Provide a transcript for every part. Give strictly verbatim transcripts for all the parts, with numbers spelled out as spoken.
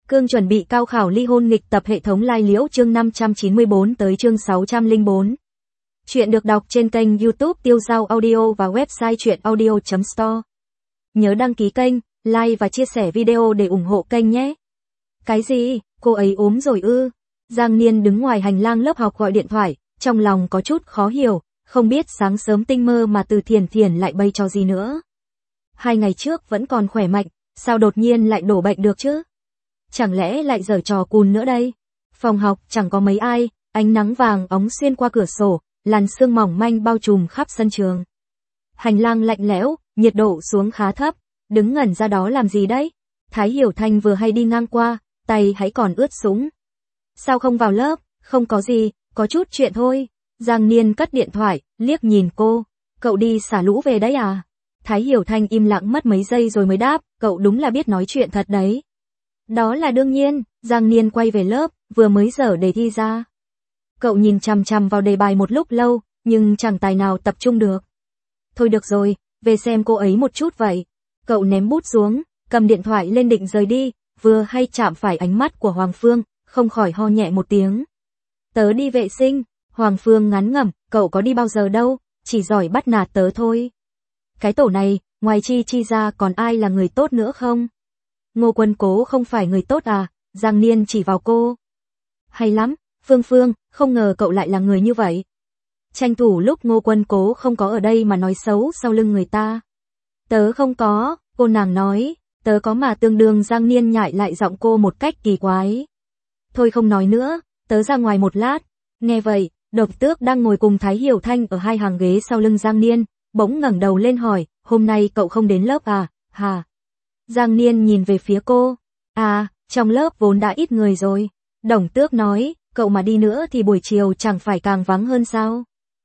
Cương chuẩn bị cao khảo ly hôn nghịch tập hệ thống lai liễu chương năm trăm chín mươi bốn tới chương sáu trăm lẻ bốn. Chuyện được đọc trên kênh YouTube Tiêu Dao Audio và website truyện audio chấm store. Nhớ đăng ký kênh, like và chia sẻ video để ủng hộ kênh nhé. Cái gì, cô ấy ốm rồi ư? Giang Niên đứng ngoài hành lang lớp học gọi điện thoại, trong lòng có chút khó hiểu, không biết sáng sớm tinh mơ mà Từ Thiền Thiền lại bày trò gì nữa. Hai ngày trước vẫn còn khỏe mạnh, sao đột nhiên lại đổ bệnh được chứ? Chẳng lẽ lại giở trò cùn nữa đây? Phòng học chẳng có mấy ai, ánh nắng vàng óng xuyên qua cửa sổ, làn sương mỏng manh bao trùm khắp sân trường. Hành lang lạnh lẽo, nhiệt độ xuống khá thấp, đứng ngẩn ra đó làm gì đấy? Thái Hiểu Thanh vừa hay đi ngang qua, tay hãy còn ướt sũng. Sao không vào lớp? Không có gì, có chút chuyện thôi. Giang Niên cất điện thoại, liếc nhìn cô. Cậu đi xả lũ về đấy à? Thái Hiểu Thanh im lặng mất mấy giây rồi mới đáp, cậu đúng là biết nói chuyện thật đấy. Đó là đương nhiên. Giang Niên quay về lớp, vừa mới dở đề thi ra. Cậu nhìn chằm chằm vào đề bài một lúc lâu, nhưng chẳng tài nào tập trung được. Thôi được rồi, về xem cô ấy một chút vậy. Cậu ném bút xuống, cầm điện thoại lên định rời đi, vừa hay chạm phải ánh mắt của Hoàng Phương, không khỏi ho nhẹ một tiếng. Tớ đi vệ sinh. Hoàng Phương ngán ngẩm, cậu có đi bao giờ đâu, chỉ giỏi bắt nạt tớ thôi. Cái tổ này, ngoài Chi Chi ra còn ai là người tốt nữa không? Ngô Quân Cố không phải người tốt à? Giang Niên chỉ vào cô. Hay lắm, Phương Phương, không ngờ cậu lại là người như vậy. Tranh thủ lúc Ngô Quân Cố không có ở đây mà nói xấu sau lưng người ta. Tớ không có, cô nàng nói, tớ có mà. Tương đương Giang Niên nhại lại giọng cô một cách kỳ quái. Thôi không nói nữa, tớ ra ngoài một lát. Nghe vậy, Độc Tước đang ngồi cùng Thái Hiểu Thanh ở hai hàng ghế sau lưng Giang Niên, bỗng ngẩng đầu lên hỏi, hôm nay cậu không đến lớp à, hả? Giang Niên nhìn về phía cô. À, trong lớp vốn đã ít người rồi. Đổng Tước nói, cậu mà đi nữa thì buổi chiều chẳng phải càng vắng hơn sao?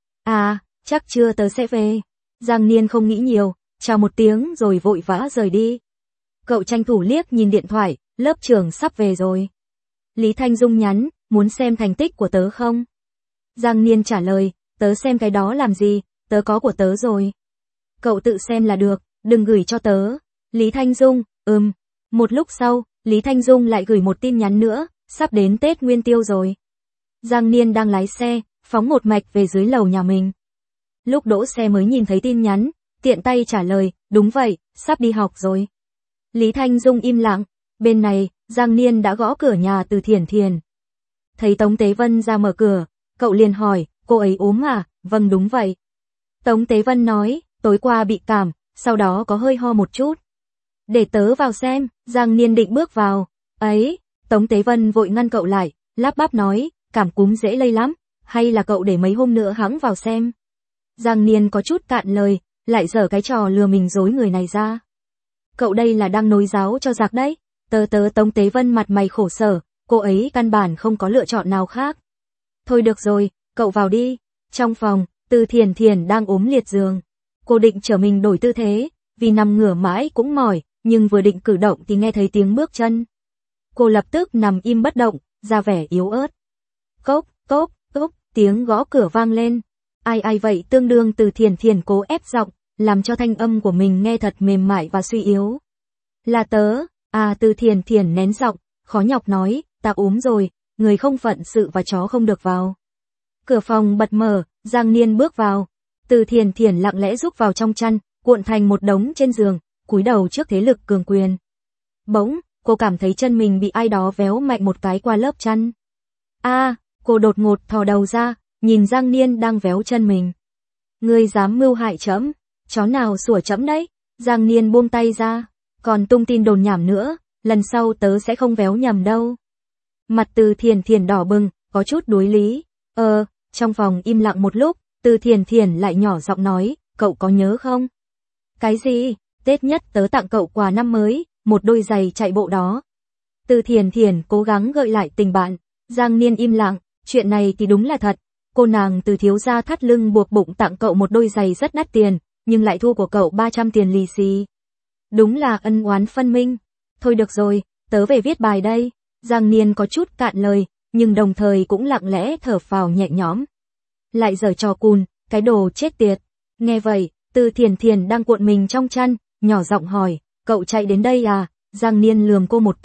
À, chắc chưa tớ sẽ về. Giang Niên không nghĩ nhiều, chào một tiếng rồi vội vã rời đi. Cậu tranh thủ liếc nhìn điện thoại, lớp trưởng sắp về rồi. Lý Thanh Dung nhắn, muốn xem thành tích của tớ không? Giang Niên trả lời, tớ xem cái đó làm gì, tớ có của tớ rồi. Cậu tự xem là được, đừng gửi cho tớ. Lý Thanh Dung, ừm. Một lúc sau, Lý Thanh Dung lại gửi một tin nhắn nữa, sắp đến Tết Nguyên Tiêu rồi. Giang Niên đang lái xe, phóng một mạch về dưới lầu nhà mình. Lúc đỗ xe mới nhìn thấy tin nhắn, tiện tay trả lời, đúng vậy, sắp đi học rồi. Lý Thanh Dung im lặng, bên này, Giang Niên đã gõ cửa nhà Từ Thiền Thiền. Thấy Tống Tế Vân ra mở cửa, cậu liền hỏi, cô ấy ốm à? Vâng đúng vậy. Tống Tế Vân nói, tối qua bị cảm, sau đó có hơi ho một chút. Để tớ vào xem. Giang Niên định bước vào. Ấy, Tống Tế Vân vội ngăn cậu lại, lắp bắp nói, cảm cúm dễ lây lắm, hay là cậu để mấy hôm nữa hẵng vào xem. Giang Niên có chút cạn lời, lại dở cái trò lừa mình dối người này ra. Cậu đây là đang nối giáo cho giặc đấy. Tớ tớ Tống Tế Vân mặt mày khổ sở, cô ấy căn bản không có lựa chọn nào khác. Thôi được rồi, cậu vào đi. Trong phòng, Từ Thiền Thiền đang ốm liệt giường. Cô định trở mình đổi tư thế, vì nằm ngửa mãi cũng mỏi, nhưng vừa định cử động thì nghe thấy tiếng bước chân. Cô lập tức nằm im bất động, ra vẻ yếu ớt. Cốc, cốc, cốc, tiếng gõ cửa vang lên. Ai ai vậy? Tương đương Từ Thiền Thiền cố ép giọng, làm cho thanh âm của mình nghe thật mềm mại và suy yếu. Là tớ. À, Từ Thiền Thiền nén giọng, khó nhọc nói, ta ốm rồi, người không phận sự và chó không được vào. Cửa phòng bật mở, Giang Niên bước vào. Từ Thiền Thiền lặng lẽ rúc vào trong chăn, cuộn thành một đống trên giường, cúi đầu trước thế lực cường quyền. Bỗng, cô cảm thấy chân mình bị ai đó véo mạnh một cái qua lớp chăn. A, à, cô đột ngột thò đầu ra, nhìn Giang Niên đang véo chân mình. Ngươi dám mưu hại trẫm? Chó nào sủa trẫm đấy? Giang Niên buông tay ra, còn tung tin đồn nhảm nữa, lần sau tớ sẽ không véo nhầm đâu. Mặt Từ Thiền Thiền đỏ bừng, có chút đuối lý. Ờ, trong phòng im lặng một lúc, Từ Thiền Thiền lại nhỏ giọng nói, cậu có nhớ không? Cái gì? Tết nhất tớ tặng cậu quà năm mới, một đôi giày chạy bộ đó. Từ Thiền Thiền cố gắng gợi lại tình bạn. Giang Niên im lặng, chuyện này thì đúng là thật. Cô nàng Từ thiếu gia thắt lưng buộc bụng tặng cậu một đôi giày rất đắt tiền, nhưng lại thu của cậu ba trăm tiền lì xì. Đúng là ân oán phân minh. Thôi được rồi, tớ về viết bài đây. Giang Niên có chút cạn lời, nhưng đồng thời cũng lặng lẽ thở phào nhẹ nhõm. Lại giở trò cùn, cái đồ chết tiệt. Nghe vậy, Từ Thiền Thiền đang cuộn mình trong chăn, nhỏ giọng hỏi, cậu chạy đến đây à? Giang Niên lườm cô một cái,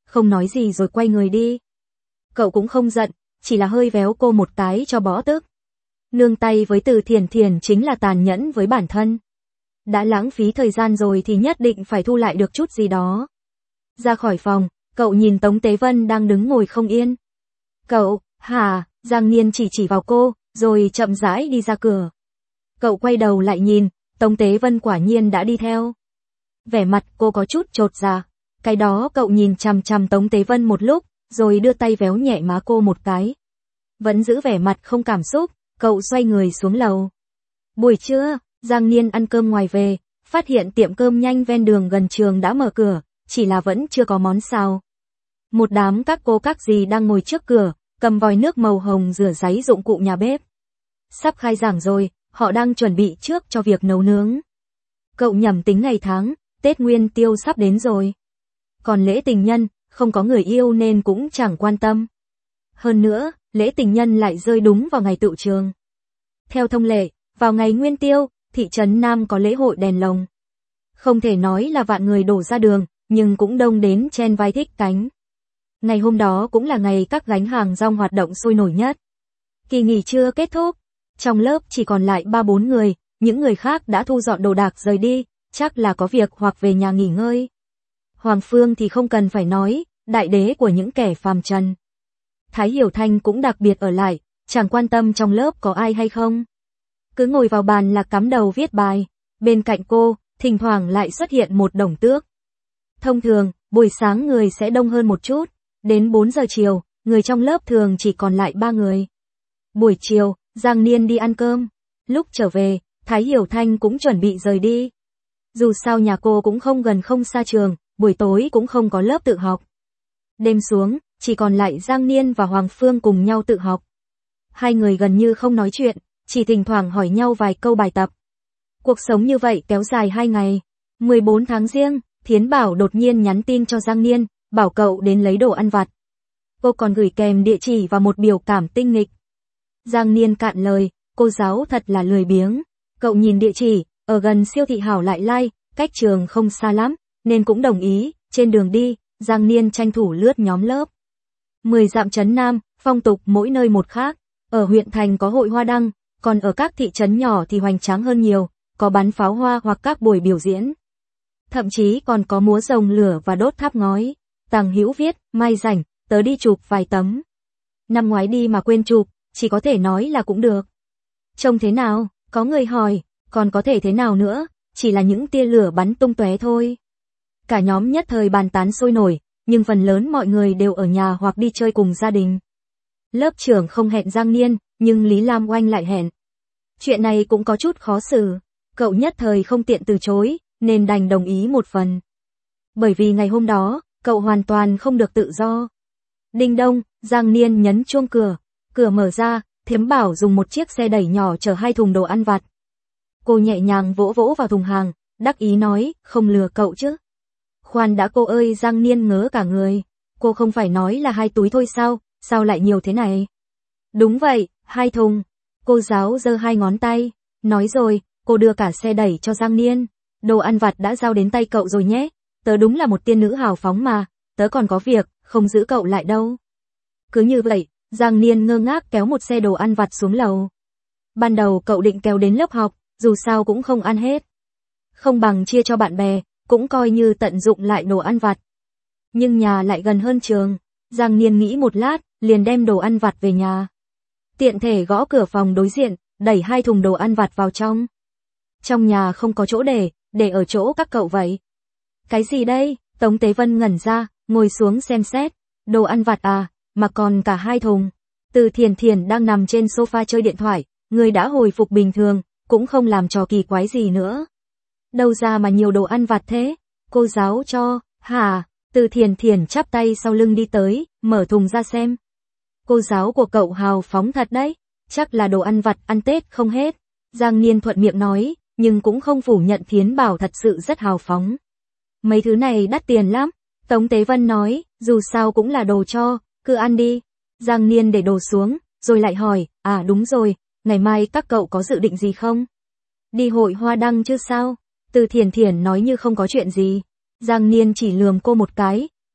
không nói gì rồi quay người đi. Cậu cũng không giận, chỉ là hơi véo cô một cái cho bỏ tức. Nương tay với Từ Thiền Thiền chính là tàn nhẫn với bản thân. Đã lãng phí thời gian rồi thì nhất định phải thu lại được chút gì đó. Ra khỏi phòng, cậu nhìn Tống Tế Vân đang đứng ngồi không yên. Cậu, hả, Giang Niên chỉ chỉ vào cô, rồi chậm rãi đi ra cửa. Cậu quay đầu lại nhìn, Tống Tế Vân quả nhiên đã đi theo. Vẻ mặt cô có chút chột dạ. Cái đó cậu nhìn chằm chằm Tống Tế Vân một lúc, rồi đưa tay véo nhẹ má cô một cái. Vẫn giữ vẻ mặt không cảm xúc, cậu xoay người xuống lầu. Buổi trưa, Giang Niên ăn cơm ngoài về, phát hiện tiệm cơm nhanh ven đường gần trường đã mở cửa, chỉ là vẫn chưa có món xào. Một đám các cô các dì đang ngồi trước cửa, cầm vòi nước màu hồng rửa ráy dụng cụ nhà bếp. Sắp khai giảng rồi, họ đang chuẩn bị trước cho việc nấu nướng. Cậu nhẩm tính ngày tháng, Tết Nguyên Tiêu sắp đến rồi. Còn lễ tình nhân, không có người yêu nên cũng chẳng quan tâm. Hơn nữa, lễ tình nhân lại rơi đúng vào ngày tựu trường. Theo thông lệ, vào ngày Nguyên Tiêu, thị trấn Nam có lễ hội đèn lồng. Không thể nói là vạn người đổ ra đường, nhưng cũng đông đến chen vai thích cánh. Ngày hôm đó cũng là ngày các gánh hàng rong hoạt động sôi nổi nhất. Kỳ nghỉ trưa kết thúc, trong lớp chỉ còn lại ba bốn người, những người khác đã thu dọn đồ đạc rời đi, chắc là có việc hoặc về nhà nghỉ ngơi. Hoàng Phương thì không cần phải nói, đại đế của những kẻ phàm trần. Thái Hiểu Thanh cũng đặc biệt ở lại, chẳng quan tâm trong lớp có ai hay không. Cứ ngồi vào bàn là cắm đầu viết bài, bên cạnh cô, thỉnh thoảng lại xuất hiện một đồng tước. Thông thường, buổi sáng người sẽ đông hơn một chút, đến bốn giờ chiều, người trong lớp thường chỉ còn lại ba người. Buổi chiều, Giang Niên đi ăn cơm, lúc trở về, Thái Hiểu Thanh cũng chuẩn bị rời đi. Dù sao nhà cô cũng không gần không xa trường, buổi tối cũng không có lớp tự học. Đêm xuống, chỉ còn lại Giang Niên và Hoàng Phương cùng nhau tự học. Hai người gần như không nói chuyện, chỉ thỉnh thoảng hỏi nhau vài câu bài tập. Cuộc sống như vậy kéo dài hai ngày. mười bốn tháng Giêng, Thiến Bảo đột nhiên nhắn tin cho Giang Niên, bảo cậu đến lấy đồ ăn vặt. Cô còn gửi kèm địa chỉ và một biểu cảm tinh nghịch. Giang Niên cạn lời, cô giáo thật là lười biếng. Cậu nhìn địa chỉ, ở gần siêu thị Hảo Lại Lai, cách trường không xa lắm, nên cũng đồng ý. Trên đường đi, Giang Niên tranh thủ lướt nhóm lớp. mười dặm trấn Nam, phong tục mỗi nơi một khác. Ở huyện thành có hội hoa đăng, còn ở các thị trấn nhỏ thì hoành tráng hơn nhiều, có bắn pháo hoa hoặc các buổi biểu diễn. Thậm chí còn có múa rồng lửa và đốt tháp ngói. Tàng Hữu viết, mai rảnh, tớ đi chụp vài tấm. Năm ngoái đi mà quên chụp, chỉ có thể nói là cũng được. Trông thế nào? Có người hỏi, còn có thể thế nào nữa, chỉ là những tia lửa bắn tung tóe thôi. Cả nhóm nhất thời bàn tán sôi nổi, nhưng phần lớn mọi người đều ở nhà hoặc đi chơi cùng gia đình. Lớp trưởng không hẹn Giang Niên, nhưng Lý Lam Oanh lại hẹn. Chuyện này cũng có chút khó xử, cậu nhất thời không tiện từ chối, nên đành đồng ý một phần. Bởi vì ngày hôm đó, cậu hoàn toàn không được tự do. Đinh đông, Giang Niên nhấn chuông cửa, cửa mở ra, Thiếm Bảo dùng một chiếc xe đẩy nhỏ chở hai thùng đồ ăn vặt. Cô nhẹ nhàng vỗ vỗ vào thùng hàng, đắc ý nói, không lừa cậu chứ. Khoan đã cô ơi, Giang Niên ngớ cả người, cô không phải nói là hai túi thôi sao, sao lại nhiều thế này? Đúng vậy, hai thùng. Cô giáo giơ hai ngón tay, nói rồi, cô đưa cả xe đẩy cho Giang Niên. Đồ ăn vặt đã giao đến tay cậu rồi nhé, tớ đúng là một tiên nữ hào phóng mà, tớ còn có việc, không giữ cậu lại đâu. Cứ như vậy, Giang Niên ngơ ngác kéo một xe đồ ăn vặt xuống lầu. Ban đầu cậu định kéo đến lớp học, dù sao cũng không ăn hết. Không bằng chia cho bạn bè, cũng coi như tận dụng lại đồ ăn vặt. Nhưng nhà lại gần hơn trường, Giang Niên nghĩ một lát, liền đem đồ ăn vặt về nhà. Tiện thể gõ cửa phòng đối diện, đẩy hai thùng đồ ăn vặt vào trong. Trong nhà không có chỗ để, để ở chỗ các cậu vậy. Cái gì đây? Tống Tế Vân ngẩn ra, ngồi xuống xem xét. Đồ ăn vặt à, mà còn cả hai thùng. Từ Thiền Thiền đang nằm trên sofa chơi điện thoại, người đã hồi phục bình thường, cũng không làm trò kỳ quái gì nữa. Đâu ra mà nhiều đồ ăn vặt thế? Cô giáo cho, hả? Từ Thiền Thiền chắp tay sau lưng đi tới, mở thùng ra xem. Cô giáo của cậu hào phóng thật đấy, chắc là đồ ăn vặt ăn Tết không hết. Giang Niên thuận miệng nói, nhưng cũng không phủ nhận Thiến Bảo thật sự rất hào phóng. Mấy thứ này đắt tiền lắm. Tống Tế Vân nói, dù sao cũng là đồ cho, cứ ăn đi. Giang Niên để đồ xuống, rồi lại hỏi, à đúng rồi, ngày mai các cậu có dự định gì không? Đi hội hoa đăng chứ sao? Từ Thiền Thiền nói như không có chuyện gì. Giang Niên chỉ lườm cô một cái,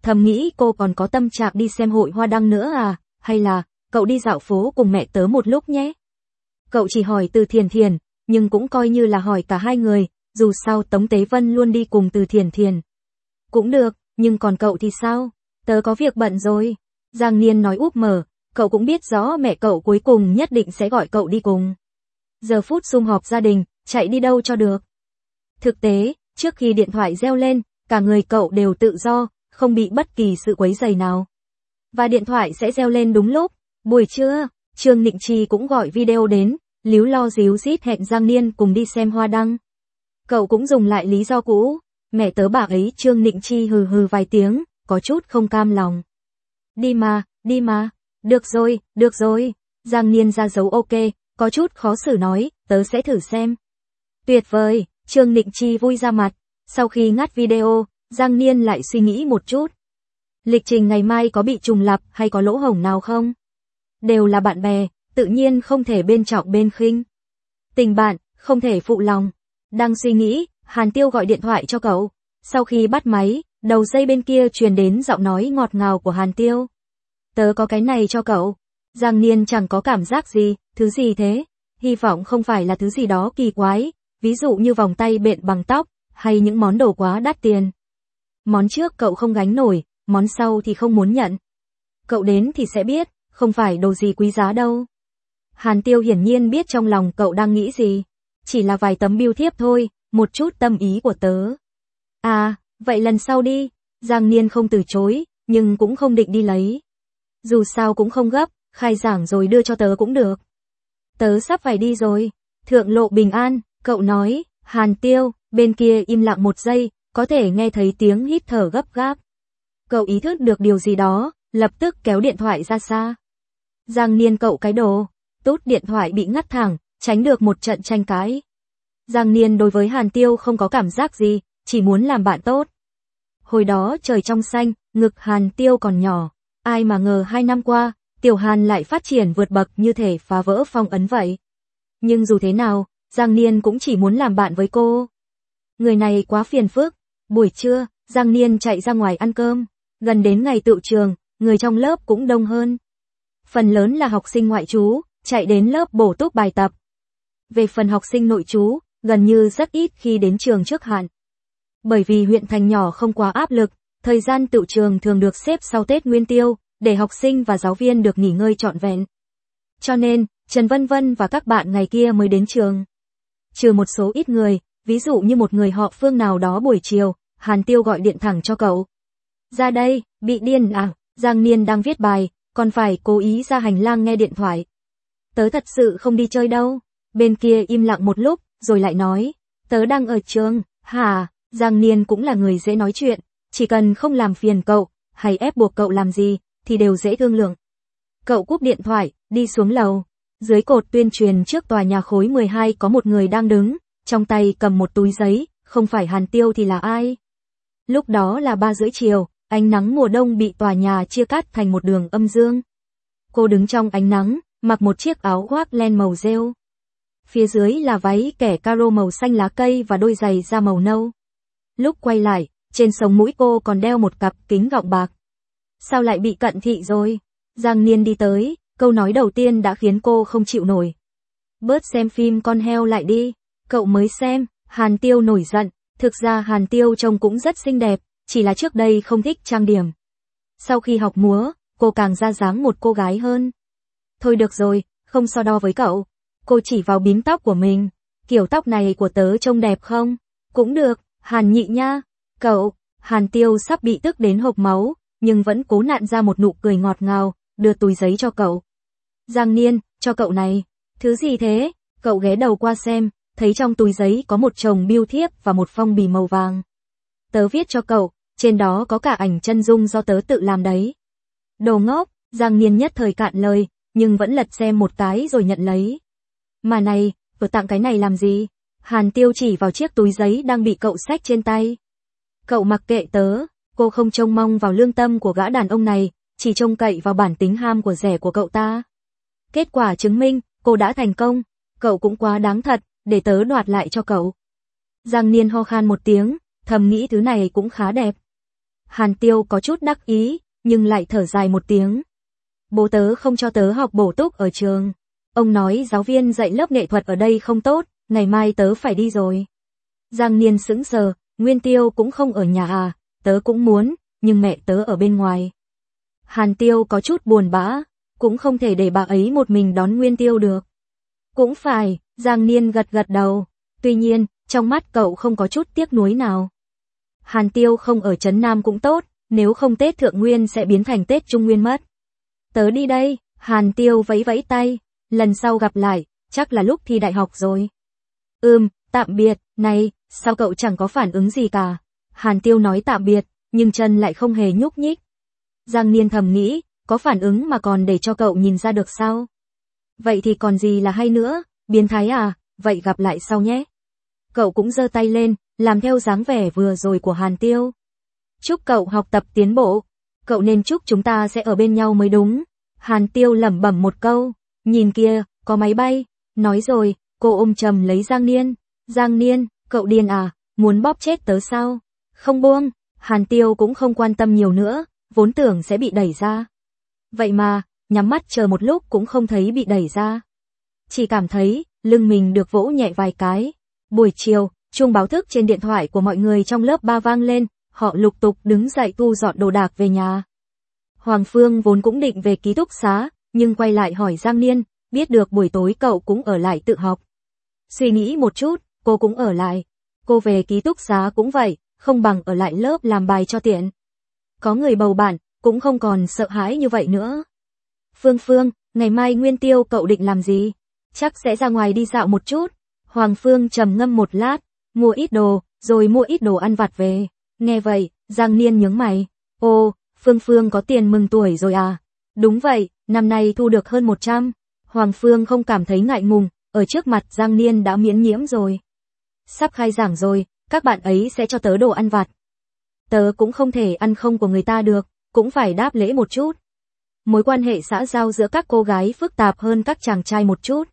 thầm nghĩ cô còn có tâm trạng đi xem hội hoa đăng nữa à, hay là, cậu đi dạo phố cùng mẹ tớ một lúc nhé. Cậu chỉ hỏi Từ Thiền Thiền, nhưng cũng coi như là hỏi cả hai người, dù sao Tống Tế Vân luôn đi cùng Từ Thiền Thiền. Cũng được, nhưng còn cậu thì sao? Tớ có việc bận rồi. Giang Niên nói úp mở, cậu cũng biết rõ mẹ cậu cuối cùng nhất định sẽ gọi cậu đi cùng. Giờ phút sum họp gia đình, chạy đi đâu cho được. Thực tế, trước khi điện thoại reo lên, cả người cậu đều tự do, không bị bất kỳ sự quấy rầy nào. Và điện thoại sẽ reo lên đúng lúc. Buổi trưa, Trương Nịnh Chi cũng gọi video đến, líu lo díu dít hẹn Giang Niên cùng đi xem hoa đăng. Cậu cũng dùng lại lý do cũ, mẹ tớ bảo ấy. Trương Nịnh Chi hừ hừ vài tiếng, có chút không cam lòng. Đi mà, đi mà, được rồi, được rồi. Giang Niên ra dấu ok, có chút khó xử nói, tớ sẽ thử xem. Tuyệt vời, Trương Nịnh Chi vui ra mặt. Sau khi ngắt video, Giang Niên lại suy nghĩ một chút. Lịch trình ngày mai có bị trùng lặp hay có lỗ hổng nào không? Đều là bạn bè, tự nhiên không thể bên trọng bên khinh. Tình bạn, không thể phụ lòng. Đang suy nghĩ, Hàn Tiêu gọi điện thoại cho cậu. Sau khi bắt máy, đầu dây bên kia truyền đến giọng nói ngọt ngào của Hàn Tiêu. Tớ có cái này cho cậu. Giang Niên chẳng có cảm giác gì, thứ gì thế? Hy vọng không phải là thứ gì đó kỳ quái, ví dụ như vòng tay bện bằng tóc, hay những món đồ quá đắt tiền. Món trước cậu không gánh nổi, món sau thì không muốn nhận. Cậu đến thì sẽ biết, không phải đồ gì quý giá đâu. Hàn Tiêu hiển nhiên biết trong lòng cậu đang nghĩ gì. Chỉ là vài tấm bưu thiếp thôi, một chút tâm ý của tớ. À, vậy lần sau đi. Giang Niên không từ chối, nhưng cũng không định đi lấy. Dù sao cũng không gấp, khai giảng rồi đưa cho tớ cũng được. Tớ sắp phải đi rồi. Thượng lộ Bình An, cậu nói. Hàn Tiêu, bên kia im lặng một giây, có thể nghe thấy tiếng hít thở gấp gáp. Cậu ý thức được điều gì đó, lập tức kéo điện thoại ra xa. Giang Niên cậu cái đồ. Tút điện thoại bị ngắt thẳng, tránh được một trận tranh cãi. Giang Niên đối với Hàn Tiêu không có cảm giác gì, chỉ muốn làm bạn tốt. Hồi đó trời trong xanh, ngực Hàn Tiêu còn nhỏ. Ai mà ngờ hai năm qua, Tiểu Hàn lại phát triển vượt bậc như thể phá vỡ phong ấn vậy. Nhưng dù thế nào, Giang Niên cũng chỉ muốn làm bạn với cô. Người này quá phiền phức. Buổi trưa, Giang Niên chạy ra ngoài ăn cơm. Gần đến ngày tựu trường, người trong lớp cũng đông hơn. Phần lớn là học sinh ngoại trú, chạy đến lớp bổ túc bài tập. Về phần học sinh nội trú, gần như rất ít khi đến trường trước hạn. Bởi vì huyện thành nhỏ không quá áp lực, thời gian tựu trường thường được xếp sau Tết Nguyên Tiêu, để học sinh và giáo viên được nghỉ ngơi trọn vẹn. Cho nên, Trần Vân Vân và các bạn ngày kia mới đến trường. Trừ một số ít người, ví dụ như một người họ Phương nào đó buổi chiều, Hàn Tiêu gọi điện thẳng cho cậu. Ra đây, bị điên à, Giang Niên đang viết bài, còn phải cố ý ra hành lang nghe điện thoại. Tớ thật sự không đi chơi đâu. Bên kia im lặng một lúc, rồi lại nói. Tớ đang ở trường, hả? Giang Niên cũng là người dễ nói chuyện, chỉ cần không làm phiền cậu, hay ép buộc cậu làm gì, thì đều dễ thương lượng. Cậu cúp điện thoại, đi xuống lầu. Dưới cột tuyên truyền trước tòa nhà khối mười hai có một người đang đứng, trong tay cầm một túi giấy, không phải Hàn Tiêu thì là ai? Lúc đó là ba rưỡi chiều, ánh nắng mùa đông bị tòa nhà chia cắt thành một đường âm dương. Cô đứng trong ánh nắng, mặc một chiếc áo khoác len màu rêu. Phía dưới là váy kẻ caro màu xanh lá cây và đôi giày da màu nâu. Lúc quay lại, trên sống mũi cô còn đeo một cặp kính gọng bạc. Sao lại bị cận thị rồi? Giang Niên đi tới, câu nói đầu tiên đã khiến cô không chịu nổi. Bớt xem phim con heo lại đi, cậu mới xem. Hàn Tiêu nổi giận, thực ra Hàn Tiêu trông cũng rất xinh đẹp, chỉ là trước đây không thích trang điểm. Sau khi học múa, cô càng ra dáng một cô gái hơn. Thôi được rồi, không so đo với cậu. Cô chỉ vào bím tóc của mình. Kiểu tóc này của tớ trông đẹp không? Cũng được, Hàn nhị nha. Cậu, Hàn Tiêu sắp bị tức đến hộc máu, nhưng vẫn cố nặn ra một nụ cười ngọt ngào, đưa túi giấy cho cậu. Giang Niên, cho cậu này. Thứ gì thế? Cậu ghé đầu qua xem, thấy trong túi giấy có một chồng bưu thiếp và một phong bì màu vàng. Tớ viết cho cậu, trên đó có cả ảnh chân dung do tớ tự làm đấy. Đồ ngốc, Giang Niên nhất thời cạn lời, nhưng vẫn lật xem một cái rồi nhận lấy. Mà này, tớ tặng cái này làm gì? Hàn Tiêu chỉ vào chiếc túi giấy đang bị cậu xách trên tay. Cậu mặc kệ tớ, cô không trông mong vào lương tâm của gã đàn ông này, chỉ trông cậy vào bản tính ham của rẻ của cậu ta. Kết quả chứng minh, cô đã thành công, cậu cũng quá đáng thật, để tớ đoạt lại cho cậu. Giang Niên ho khan một tiếng, thầm nghĩ thứ này cũng khá đẹp. Hàn Tiêu có chút đắc ý, nhưng lại thở dài một tiếng. Bố tớ không cho tớ học bổ túc ở trường. Ông nói giáo viên dạy lớp nghệ thuật ở đây không tốt, ngày mai tớ phải đi rồi. Giang Niên sững sờ, Nguyên Tiêu cũng không ở nhà à, tớ cũng muốn, nhưng mẹ tớ ở bên ngoài. Hàn Tiêu có chút buồn bã, cũng không thể để bà ấy một mình đón Nguyên Tiêu được. Cũng phải, Giang Niên gật gật đầu, tuy nhiên, trong mắt cậu không có chút tiếc nuối nào. Hàn Tiêu không ở Trấn Nam cũng tốt, nếu không Tết Thượng Nguyên sẽ biến thành Tết Trung Nguyên mất. Tớ đi đây, Hàn Tiêu vẫy vẫy tay, lần sau gặp lại, chắc là lúc thi đại học rồi. Ừm, tạm biệt, này, sao cậu chẳng có phản ứng gì cả. Hàn Tiêu nói tạm biệt, nhưng chân lại không hề nhúc nhích. Giang Niên thầm nghĩ, có phản ứng mà còn để cho cậu nhìn ra được sao? Vậy thì còn gì là hay nữa, biến thái à, vậy gặp lại sau nhé. Cậu cũng giơ tay lên, làm theo dáng vẻ vừa rồi của Hàn Tiêu. Chúc cậu học tập tiến bộ, cậu nên chúc chúng ta sẽ ở bên nhau mới đúng. Hàn Tiêu lẩm bẩm một câu, nhìn kia, có máy bay. Nói rồi, cô ôm chầm lấy Giang Niên. Giang Niên, cậu điên à, muốn bóp chết tớ sao? Không buông, Hàn Tiêu cũng không quan tâm nhiều nữa, vốn tưởng sẽ bị đẩy ra. Vậy mà, nhắm mắt chờ một lúc cũng không thấy bị đẩy ra. Chỉ cảm thấy, lưng mình được vỗ nhẹ vài cái. Buổi chiều, chuông báo thức trên điện thoại của mọi người trong lớp ba vang lên, họ lục tục đứng dậy thu dọn đồ đạc về nhà. Hoàng Phương vốn cũng định về ký túc xá, nhưng quay lại hỏi Giang Niên, biết được buổi tối cậu cũng ở lại tự học. Suy nghĩ một chút, cô cũng ở lại. Cô về ký túc xá cũng vậy, không bằng ở lại lớp làm bài cho tiện. Có người bầu bạn, cũng không còn sợ hãi như vậy nữa. Phương Phương, ngày mai Nguyên Tiêu cậu định làm gì? Chắc sẽ ra ngoài đi dạo một chút. Hoàng Phương trầm ngâm một lát, mua ít đồ, rồi mua ít đồ ăn vặt về. Nghe vậy, Giang Niên nhướng mày. Ô, Phương Phương có tiền mừng tuổi rồi à? Đúng vậy, năm nay thu được hơn một trăm. Hoàng Phương không cảm thấy ngại ngùng, ở trước mặt Giang Niên đã miễn nhiễm rồi. Sắp khai giảng rồi, các bạn ấy sẽ cho tớ đồ ăn vặt. Tớ cũng không thể ăn không của người ta được, cũng phải đáp lễ một chút. Mối quan hệ xã giao giữa các cô gái phức tạp hơn các chàng trai một chút.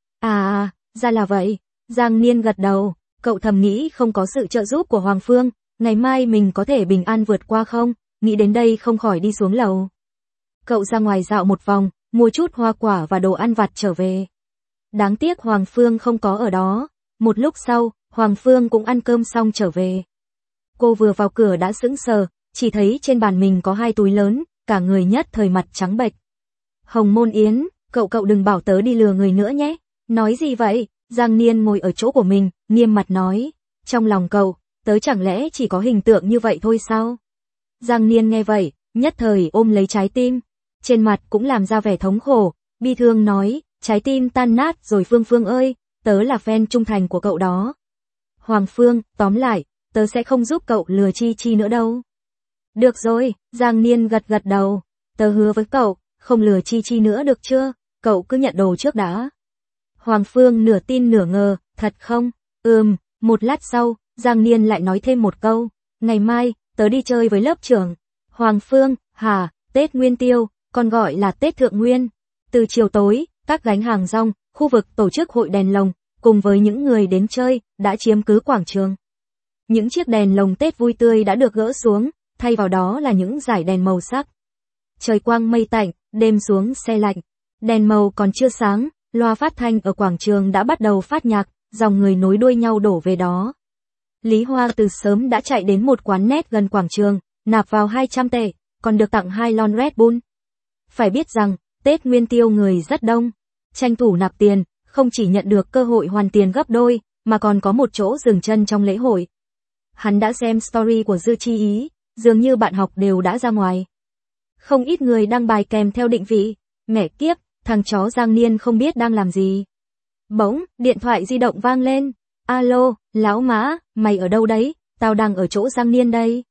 À, ra là vậy. Giang Niên gật đầu, cậu thầm nghĩ không có sự trợ giúp của Hoàng Phương, ngày mai mình có thể bình an vượt qua không, nghĩ đến đây không khỏi đi xuống lầu. Cậu ra ngoài dạo một vòng, mua chút hoa quả và đồ ăn vặt trở về. Đáng tiếc Hoàng Phương không có ở đó, một lúc sau, Hoàng Phương cũng ăn cơm xong trở về. Cô vừa vào cửa đã sững sờ, chỉ thấy trên bàn mình có hai túi lớn, cả người nhất thời mặt trắng bệch. Hồng Môn Yến, cậu cậu đừng bảo tớ đi lừa người nữa nhé. Nói gì vậy? Giang Niên ngồi ở chỗ của mình, nghiêm mặt nói. Trong lòng cậu, tớ chẳng lẽ chỉ có hình tượng như vậy thôi sao? Giang Niên nghe vậy, nhất thời ôm lấy trái tim. Trên mặt cũng làm ra vẻ thống khổ, bi thương nói, trái tim tan nát rồi Phương Phương ơi, tớ là fan trung thành của cậu đó. Hoàng Phương, tóm lại, tớ sẽ không giúp cậu lừa Chi Chi nữa đâu. Được rồi, Giang Niên gật gật đầu, tớ hứa với cậu, không lừa Chi Chi nữa được chưa, cậu cứ nhận đồ trước đã. Hoàng Phương nửa tin nửa ngờ, thật không? Ừm, một lát sau, Giang Niên lại nói thêm một câu, ngày mai, tớ đi chơi với lớp trưởng. Hoàng Phương, hả, Tết Nguyên Tiêu, còn gọi là Tết Thượng Nguyên. Từ chiều tối, các gánh hàng rong, khu vực tổ chức hội đèn lồng, cùng với những người đến chơi, đã chiếm cứ quảng trường. Những chiếc đèn lồng Tết vui tươi đã được gỡ xuống, thay vào đó là những dải đèn màu sắc. Trời quang mây tạnh, đêm xuống se lạnh, đèn màu còn chưa sáng, loa phát thanh ở quảng trường đã bắt đầu phát nhạc, dòng người nối đuôi nhau đổ về đó. Lý Hoa từ sớm đã chạy đến một quán net gần quảng trường, nạp vào hai trăm tệ, còn được tặng hai lon Red Bull. Phải biết rằng, Tết Nguyên Tiêu người rất đông, tranh thủ nạp tiền, không chỉ nhận được cơ hội hoàn tiền gấp đôi, mà còn có một chỗ dừng chân trong lễ hội. Hắn đã xem story của Dư Chi Ý, dường như bạn học đều đã ra ngoài. Không ít người đăng bài kèm theo định vị, mẹ kiếp, thằng chó Giang Niên không biết đang làm gì. Bỗng, điện thoại di động vang lên. Alo, lão Mã, mày ở đâu đấy? Tao đang ở chỗ Giang Niên đây.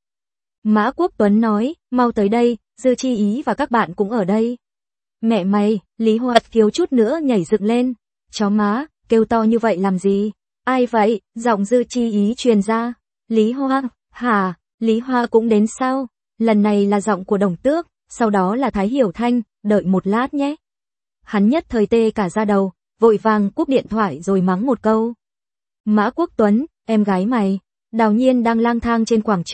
Mã Quốc Tuấn nói, mau tới đây, Dư Chi Ý và các bạn cũng ở đây. Mẹ mày, Lý Hoa thiếu chút nữa nhảy dựng lên. Chó má, kêu to như vậy làm gì? Ai vậy? Giọng Dư Chi Ý truyền ra. Lý Hoa, hả? Lý Hoa cũng đến sao? Lần này là giọng của Đồng Tước, sau đó là Thái Hiểu Thanh, đợi một lát nhé. Hắn nhất thời tê cả da đầu, vội vàng cúp điện thoại rồi mắng một câu. Mã Quốc Tuấn, em gái mày, Đào Nhiên đang lang thang trên quảng trường,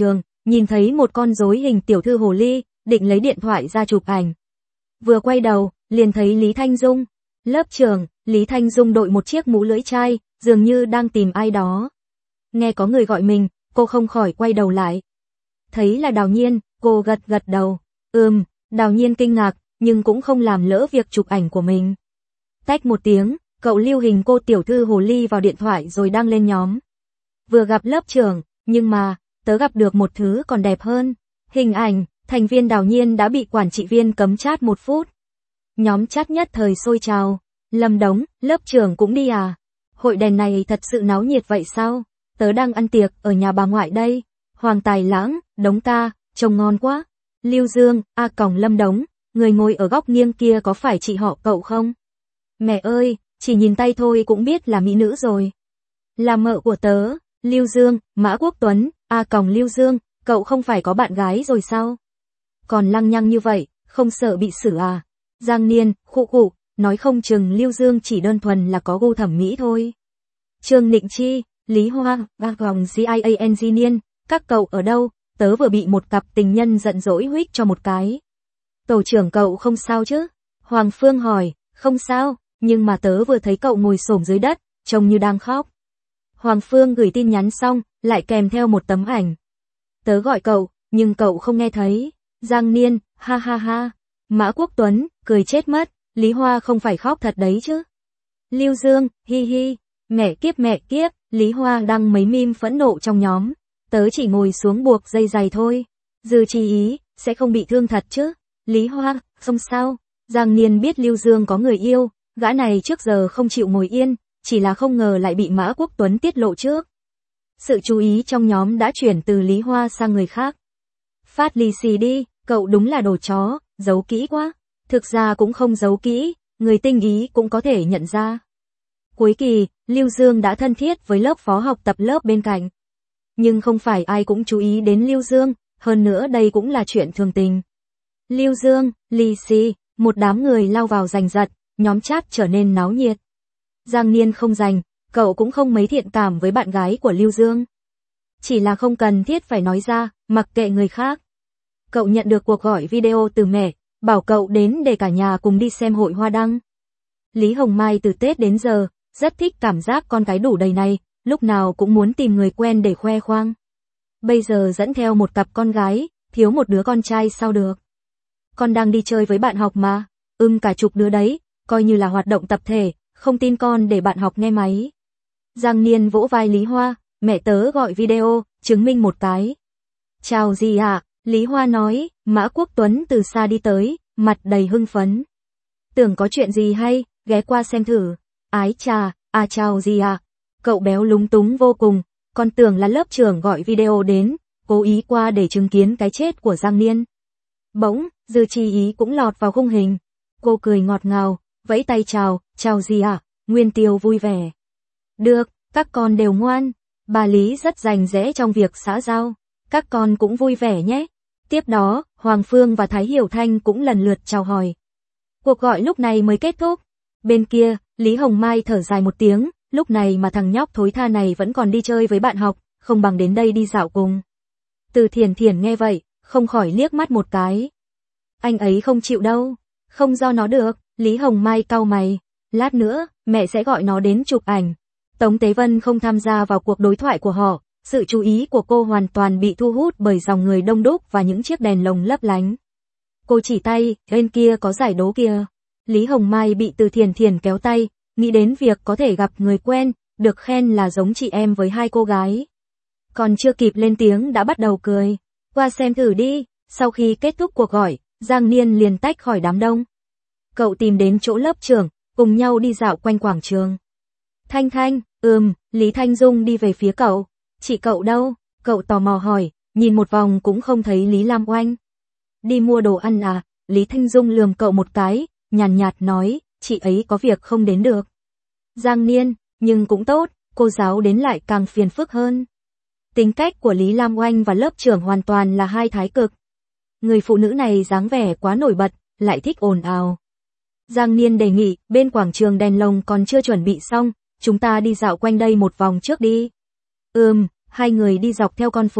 nhìn thấy một con rối hình tiểu thư hồ ly, định lấy điện thoại ra chụp ảnh. Vừa quay đầu, liền thấy Lý Thanh Dung. Lớp trưởng, Lý Thanh Dung đội một chiếc mũ lưỡi chai, dường như đang tìm ai đó. Nghe có người gọi mình, cô không khỏi quay đầu lại. Thấy là Đào Nhiên, cô gật gật đầu. Ừm, Đào Nhiên kinh ngạc, nhưng cũng không làm lỡ việc chụp ảnh của mình. Tách một tiếng, cậu lưu hình cô tiểu thư hồ ly vào điện thoại rồi đăng lên nhóm. Vừa gặp lớp trưởng, nhưng mà, tớ gặp được một thứ còn đẹp hơn. Hình ảnh, thành viên Đào Nhiên đã bị quản trị viên cấm chat một phút. Nhóm chat nhất thời sôi trào. Lâm Đống, lớp trưởng cũng đi à? Hội đèn này thật sự náo nhiệt vậy sao? Tớ đang ăn tiệc ở nhà bà ngoại đây. Hoàng Tài Lãng, Đống ca, trông ngon quá. Lưu Dương, a còng Lâm Đống, người ngồi ở góc nghiêng kia có phải chị họ cậu không? Mẹ ơi, chỉ nhìn tay thôi cũng biết là mỹ nữ rồi. Là mợ của tớ, Lưu Dương, Mã Quốc Tuấn, a còng Lưu Dương, cậu không phải có bạn gái rồi sao? Còn lăng nhăng như vậy, không sợ bị xử à? Giang Niên, khụ khụ, nói không chừng Lưu Dương chỉ đơn thuần là có gu thẩm mỹ thôi. Trương Nịnh Chi, Lý Hoa, a còng giê i a en giê Niên, các cậu ở đâu? Tớ vừa bị một cặp tình nhân giận dỗi huých cho một cái. Tổ trưởng cậu không sao chứ? Hoàng Phương hỏi, không sao, nhưng mà tớ vừa thấy cậu ngồi xổm dưới đất, trông như đang khóc. Hoàng Phương gửi tin nhắn xong, lại kèm theo một tấm ảnh. Tớ gọi cậu, nhưng cậu không nghe thấy. Giang Niên, ha ha ha. Mã Quốc Tuấn, cười chết mất, Lý Hoa không phải khóc thật đấy chứ. Lưu Dương, hi hi, mẹ kiếp mẹ kiếp, Lý Hoa đăng mấy meme phẫn nộ trong nhóm. Tớ chỉ ngồi xuống buộc dây giày thôi. Dư Chi Ý, sẽ không bị thương thật chứ. Lý Hoa, không sao. Giang Niên biết Lưu Dương có người yêu, gã này trước giờ không chịu ngồi yên, chỉ là không ngờ lại bị Mã Quốc Tuấn tiết lộ trước. Sự chú ý trong nhóm đã chuyển từ Lý Hoa sang người khác. Phát lì xì đi, cậu đúng là đồ chó, giấu kỹ quá. Thực ra cũng không giấu kỹ, người tinh ý cũng có thể nhận ra. Cuối kỳ, Lưu Dương đã thân thiết với lớp phó học tập lớp bên cạnh. Nhưng không phải ai cũng chú ý đến Lưu Dương, hơn nữa đây cũng là chuyện thường tình. Lưu Dương, lì xì, một đám người lao vào giành giật, nhóm chat trở nên náo nhiệt. Giang Niên không giành, cậu cũng không mấy thiện cảm với bạn gái của Lưu Dương. Chỉ là không cần thiết phải nói ra, mặc kệ người khác. Cậu nhận được cuộc gọi video từ mẹ, bảo cậu đến để cả nhà cùng đi xem hội hoa đăng. Lý Hồng Mai từ Tết đến giờ, rất thích cảm giác con gái đủ đầy này, lúc nào cũng muốn tìm người quen để khoe khoang. Bây giờ dẫn theo một cặp con gái, thiếu một đứa con trai sao được. Con đang đi chơi với bạn học mà, ưm cả chục đứa đấy, coi như là hoạt động tập thể, không tin con để bạn học nghe máy. Giang Niên vỗ vai Lý Hoa, mẹ tớ gọi video, chứng minh một cái. Chào gì ạ? Lý Hoa nói, Mã Quốc Tuấn từ xa đi tới, mặt đầy hưng phấn. Tưởng có chuyện gì hay, ghé qua xem thử. Ái chà, à chào gì ạ? Cậu béo lúng túng vô cùng, con tưởng là lớp trưởng gọi video đến, cố ý qua để chứng kiến cái chết của Giang Niên. Bỗng, Dư Chi Ý cũng lọt vào khung hình. Cô cười ngọt ngào, vẫy tay chào, chào gì ạ? Nguyên Tiêu vui vẻ. Được, các con đều ngoan. Bà Lý rất rành rẽ trong việc xã giao. Các con cũng vui vẻ nhé. Tiếp đó, Hoàng Phương và Thái Hiểu Thanh cũng lần lượt chào hỏi. Cuộc gọi lúc này mới kết thúc. Bên kia, Lý Hồng Mai thở dài một tiếng, lúc này mà thằng nhóc thối tha này vẫn còn đi chơi với bạn học, không bằng đến đây đi dạo cùng. Từ Thiển Thiển nghe vậy, không khỏi liếc mắt một cái. Anh ấy không chịu đâu, không do nó được, Lý Hồng Mai cau mày. Lát nữa, mẹ sẽ gọi nó đến chụp ảnh. Tống Tế Vân không tham gia vào cuộc đối thoại của họ, sự chú ý của cô hoàn toàn bị thu hút bởi dòng người đông đúc và những chiếc đèn lồng lấp lánh. Cô chỉ tay, bên kia có giải đố kìa. Lý Hồng Mai bị Từ Thiển Thiển kéo tay, nghĩ đến việc có thể gặp người quen, được khen là giống chị em với hai cô gái. Còn chưa kịp lên tiếng đã bắt đầu cười. Qua xem thử đi. Sau khi kết thúc cuộc gọi, Giang Niên liền tách khỏi đám đông. Cậu tìm đến chỗ lớp trưởng, cùng nhau đi dạo quanh quảng trường. Thanh Thanh, ừm, Lý Thanh Dung đi về phía cậu. Chị cậu đâu? Cậu tò mò hỏi, nhìn một vòng cũng không thấy Lý Lam Oanh. Đi mua đồ ăn à? Lý Thanh Dung lườm cậu một cái, nhàn nhạt, nhạt nói, chị ấy có việc không đến được. Giang Niên, nhưng cũng tốt, cô giáo đến lại càng phiền phức hơn. Tính cách của Lý Lam Oanh và lớp trưởng hoàn toàn là hai thái cực. Người phụ nữ này dáng vẻ quá nổi bật, lại thích ồn ào. Giang Niên đề nghị, bên quảng trường đèn lồng còn chưa chuẩn bị xong, chúng ta đi dạo quanh đây một vòng trước đi. Ừm, hai người đi dọc theo con phố,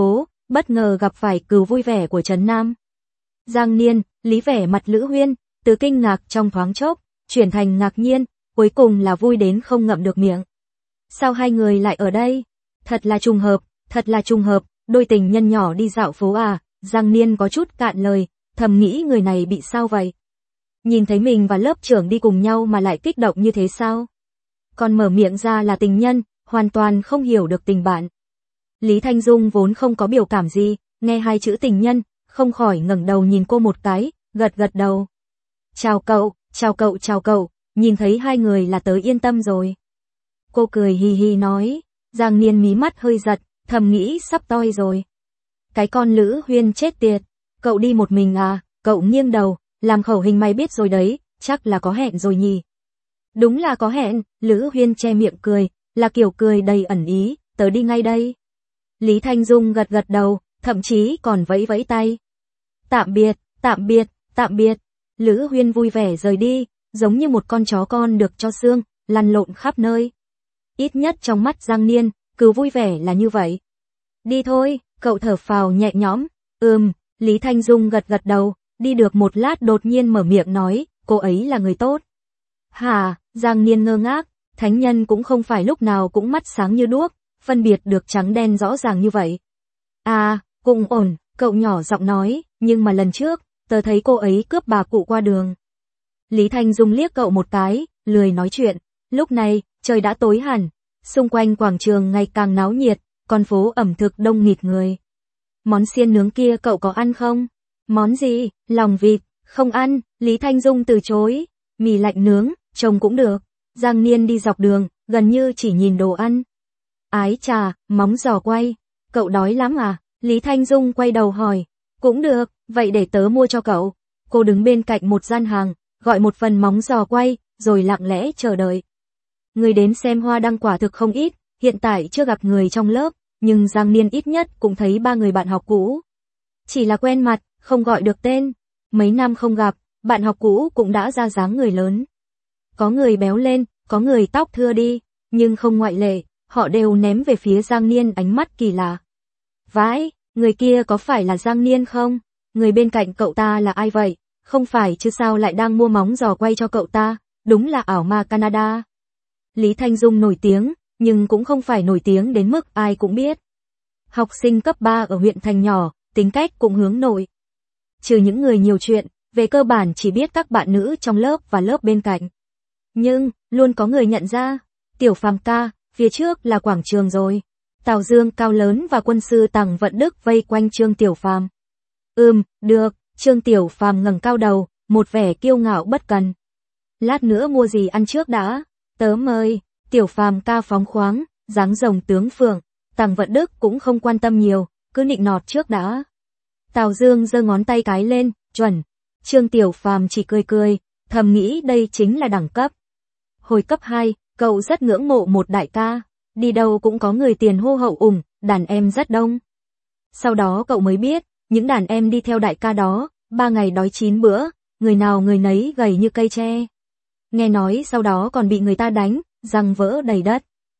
bất ngờ gặp phải Cừu vui vẻ của Trấn Nam. Giang Niên, Lý vẻ mặt Lữ Huyên, từ kinh ngạc trong thoáng chốc, chuyển thành ngạc nhiên, cuối cùng là vui đến không ngậm được miệng. Sao hai người lại ở đây? Thật là trùng hợp, thật là trùng hợp, đôi tình nhân nhỏ đi dạo phố à? Giang Niên có chút cạn lời, thầm nghĩ người này bị sao vậy? Nhìn thấy mình và lớp trưởng đi cùng nhau mà lại kích động như thế sao? Còn mở miệng ra là tình nhân, hoàn toàn không hiểu được tình bạn. Lý Thanh Dung vốn không có biểu cảm gì, nghe hai chữ tình nhân, không khỏi ngẩng đầu nhìn cô một cái, gật gật đầu. Chào cậu, chào cậu, chào cậu, nhìn thấy hai người là tớ yên tâm rồi. Cô cười hì hì nói, Giang Niên mí mắt hơi giật, thầm nghĩ sắp toi rồi. Cái con Lữ Huyên chết tiệt, cậu đi một mình à? Cậu nghiêng đầu, làm khẩu hình mày biết rồi đấy, chắc là có hẹn rồi nhỉ. Đúng là có hẹn, Lữ Huyên che miệng cười, là kiểu cười đầy ẩn ý, tớ đi ngay đây. Lý Thanh Dung gật gật đầu, thậm chí còn vẫy vẫy tay. Tạm biệt, tạm biệt, tạm biệt. Lữ Huyên vui vẻ rời đi, giống như một con chó con được cho xương, lăn lộn khắp nơi. Ít nhất trong mắt Giang Niên, cứ vui vẻ là như vậy. Đi thôi, cậu thở phào nhẹ nhõm. Ừm, Lý Thanh Dung gật gật đầu, đi được một lát đột nhiên mở miệng nói, cô ấy là người tốt. Hả, Giang Niên ngơ ngác, thánh nhân cũng không phải lúc nào cũng mắt sáng như đuốc, phân biệt được trắng đen rõ ràng như vậy. À, cũng ổn, cậu nhỏ giọng nói, nhưng mà lần trước, tớ thấy cô ấy cướp bà cụ qua đường. Lý Thanh Dung liếc cậu một cái, lười nói chuyện. Lúc này, trời đã tối hẳn, xung quanh quảng trường ngày càng náo nhiệt, con phố ẩm thực đông nghịt người. Món xiên nướng kia cậu có ăn không? Món gì? Lòng vịt, không ăn, Lý Thanh Dung từ chối. Mì lạnh nướng, trông cũng được. Giang Niên đi dọc đường, gần như chỉ nhìn đồ ăn. Ái chà, móng giò quay, cậu đói lắm à? Lý Thanh Dung quay đầu hỏi. Cũng được, vậy để tớ mua cho cậu. Cô đứng bên cạnh một gian hàng, gọi một phần móng giò quay, rồi lặng lẽ chờ đợi. Người đến xem hoa đăng quả thực không ít, hiện tại chưa gặp người trong lớp, nhưng Giang Niên ít nhất cũng thấy ba người bạn học cũ. Chỉ là quen mặt, không gọi được tên. Mấy năm không gặp, bạn học cũ cũng đã ra dáng người lớn. Có người béo lên, có người tóc thưa đi, nhưng không ngoại lệ, họ đều ném về phía Giang Niên ánh mắt kỳ lạ. Vãi, người kia có phải là Giang Niên không? Người bên cạnh cậu ta là ai vậy? Không phải chứ sao lại đang mua móng giò quay cho cậu ta? Đúng là ảo ma Canada. Lý Thanh Dung nổi tiếng, nhưng cũng không phải nổi tiếng đến mức ai cũng biết. Học sinh cấp ba ở huyện thành nhỏ, tính cách cũng hướng nội. Trừ những người nhiều chuyện, về cơ bản chỉ biết các bạn nữ trong lớp và lớp bên cạnh. Nhưng, luôn có người nhận ra, Tiểu Phàm ca, phía trước là quảng trường rồi. Tào Dương cao lớn và quân sư Tằng Vận Đức vây quanh Trương Tiểu Phàm. Ừm, được, Trương Tiểu Phàm ngẩng cao đầu, một vẻ kiêu ngạo bất cần. Lát nữa mua gì ăn trước đã, tớ mời. Tiểu Phàm ca phóng khoáng, dáng rồng tướng phượng, Tằng Vận Đức cũng không quan tâm nhiều, cứ nịnh nọt trước đã. Tào Dương giơ ngón tay cái lên, chuẩn. Trương Tiểu Phàm chỉ cười cười, thầm nghĩ đây chính là đẳng cấp. Hồi cấp hai, cậu rất ngưỡng mộ một đại ca, đi đâu cũng có người tiền hô hậu ủng, đàn em rất đông. Sau đó cậu mới biết, những đàn em đi theo đại ca đó, ba ngày đói chín bữa, người nào người nấy gầy như cây tre. Nghe nói sau đó còn bị người ta đánh, răng vỡ đầy đất.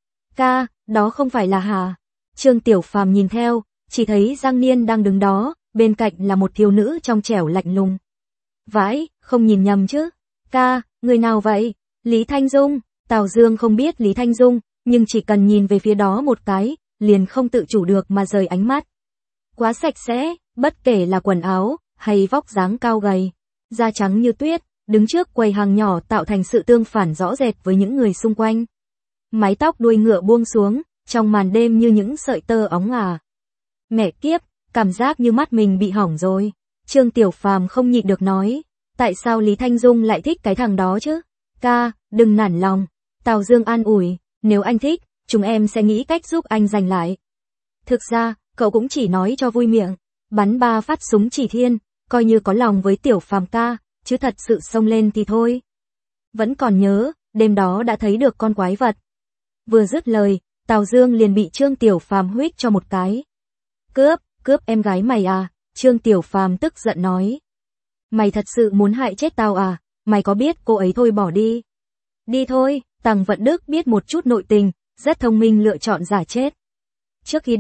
Ca, đó không phải là Hà. Trương Tiểu Phàm nhìn theo, chỉ thấy Giang Niên đang đứng đó, bên cạnh là một thiếu nữ trong trẻo lạnh lùng. Vãi, không nhìn nhầm chứ. Ca, người nào vậy? Lý Thanh Dung. Tào Dương không biết Lý Thanh Dung, nhưng chỉ cần nhìn về phía đó một cái, liền không tự chủ được mà rời ánh mắt. Quá sạch sẽ, bất kể là quần áo, hay vóc dáng cao gầy, da trắng như tuyết, đứng trước quầy hàng nhỏ tạo thành sự tương phản rõ rệt với những người xung quanh. Mái tóc đuôi ngựa buông xuống, trong màn đêm như những sợi tơ óng ả. Mẹ kiếp, cảm giác như mắt mình bị hỏng rồi. Trương Tiểu Phàm không nhịn được nói, tại sao Lý Thanh Dung lại thích cái thằng đó chứ? Ca, đừng nản lòng. Tào Dương an ủi, nếu anh thích, chúng em sẽ nghĩ cách giúp anh giành lại. Thực ra, cậu cũng chỉ nói cho vui miệng, bắn ba phát súng chỉ thiên, coi như có lòng với Tiểu Phàm ca, chứ thật sự xông lên thì thôi. Vẫn còn nhớ, đêm đó đã thấy được con quái vật. Vừa dứt lời, Tào Dương liền bị Trương Tiểu Phàm huých cho một cái. Cướp, cướp em gái mày à? Trương Tiểu Phàm tức giận nói. Mày thật sự muốn hại chết tao à? Mày có biết cô ấy thôi bỏ đi. Đi thôi, Tằng Vận Đức biết một chút nội tình, rất thông minh lựa chọn giả chết. Trước khi đi,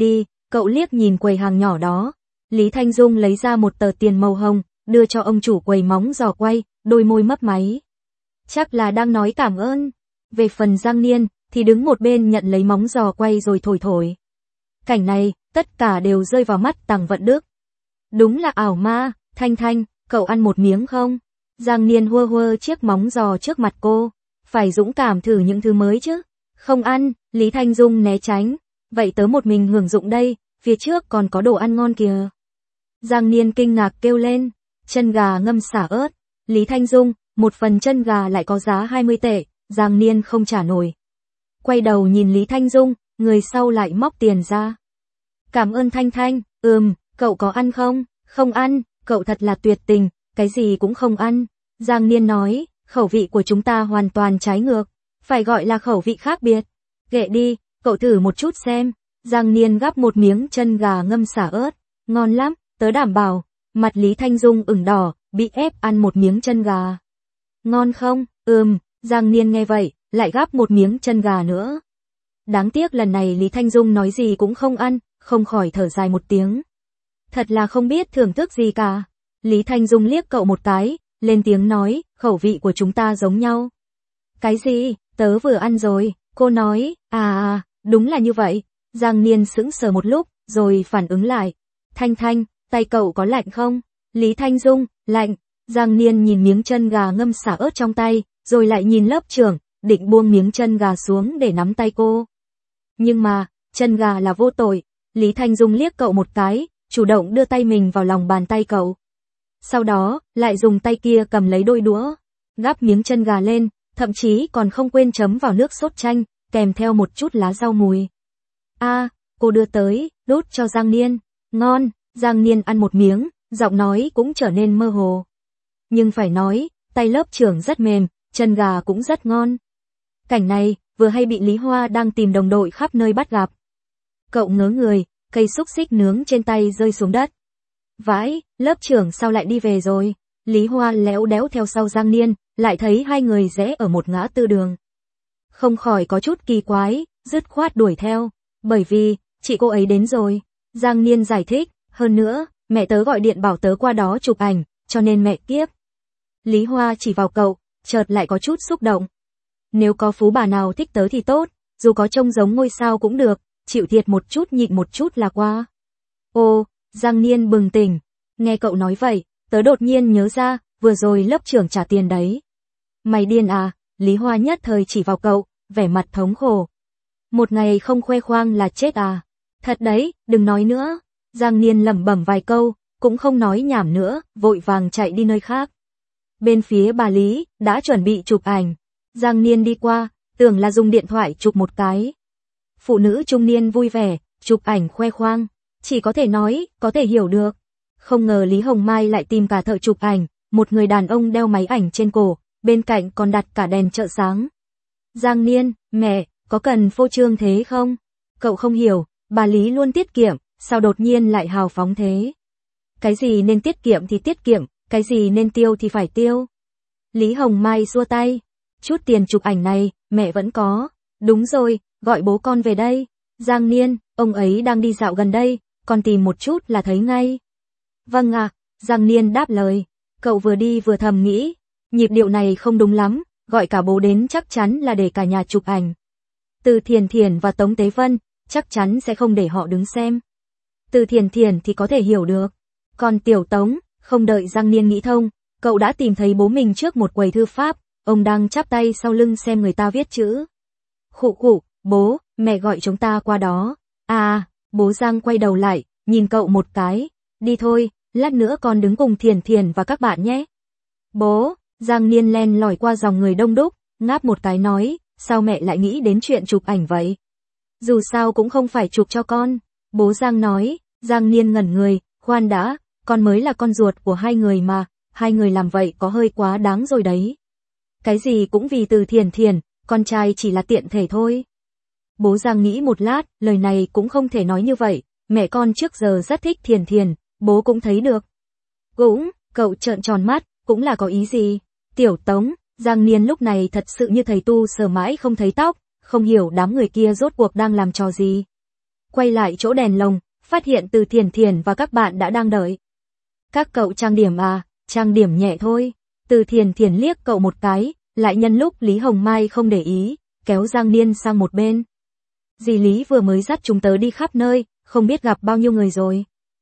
Cậu liếc nhìn quầy hàng nhỏ đó. Lý Thanh Dung lấy ra một tờ tiền màu hồng, đưa cho ông chủ quầy móng giò quay, đôi môi mấp máy. Chắc là đang nói cảm ơn. Về phần Giang Niên, thì đứng một bên nhận lấy móng giò quay rồi thổi thổi. Cảnh này, tất cả đều rơi vào mắt Tằng Vận Đức. Đúng là ảo ma. Thanh Thanh, cậu ăn một miếng không? Giang Niên hua hua chiếc móng giò trước mặt cô. Phải dũng cảm thử những thứ mới chứ. Không ăn, Lý Thanh Dung né tránh. Vậy tớ một mình hưởng dụng đây, phía trước còn có đồ ăn ngon kìa. Giang Niên kinh ngạc kêu lên. Chân gà ngâm xả ớt. Lý Thanh Dung, một phần chân gà lại có giá hai mươi tệ, Giang Niên không trả nổi. Quay đầu nhìn Lý Thanh Dung, người sau lại móc tiền ra. Cảm ơn Thanh Thanh, ừm, cậu có ăn không? Không ăn, cậu thật là tuyệt tình, cái gì cũng không ăn. Giang Niên nói, khẩu vị của chúng ta hoàn toàn trái ngược, phải gọi là khẩu vị khác biệt. Kệ đi, cậu thử một chút xem. Giang Niên gắp một miếng chân gà ngâm xả ớt, ngon lắm, tớ đảm bảo. Mặt Lý Thanh Dung ửng đỏ, bị ép ăn một miếng chân gà. Ngon không? Ừm, Giang Niên nghe vậy, lại gắp một miếng chân gà nữa. Đáng tiếc lần này Lý Thanh Dung nói gì cũng không ăn, không khỏi thở dài một tiếng. Thật là không biết thưởng thức gì cả. Lý Thanh Dung liếc cậu một cái, lên tiếng nói, khẩu vị của chúng ta giống nhau. Cái gì? Tớ vừa ăn rồi, cô nói, à à, đúng là như vậy. Giang Niên sững sờ một lúc, rồi phản ứng lại. Thanh Thanh, tay cậu có lạnh không? Lý Thanh Dung, lạnh. Giang Niên nhìn miếng chân gà ngâm xả ớt trong tay, rồi lại nhìn lớp trưởng, định buông miếng chân gà xuống để nắm tay cô. Nhưng mà, chân gà là vô tội. Lý Thanh Dung liếc cậu một cái, chủ động đưa tay mình vào lòng bàn tay cậu. Sau đó, lại dùng tay kia cầm lấy đôi đũa, gắp miếng chân gà lên, thậm chí còn không quên chấm vào nước sốt chanh, kèm theo một chút lá rau mùi. A, à, cô đưa tới, đút cho Giang Niên. Ngon. Giang Niên ăn một miếng, giọng nói cũng trở nên mơ hồ. Nhưng phải nói, tay lớp trưởng rất mềm, chân gà cũng rất ngon. Cảnh này, vừa hay bị Lý Hoa đang tìm đồng đội khắp nơi bắt gặp. Cậu ngớ người, cây xúc xích nướng trên tay rơi xuống đất. Vãi, lớp trưởng sao lại đi về rồi? Lý Hoa léo đéo theo sau Giang Niên, lại thấy hai người rẽ ở một ngã tư đường. Không khỏi có chút kỳ quái, dứt khoát đuổi theo. Bởi vì, chị cô ấy đến rồi. Giang Niên giải thích, hơn nữa, mẹ tớ gọi điện bảo tớ qua đó chụp ảnh, cho nên mẹ kiếp. Lý Hoa chỉ vào cậu, chợt lại có chút xúc động. Nếu có phú bà nào thích tớ thì tốt, dù có trông giống ngôi sao cũng được, chịu thiệt một chút nhịn một chút là qua. Ô, Giang Niên bừng tỉnh, nghe cậu nói vậy, tớ đột nhiên nhớ ra, vừa rồi lớp trưởng trả tiền đấy. Mày điên à? Lý Hoa nhất thời chỉ vào cậu, vẻ mặt thống khổ. Một ngày không khoe khoang là chết à? Thật đấy, đừng nói nữa. Giang Niên lẩm bẩm vài câu, cũng không nói nhảm nữa, vội vàng chạy đi nơi khác. Bên phía bà Lý, đã chuẩn bị chụp ảnh. Giang Niên đi qua, tưởng là dùng điện thoại chụp một cái. Phụ nữ trung niên vui vẻ, chụp ảnh khoe khoang. Chỉ có thể nói, có thể hiểu được. Không ngờ Lý Hồng Mai lại tìm cả thợ chụp ảnh, một người đàn ông đeo máy ảnh trên cổ, bên cạnh còn đặt cả đèn trợ sáng. Giang Niên, mẹ, có cần phô trương thế không? Cậu không hiểu, bà Lý luôn tiết kiệm, sao đột nhiên lại hào phóng thế? Cái gì nên tiết kiệm thì tiết kiệm, cái gì nên tiêu thì phải tiêu. Lý Hồng Mai xua tay. Chút tiền chụp ảnh này, mẹ vẫn có. Đúng rồi, gọi bố con về đây. Giang Niên, ông ấy đang đi dạo gần đây, con tìm một chút là thấy ngay. Vâng ạ, à, Giang Niên đáp lời. Cậu vừa đi vừa thầm nghĩ, nhịp điệu này không đúng lắm, gọi cả bố đến chắc chắn là để cả nhà chụp ảnh. Từ Thiền Thiền và Tống Tế Vân, chắc chắn sẽ không để họ đứng xem. Từ Thiền Thiền thì có thể hiểu được. Còn Tiểu Tống, không đợi Giang Niên nghĩ thông, cậu đã tìm thấy bố mình trước một quầy thư pháp, ông đang chắp tay sau lưng xem người ta viết chữ. Khụ khụ, bố, mẹ gọi chúng ta qua đó. À, bố Giang quay đầu lại, nhìn cậu một cái. Đi thôi, lát nữa con đứng cùng Thiền Thiền và các bạn nhé. Bố, Giang Niên len lỏi qua dòng người đông đúc, ngáp một cái nói, sao mẹ lại nghĩ đến chuyện chụp ảnh vậy? Dù sao cũng không phải chụp cho con. Bố Giang nói. Giang Niên ngẩn người, khoan đã, con mới là con ruột của hai người mà, hai người làm vậy có hơi quá đáng rồi đấy. Cái gì cũng vì Từ Thiền Thiền, con trai chỉ là tiện thể thôi. Bố Giang nghĩ một lát, lời này cũng không thể nói như vậy, mẹ con trước giờ rất thích Thiền Thiền, bố cũng thấy được. Cũng, cậu trợn tròn mắt, cũng là có ý gì? Tiểu Tống, Giang Niên lúc này thật sự như thầy tu sờ mãi không thấy tóc, không hiểu đám người kia rốt cuộc đang làm trò gì. Quay lại chỗ đèn lồng, phát hiện Từ Thiền Thiền và các bạn đã đang đợi. Các cậu trang điểm à, trang điểm nhẹ thôi. Từ Thiền Thiền liếc cậu một cái, lại nhân lúc Lý Hồng Mai không để ý, kéo Giang Niên sang một bên. Dì Lý vừa mới dắt chúng tớ đi khắp nơi, không biết gặp bao nhiêu người rồi.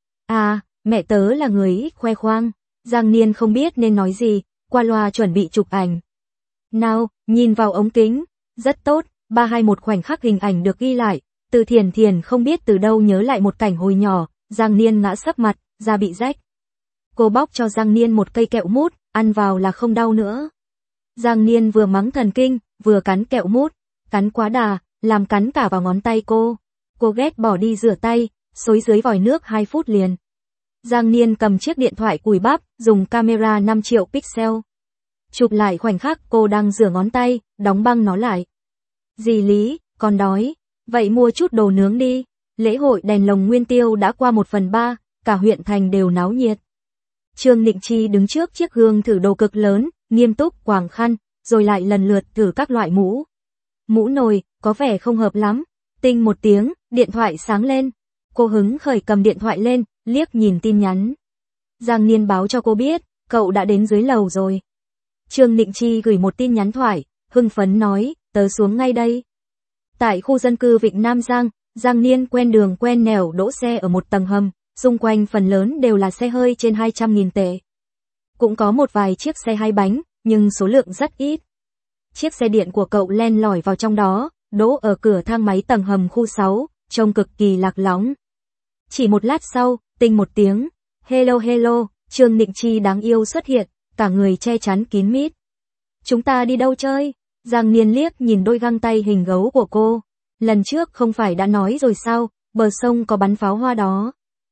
À, mẹ tớ là người ít khoe khoang. Giang Niên không biết nên nói gì, qua loa chuẩn bị chụp ảnh. Nào, nhìn vào ống kính. Rất tốt, ba hai một khoảnh khắc hình ảnh được ghi lại. Từ Thiền Thiền không biết từ đâu nhớ lại một cảnh hồi nhỏ, Giang Niên ngã sấp mặt, da bị rách. Cô bóc cho Giang Niên một cây kẹo mút, ăn vào là không đau nữa. Giang Niên vừa mắng thần kinh, vừa cắn kẹo mút, cắn quá đà, làm cắn cả vào ngón tay cô. Cô ghét bỏ đi rửa tay, xối dưới vòi nước hai phút liền. Giang Niên cầm chiếc điện thoại cùi bắp, dùng camera năm triệu pixel. Chụp lại khoảnh khắc cô đang rửa ngón tay, đóng băng nó lại. Dì Lý, con đói, vậy mua chút đồ nướng đi. Lễ hội đèn lồng Nguyên Tiêu đã qua một phần ba, cả huyện thành đều náo nhiệt. Trương Nịnh Chi đứng trước chiếc gương thử đồ cực lớn, nghiêm túc quàng khăn, rồi lại lần lượt thử các loại mũ. Mũ nồi, có vẻ không hợp lắm. Tinh một tiếng, điện thoại sáng lên. Cô hứng khởi cầm điện thoại lên, liếc nhìn tin nhắn. Giang Niên báo cho cô biết, cậu đã đến dưới lầu rồi. Trương Nịnh Chi gửi một tin nhắn thoại, hưng phấn nói, tớ xuống ngay đây. Tại khu dân cư Vịnh Nam Giang, Giang Niên quen đường quen nẻo đỗ xe ở một tầng hầm, xung quanh phần lớn đều là xe hơi trên hai trăm nghìn tệ. Cũng có một vài chiếc xe hai bánh, nhưng số lượng rất ít. Chiếc xe điện của cậu len lỏi vào trong đó, đỗ ở cửa thang máy tầng hầm khu sáu, trông cực kỳ lạc lõng. Chỉ một lát sau, tinh một tiếng, hello hello, Trương Nịnh Chi đáng yêu xuất hiện, cả người che chắn kín mít. Chúng ta đi đâu chơi? Giang Niên liếc nhìn đôi găng tay hình gấu của cô. Lần trước không phải đã nói rồi sao, bờ sông có bắn pháo hoa đó.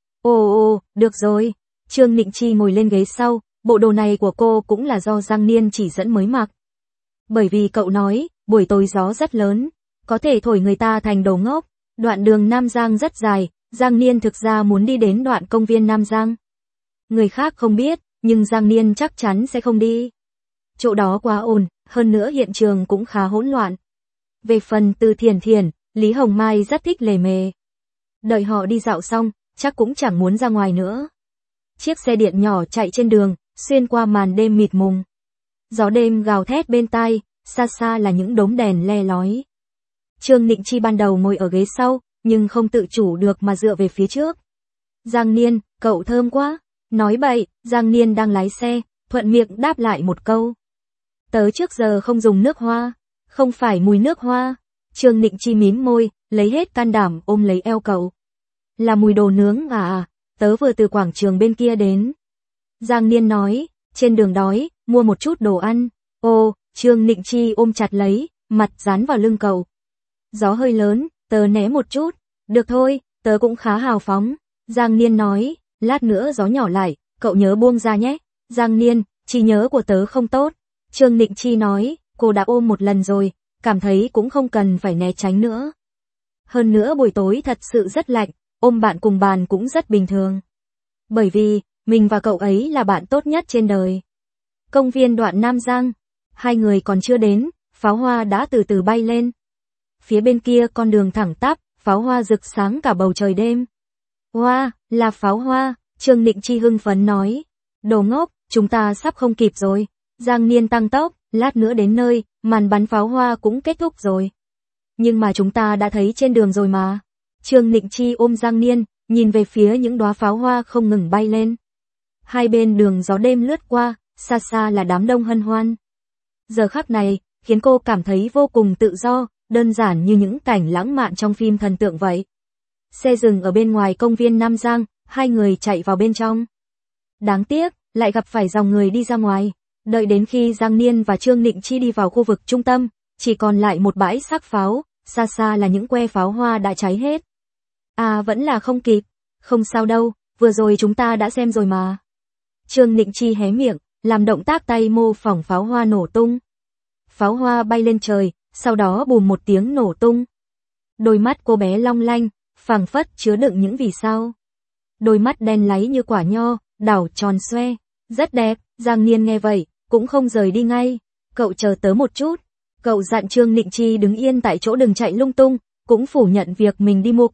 Ồ ồ, được rồi. Trương Nịnh Chi ngồi lên ghế sau, bộ đồ này của cô cũng là do Giang Niên chỉ dẫn mới mặc. Bởi vì cậu nói, buổi tối gió rất lớn, có thể thổi người ta thành đồ ngốc. Đoạn đường Nam Giang rất dài, Giang Niên thực ra muốn đi đến đoạn công viên Nam Giang. Người khác không biết, nhưng Giang Niên chắc chắn sẽ không đi. Chỗ đó quá ồn, hơn nữa hiện trường cũng khá hỗn loạn. Về phần Từ Thiền Thiền, Lý Hồng Mai rất thích lề mề. Đợi họ đi dạo xong, chắc cũng chẳng muốn ra ngoài nữa. Chiếc xe điện nhỏ chạy trên đường, xuyên qua màn đêm mịt mùng. Gió đêm gào thét bên tai, xa xa là những đốm đèn le lói. Trương Nịnh Chi ban đầu ngồi ở ghế sau, nhưng không tự chủ được mà dựa về phía trước. Giang Niên, cậu thơm quá. Nói bậy, Giang Niên đang lái xe, thuận miệng đáp lại một câu. Tớ trước giờ không dùng nước hoa, không phải mùi nước hoa. Trương Nịnh Chi mím môi, lấy hết can đảm ôm lấy eo cậu. Là mùi đồ nướng à, tớ vừa từ quảng trường bên kia đến. Giang Niên nói, trên đường đói, mua một chút đồ ăn. Ô, Trương Nịnh Chi ôm chặt lấy, mặt dán vào lưng cậu. Gió hơi lớn, tớ né một chút. Được thôi, tớ cũng khá hào phóng. Giang Niên nói, lát nữa gió nhỏ lại, cậu nhớ buông ra nhé. Giang Niên, trí nhớ của tớ không tốt. Trương Nịnh Chi nói, cô đã ôm một lần rồi, cảm thấy cũng không cần phải né tránh nữa. Hơn nữa buổi tối thật sự rất lạnh, ôm bạn cùng bàn cũng rất bình thường. Bởi vì, mình và cậu ấy là bạn tốt nhất trên đời. Công viên đoạn Nam Giang, hai người còn chưa đến, pháo hoa đã từ từ bay lên. Phía bên kia con đường thẳng tắp, pháo hoa rực sáng cả bầu trời đêm. Hoa, wow, là pháo hoa, Trương Nịnh Chi hưng phấn nói. Đồ ngốc, chúng ta sắp không kịp rồi. Giang Niên tăng tốc, lát nữa đến nơi, màn bắn pháo hoa cũng kết thúc rồi. Nhưng mà chúng ta đã thấy trên đường rồi mà. Trương Nịnh Chi ôm Giang Niên, nhìn về phía những đóa pháo hoa không ngừng bay lên. Hai bên đường gió đêm lướt qua, xa xa là đám đông hân hoan. Giờ khắc này, khiến cô cảm thấy vô cùng tự do, đơn giản như những cảnh lãng mạn trong phim thần tượng vậy. Xe dừng ở bên ngoài công viên Nam Giang, hai người chạy vào bên trong. Đáng tiếc, lại gặp phải dòng người đi ra ngoài. Đợi đến khi Giang Niên và Trương Nịnh Chi đi vào khu vực trung tâm, chỉ còn lại một bãi xác pháo, xa xa là những que pháo hoa đã cháy hết. À vẫn là không kịp, không sao đâu, vừa rồi chúng ta đã xem rồi mà. Trương Nịnh Chi hé miệng, làm động tác tay mô phỏng pháo hoa nổ tung. Pháo hoa bay lên trời, sau đó bùm một tiếng nổ tung. Đôi mắt cô bé long lanh, phảng phất chứa đựng những vì sao. Đôi mắt đen láy như quả nho, đảo tròn xoe, rất đẹp. Giang Niên nghe vậy, cũng không rời đi ngay. Cậu chờ tớ một chút. Cậu dặn Trương Nịnh Chi đứng yên tại chỗ đừng chạy lung tung, cũng phủ nhận việc mình đi mua quýt,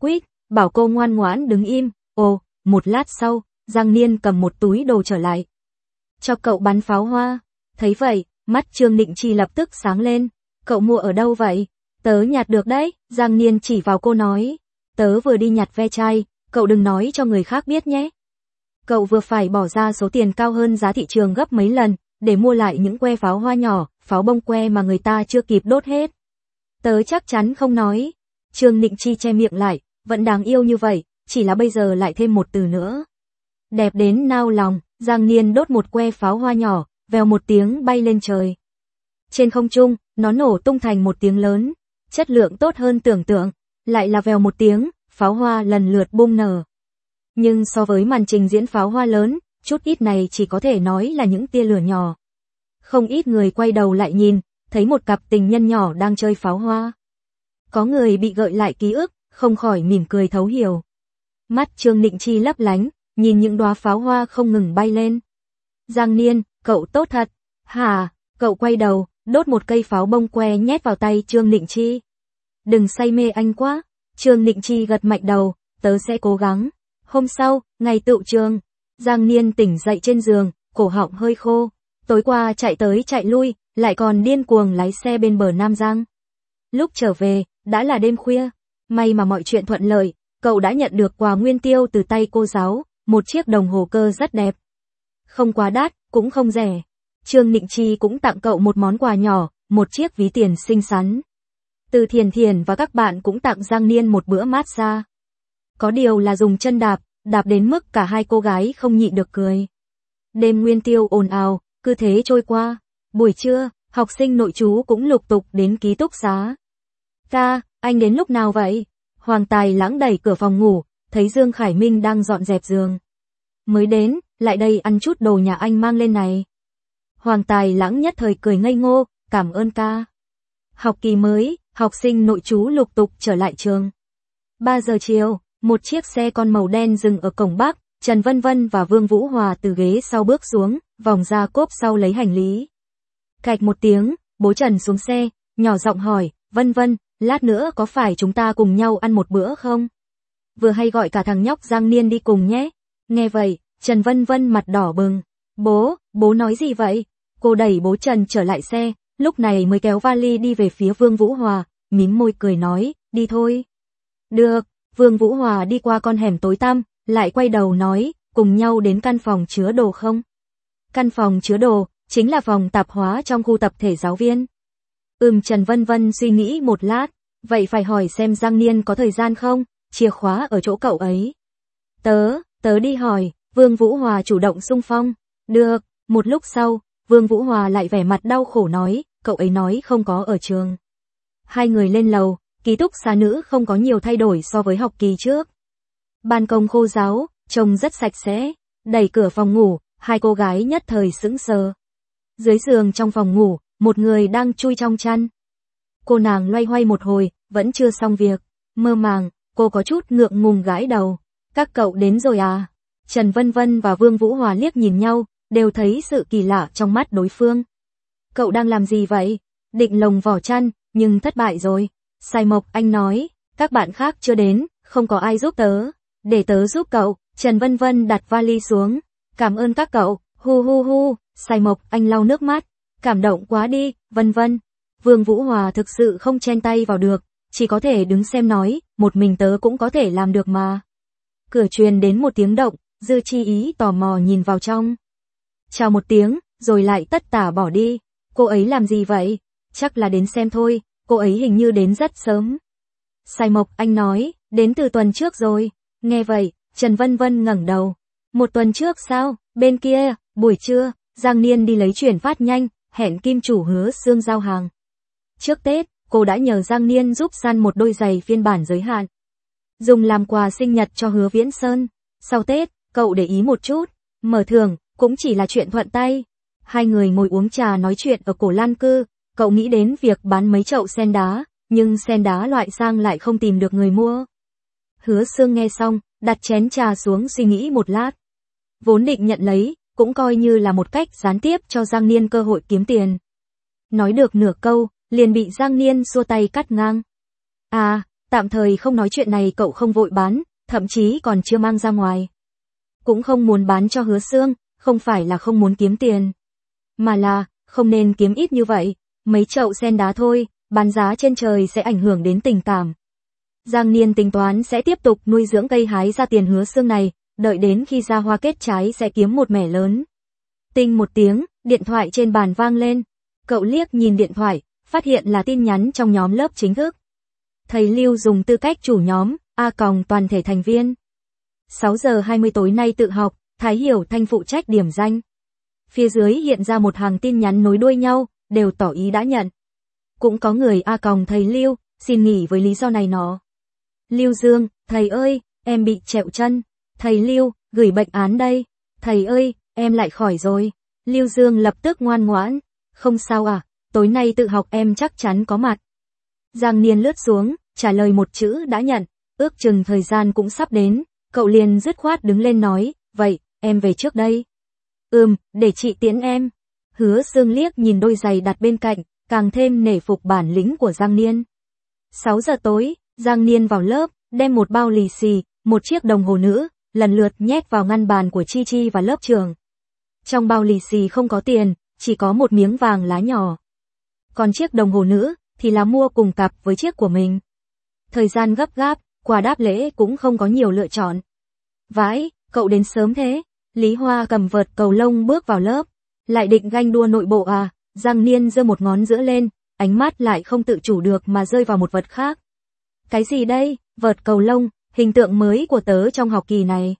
bảo cô ngoan ngoãn đứng im. Ồ, một lát sau, Giang Niên cầm một túi đồ trở lại. Cho cậu bắn pháo hoa. Thấy vậy, mắt Trương Định Chi lập tức sáng lên. Cậu mua ở đâu vậy? Tớ nhặt được đấy, Giang Niên chỉ vào cô nói. Tớ vừa đi nhặt ve chai, cậu đừng nói cho người khác biết nhé. Cậu vừa phải bỏ ra số tiền cao hơn giá thị trường gấp mấy lần, để mua lại những que pháo hoa nhỏ, pháo bông que mà người ta chưa kịp đốt hết. Tớ chắc chắn không nói. Trương Định Chi che miệng lại, vẫn đáng yêu như vậy, chỉ là bây giờ lại thêm một từ nữa. Đẹp đến nao lòng, Giang Niên đốt một que pháo hoa nhỏ, vèo một tiếng bay lên trời. Trên không trung, nó nổ tung thành một tiếng lớn, chất lượng tốt hơn tưởng tượng, lại là vèo một tiếng, pháo hoa lần lượt bung nở. Nhưng so với màn trình diễn pháo hoa lớn, chút ít này chỉ có thể nói là những tia lửa nhỏ. Không ít người quay đầu lại nhìn, thấy một cặp tình nhân nhỏ đang chơi pháo hoa. Có người bị gợi lại ký ức, không khỏi mỉm cười thấu hiểu. Mắt Trương Định Chi lấp lánh, nhìn những đóa pháo hoa không ngừng bay lên. Giang Niên, cậu tốt thật. Hả, cậu quay đầu, đốt một cây pháo bông que nhét vào tay Trương Định Chi. Đừng say mê anh quá. Trương Định Chi gật mạnh đầu, tớ sẽ cố gắng. Hôm sau, ngày tựu trường, Giang Niên tỉnh dậy trên giường, cổ họng hơi khô. Tối qua chạy tới chạy lui, lại còn điên cuồng lái xe bên bờ Nam Giang. Lúc trở về, đã là đêm khuya. May mà mọi chuyện thuận lợi, cậu đã nhận được quà nguyên tiêu từ tay cô giáo, một chiếc đồng hồ cơ rất đẹp. Không quá đắt, cũng không rẻ. Trương Định Chi cũng tặng cậu một món quà nhỏ, một chiếc ví tiền xinh xắn. Từ Thiền Thiền và các bạn cũng tặng Giang Niên một bữa massage. Có điều là dùng chân đạp, đạp đến mức cả hai cô gái không nhịn được cười. Đêm nguyên tiêu ồn ào, cứ thế trôi qua. Buổi trưa, học sinh nội trú cũng lục tục đến ký túc xá. Ca, anh đến lúc nào vậy? Hoàng Tài Lãng đẩy cửa phòng ngủ, thấy Dương Khải Minh đang dọn dẹp giường. Mới đến, lại đây ăn chút đồ nhà anh mang lên này. Hoàng Tài Lãng nhất thời cười ngây ngô, cảm ơn ca. Học kỳ mới, học sinh nội trú lục tục trở lại trường. ba giờ chiều, một chiếc xe con màu đen dừng ở cổng Bắc, Trần Vân Vân và Vương Vũ Hòa từ ghế sau bước xuống, vòng ra cốp sau lấy hành lý. Cạch một tiếng, bố Trần xuống xe, nhỏ giọng hỏi, Vân Vân, lát nữa có phải chúng ta cùng nhau ăn một bữa không? Vừa hay gọi cả thằng nhóc Giang Niên đi cùng nhé. Nghe vậy, Trần Vân Vân mặt đỏ bừng. Bố, bố nói gì vậy? Cô đẩy bố Trần trở lại xe, lúc này mới kéo vali đi về phía Vương Vũ Hòa, mím môi cười nói, đi thôi. Được, Vương Vũ Hòa đi qua con hẻm tối tăm, lại quay đầu nói, cùng nhau đến căn phòng chứa đồ không? Căn phòng chứa đồ, chính là phòng tạp hóa trong khu tập thể giáo viên. Ừm, Trần Vân Vân suy nghĩ một lát, vậy phải hỏi xem Giang Niên có thời gian không, chìa khóa ở chỗ cậu ấy. Tớ, tớ đi hỏi, Vương Vũ Hòa chủ động xung phong. Được, một lúc sau, Vương Vũ Hòa lại vẻ mặt đau khổ nói, cậu ấy nói không có ở trường. Hai người lên lầu, ký túc xá nữ không có nhiều thay đổi so với học kỳ trước. Ban công khô ráo, trông rất sạch sẽ, đẩy cửa phòng ngủ, hai cô gái nhất thời sững sờ. Dưới giường trong phòng ngủ, một người đang chui trong chăn. Cô nàng loay hoay một hồi, vẫn chưa xong việc, mơ màng, cô có chút ngượng ngùng gãi đầu. Các cậu đến rồi à? Trần Vân Vân và Vương Vũ Hòa liếc nhìn nhau, đều thấy sự kỳ lạ trong mắt đối phương. Cậu đang làm gì vậy? Định lồng vỏ chăn, nhưng thất bại rồi. Sai Mộc Anh nói, các bạn khác chưa đến, không có ai giúp tớ. Để tớ giúp cậu. Trần Vân Vân đặt vali xuống. Cảm ơn các cậu, hu hu hu. Sai Mộc Anh lau nước mắt. Cảm động quá đi, Vân Vân. Vương Vũ Hòa thực sự không chen tay vào được, chỉ có thể đứng xem nói, một mình tớ cũng có thể làm được mà. Cửa truyền đến một tiếng động, Dư Chi Ý tò mò nhìn vào trong. Chào một tiếng, rồi lại tất tả bỏ đi. Cô ấy làm gì vậy? Chắc là đến xem thôi, cô ấy hình như đến rất sớm. Sai Mộc Anh nói, đến từ tuần trước rồi. Nghe vậy, Trần Vân Vân ngẩng đầu. Một tuần trước sao? Bên kia, buổi trưa, Giang Niên đi lấy chuyển phát nhanh, hẹn kim chủ Hứa Sương giao hàng. Trước Tết, cô đã nhờ Giang Niên giúp săn một đôi giày phiên bản giới hạn, dùng làm quà sinh nhật cho Hứa Viễn Sơn. Sau Tết, cậu để ý một chút, mở thưởng, cũng chỉ là chuyện thuận tay. Hai người ngồi uống trà nói chuyện ở cổ Lan Cư, cậu nghĩ đến việc bán mấy chậu sen đá, nhưng sen đá loại sang lại không tìm được người mua. Hứa Sương nghe xong, đặt chén trà xuống suy nghĩ một lát. Vốn định nhận lấy, cũng coi như là một cách gián tiếp cho Giang Niên cơ hội kiếm tiền. Nói được nửa câu, liền bị Giang Niên xua tay cắt ngang. À, Tạm thời không nói chuyện này cậu không vội bán, thậm chí còn chưa mang ra ngoài. Cũng không muốn bán cho Hứa Xương, không phải là không muốn kiếm tiền. Mà là, không nên kiếm ít như vậy, mấy chậu sen đá thôi, bán giá trên trời sẽ ảnh hưởng đến tình cảm. Giang Niên tính toán sẽ tiếp tục nuôi dưỡng cây hái ra tiền Hứa Xương này, đợi đến khi ra hoa kết trái sẽ kiếm một mẻ lớn. Tinh một tiếng, điện thoại trên bàn vang lên. Cậu liếc nhìn điện thoại, phát hiện là tin nhắn trong nhóm lớp chính thức. Thầy Lưu dùng tư cách chủ nhóm, A còng toàn thể thành viên. sáu giờ hai mươi tối nay tự học, Thái Hiểu Thanh phụ trách điểm danh. Phía dưới hiện ra một hàng tin nhắn nối đuôi nhau, đều tỏ ý đã nhận. Cũng có người A còng thầy Lưu, xin nghỉ với lý do này nó. Lưu Dương, thầy ơi, em bị trẹo chân. Thầy Lưu, gửi bệnh án đây. Thầy ơi, em lại khỏi rồi. Lưu Dương lập tức ngoan ngoãn. Không sao à, tối nay tự học em chắc chắn có mặt. Giang Niên lướt xuống, trả lời một chữ đã nhận, ước chừng thời gian cũng sắp đến, cậu liền dứt khoát đứng lên nói, vậy, em về trước đây. Ừm, để chị tiễn em. Hứa Xương liếc nhìn đôi giày đặt bên cạnh, càng thêm nể phục bản lĩnh của Giang Niên. sáu giờ tối, Giang Niên vào lớp, đem một bao lì xì, một chiếc đồng hồ nữ, lần lượt nhét vào ngăn bàn của Chi Chi và lớp trưởng. Trong bao lì xì không có tiền, chỉ có một miếng vàng lá nhỏ. Còn chiếc đồng hồ nữ, thì là mua cùng cặp với chiếc của mình. Thời gian gấp gáp, quà đáp lễ cũng không có nhiều lựa chọn. Vãi, cậu đến sớm thế. Lý Hoa cầm vợt cầu lông bước vào lớp. Lại định ganh đua nội bộ à, Giang Niên giơ một ngón giữa lên, ánh mắt lại không tự chủ được mà rơi vào một vật khác. Cái gì đây, vợt cầu lông, hình tượng mới của tớ trong học kỳ này.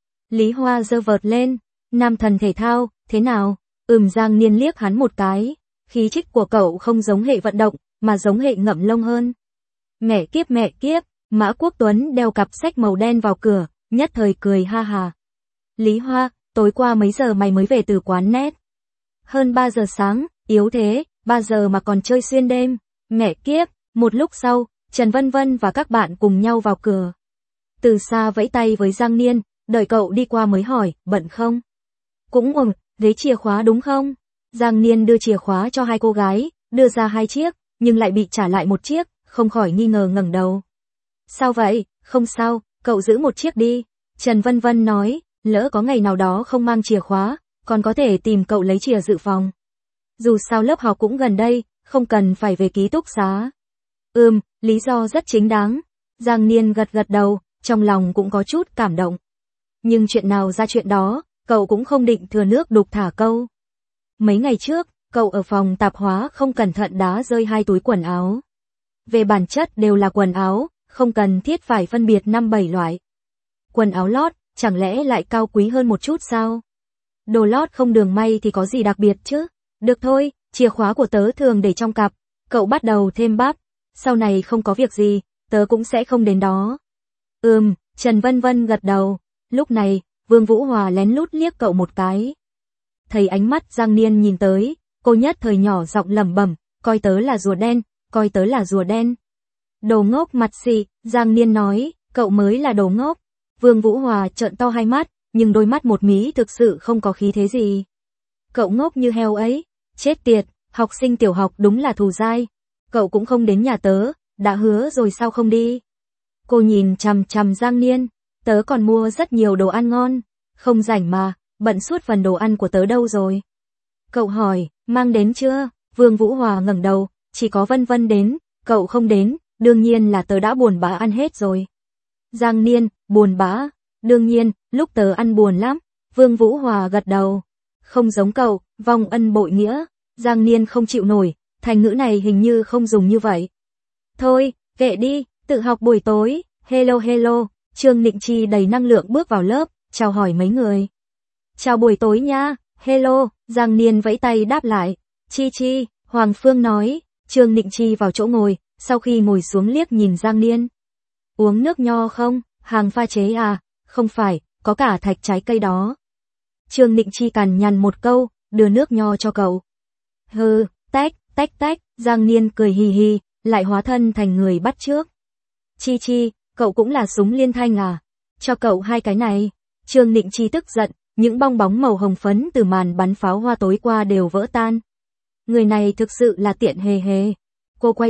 Lý Hoa giơ vợt lên, nam thần thể thao, thế nào? Ừm Giang Niên liếc hắn một cái, khí chất của cậu không giống hệ vận động, mà giống hệ ngậm lông hơn. Mẹ kiếp mẹ kiếp, Mã Quốc Tuấn đeo cặp sách màu đen vào cửa, nhất thời cười ha hà. Lý Hoa, tối qua mấy giờ mày mới về từ quán net? Hơn ba giờ sáng, yếu thế, ba giờ mà còn chơi xuyên đêm. Mẹ kiếp, một lúc sau, Trần Vân Vân và các bạn cùng nhau vào cửa. Từ xa vẫy tay với Giang Niên, đợi cậu đi qua mới hỏi, bận không? Cũng ừm, lấy chìa khóa đúng không? Giang Niên đưa chìa khóa cho hai cô gái, đưa ra hai chiếc, nhưng lại bị trả lại một chiếc, không khỏi nghi ngờ ngẩng đầu. Sao vậy? Không sao, cậu giữ một chiếc đi. Trần Vân Vân nói, lỡ có ngày nào đó không mang chìa khóa, còn có thể tìm cậu lấy chìa dự phòng. Dù sao lớp học cũng gần đây, không cần phải về ký túc xá. Ừm, lý do rất chính đáng. Giang Niên gật gật đầu, trong lòng cũng có chút cảm động. Nhưng chuyện nào ra chuyện đó, cậu cũng không định thừa nước đục thả câu. Mấy ngày trước, cậu ở phòng tạp hóa không cẩn thận đá rơi hai túi quần áo. Về bản chất đều là quần áo, không cần thiết phải phân biệt năm bảy loại. Quần áo lót, chẳng lẽ lại cao quý hơn một chút sao? Đồ lót không đường may thì có gì đặc biệt chứ? Được thôi, chìa khóa của tớ thường để trong cặp. Cậu bắt đầu thêm bắp. Sau này không có việc gì, tớ cũng sẽ không đến đó. Ừm, Trần Vân Vân gật đầu. Lúc này, Vương Vũ Hòa lén lút liếc cậu một cái. Thấy ánh mắt Giang Niên nhìn tới, cô nhất thời nhỏ giọng lẩm bẩm, coi tớ là rùa đen, coi tớ là rùa đen. Đồ ngốc mặt xị, Giang Niên nói, cậu mới là đồ ngốc. Vương Vũ Hòa trợn to hai mắt, nhưng đôi mắt một mí thực sự không có khí thế gì. Cậu ngốc như heo ấy, chết tiệt, học sinh tiểu học đúng là thù dai. Cậu cũng không đến nhà tớ, đã hứa rồi sao không đi. Cô nhìn chằm chằm Giang Niên, tớ còn mua rất nhiều đồ ăn ngon, không rảnh mà, bận suốt phần đồ ăn của tớ đâu rồi. Cậu hỏi, mang đến chưa? Vương Vũ Hòa ngẩng đầu, chỉ có Vân Vân đến, cậu không đến, đương nhiên là tớ đã buồn bã ăn hết rồi. Giang Niên, buồn bã, đương nhiên, lúc tớ ăn buồn lắm. Vương Vũ Hòa gật đầu. Không giống cậu, vong ân bội nghĩa. Giang Niên không chịu nổi, thành ngữ này hình như không dùng như vậy. Thôi, kệ đi, tự học buổi tối. Hello hello, Trương Nịnh Chi đầy năng lượng bước vào lớp, chào hỏi mấy người. Chào buổi tối nha, hello, Giang Niên vẫy tay đáp lại. Chi Chi, Hoàng Phương nói. Trương Nịnh Chi vào chỗ ngồi, sau khi ngồi xuống liếc nhìn Giang Niên. Uống nước nho không? Hàng pha chế à? Không phải, có cả thạch trái cây đó. Trương Nịnh Chi cằn nhằn một câu, đưa nước nho cho cậu. Hừ, tách, tách tách, Giang Niên cười hì hì, lại hóa thân thành người bắt trước. Chi Chi, cậu cũng là súng liên thanh à? Cho cậu hai cái này. Trương Nịnh Chi tức giận, những bong bóng màu hồng phấn từ màn bắn pháo hoa tối qua đều vỡ tan. Người này thực sự là tiện hề hề. Cô quay đầu,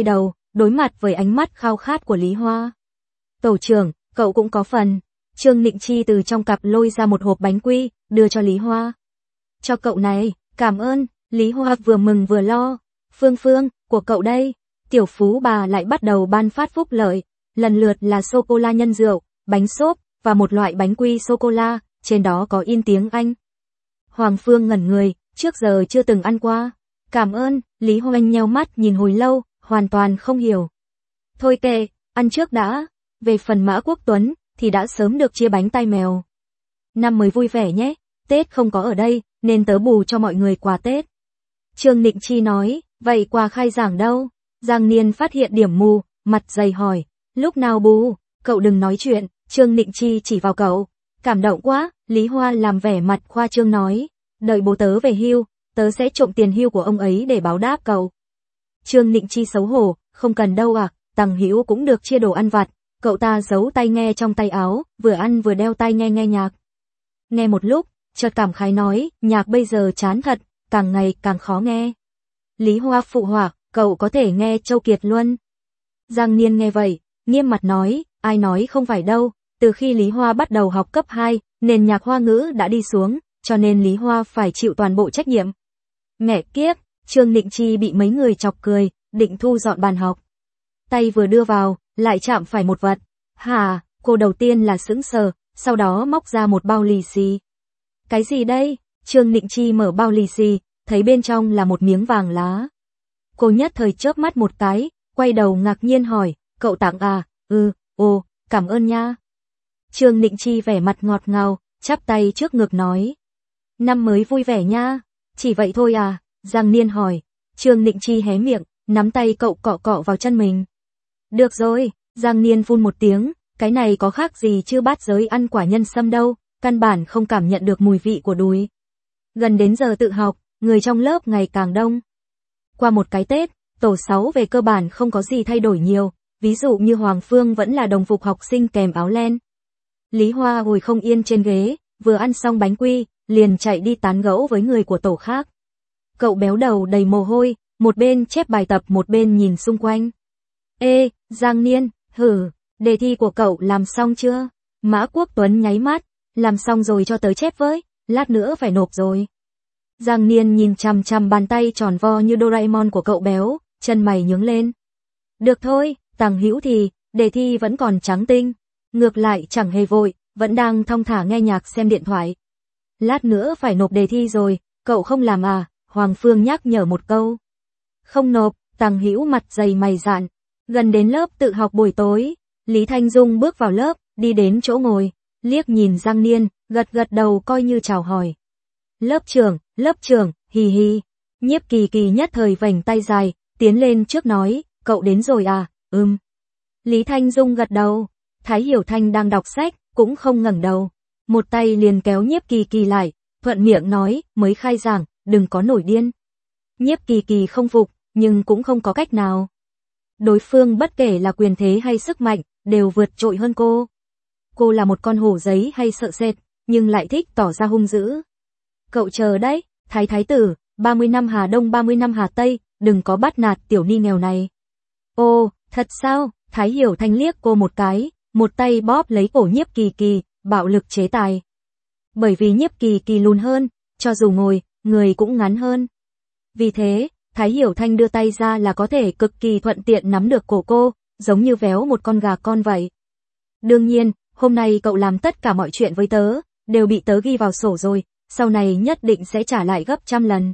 đối mặt với ánh mắt khao khát của Lý Hoa. Tổ trưởng, cậu cũng có phần. Trương Nịnh Chi từ trong cặp lôi ra một hộp bánh quy, đưa cho Lý Hoa. Cho cậu này, cảm ơn. Lý Hoa vừa mừng vừa lo. Phương Phương, của cậu đây. Tiểu phú bà lại bắt đầu ban phát phúc lợi, lần lượt là sô-cô-la nhân rượu, bánh xốp, và một loại bánh quy sô-cô-la, trên đó có in tiếng Anh. Hoàng Phương ngẩn người, trước giờ chưa từng ăn qua. Cảm ơn. Lý Hoa nheo mắt nhìn hồi lâu, hoàn toàn không hiểu. Thôi kệ, ăn trước đã. Về phần Mã Quốc Tuấn, thì đã sớm được chia bánh tai mèo. Năm mới vui vẻ nhé, Tết không có ở đây, nên tớ bù cho mọi người quà Tết. Trương Nịnh Chi nói, vậy quà khai giảng đâu? Giang Niên phát hiện điểm mù, mặt dày hỏi, lúc nào bù? Cậu đừng nói chuyện. Trương Nịnh Chi chỉ vào cậu. Cảm động quá. Lý Hoa làm vẻ mặt khoa trương nói, đợi bố tớ về hưu, tớ sẽ trộm tiền hưu của ông ấy để báo đáp cậu. Trương Nịnh Chi xấu hổ, không cần đâu à, Tằng Hữu cũng được chia đồ ăn vặt. Cậu ta giấu tai nghe trong tay áo, vừa ăn vừa đeo tai nghe nghe nhạc. Nghe một lúc, chợt cảm khái nói, nhạc bây giờ chán thật, càng ngày càng khó nghe. Lý Hoa phụ họa, cậu có thể nghe Châu Kiệt Luân. Giang Niên nghe vậy, nghiêm mặt nói, ai nói không phải đâu, từ khi Lý Hoa bắt đầu học cấp hai, nền nhạc Hoa ngữ đã đi xuống, cho nên Lý Hoa phải chịu toàn bộ trách nhiệm. Mẹ kiếp, Trương Nịnh Chi bị mấy người chọc cười, định thu dọn bàn học. Tay vừa đưa vào, lại chạm phải một vật. Hả, cô đầu tiên là sững sờ, sau đó móc ra một bao lì xì. Cái gì đây? Trương Nịnh Chi mở bao lì xì, thấy bên trong là một miếng vàng lá. Cô nhất thời chớp mắt một cái, quay đầu ngạc nhiên hỏi, cậu tặng à? Ừ, ồ, cảm ơn nha. Trương Nịnh Chi vẻ mặt ngọt ngào, chắp tay trước ngực nói. Năm mới vui vẻ nha. Chỉ vậy thôi à? Giang Niên hỏi. Trương Nịnh Chi hé miệng, nắm tay cậu cọ cọ vào chân mình. Được rồi, Giang Niên phun một tiếng, cái này có khác gì chứ bát giới ăn quả nhân sâm đâu, căn bản không cảm nhận được mùi vị của đùi. Gần đến giờ tự học, người trong lớp ngày càng đông. Qua một cái Tết, tổ sáu về cơ bản không có gì thay đổi nhiều, ví dụ như Hoàng Phương vẫn là đồng phục học sinh kèm áo len. Lý Hoa ngồi không yên trên ghế, vừa ăn xong bánh quy, liền chạy đi tán gẫu với người của tổ khác. Cậu béo đầu đầy mồ hôi, một bên chép bài tập một bên nhìn xung quanh. Ê, Giang Niên, hử, đề thi của cậu làm xong chưa? Mã Quốc Tuấn nháy mắt, làm xong rồi cho tớ chép với, lát nữa phải nộp rồi. Giang Niên nhìn chằm chằm bàn tay tròn vo như Doraemon của cậu béo, chân mày nhướng lên. Được thôi, Tằng Hữu thì, đề thi vẫn còn trắng tinh. Ngược lại chẳng hề vội, vẫn đang thong thả nghe nhạc xem điện thoại. Lát nữa phải nộp đề thi rồi, cậu không làm à? Hoàng Phương nhắc nhở một câu. Không nộp, Tằng Hữu mặt dày mày dạn. Gần đến lớp tự học buổi tối, Lý Thanh Dung bước vào lớp, đi đến chỗ ngồi, liếc nhìn Giang Niên, gật gật đầu coi như chào hỏi. Lớp trưởng, lớp trưởng, hì hì. Nhiếp Kỳ Kỳ nhất thời vành tay dài, tiến lên trước nói, cậu đến rồi à? Ừm. Lý Thanh Dung gật đầu. Thái Hiểu Thanh đang đọc sách, cũng không ngẩng đầu. Một tay liền kéo Nhiếp Kỳ Kỳ lại, thuận miệng nói, mới khai giảng, đừng có nổi điên. Nhiếp Kỳ Kỳ không phục, nhưng cũng không có cách nào. Đối phương bất kể là quyền thế hay sức mạnh, đều vượt trội hơn cô. Cô là một con hổ giấy hay sợ sệt, nhưng lại thích tỏ ra hung dữ. Cậu chờ đấy, Thái Thái tử, ba mươi năm Hà Đông ba mươi năm Hà Tây, đừng có bắt nạt tiểu ni nghèo này. Ồ, thật sao? Thái Hiểu Thanh liếc cô một cái, một tay bóp lấy cổ Nhiếp Kỳ Kỳ, bạo lực chế tài. Bởi vì Nhiếp Kỳ Kỳ lùn hơn, cho dù ngồi, người cũng ngắn hơn. Vì thế, Thái Hiểu Thanh đưa tay ra là có thể cực kỳ thuận tiện nắm được cổ cô, giống như véo một con gà con vậy. Đương nhiên, hôm nay cậu làm tất cả mọi chuyện với tớ, đều bị tớ ghi vào sổ rồi, sau này nhất định sẽ trả lại gấp trăm lần.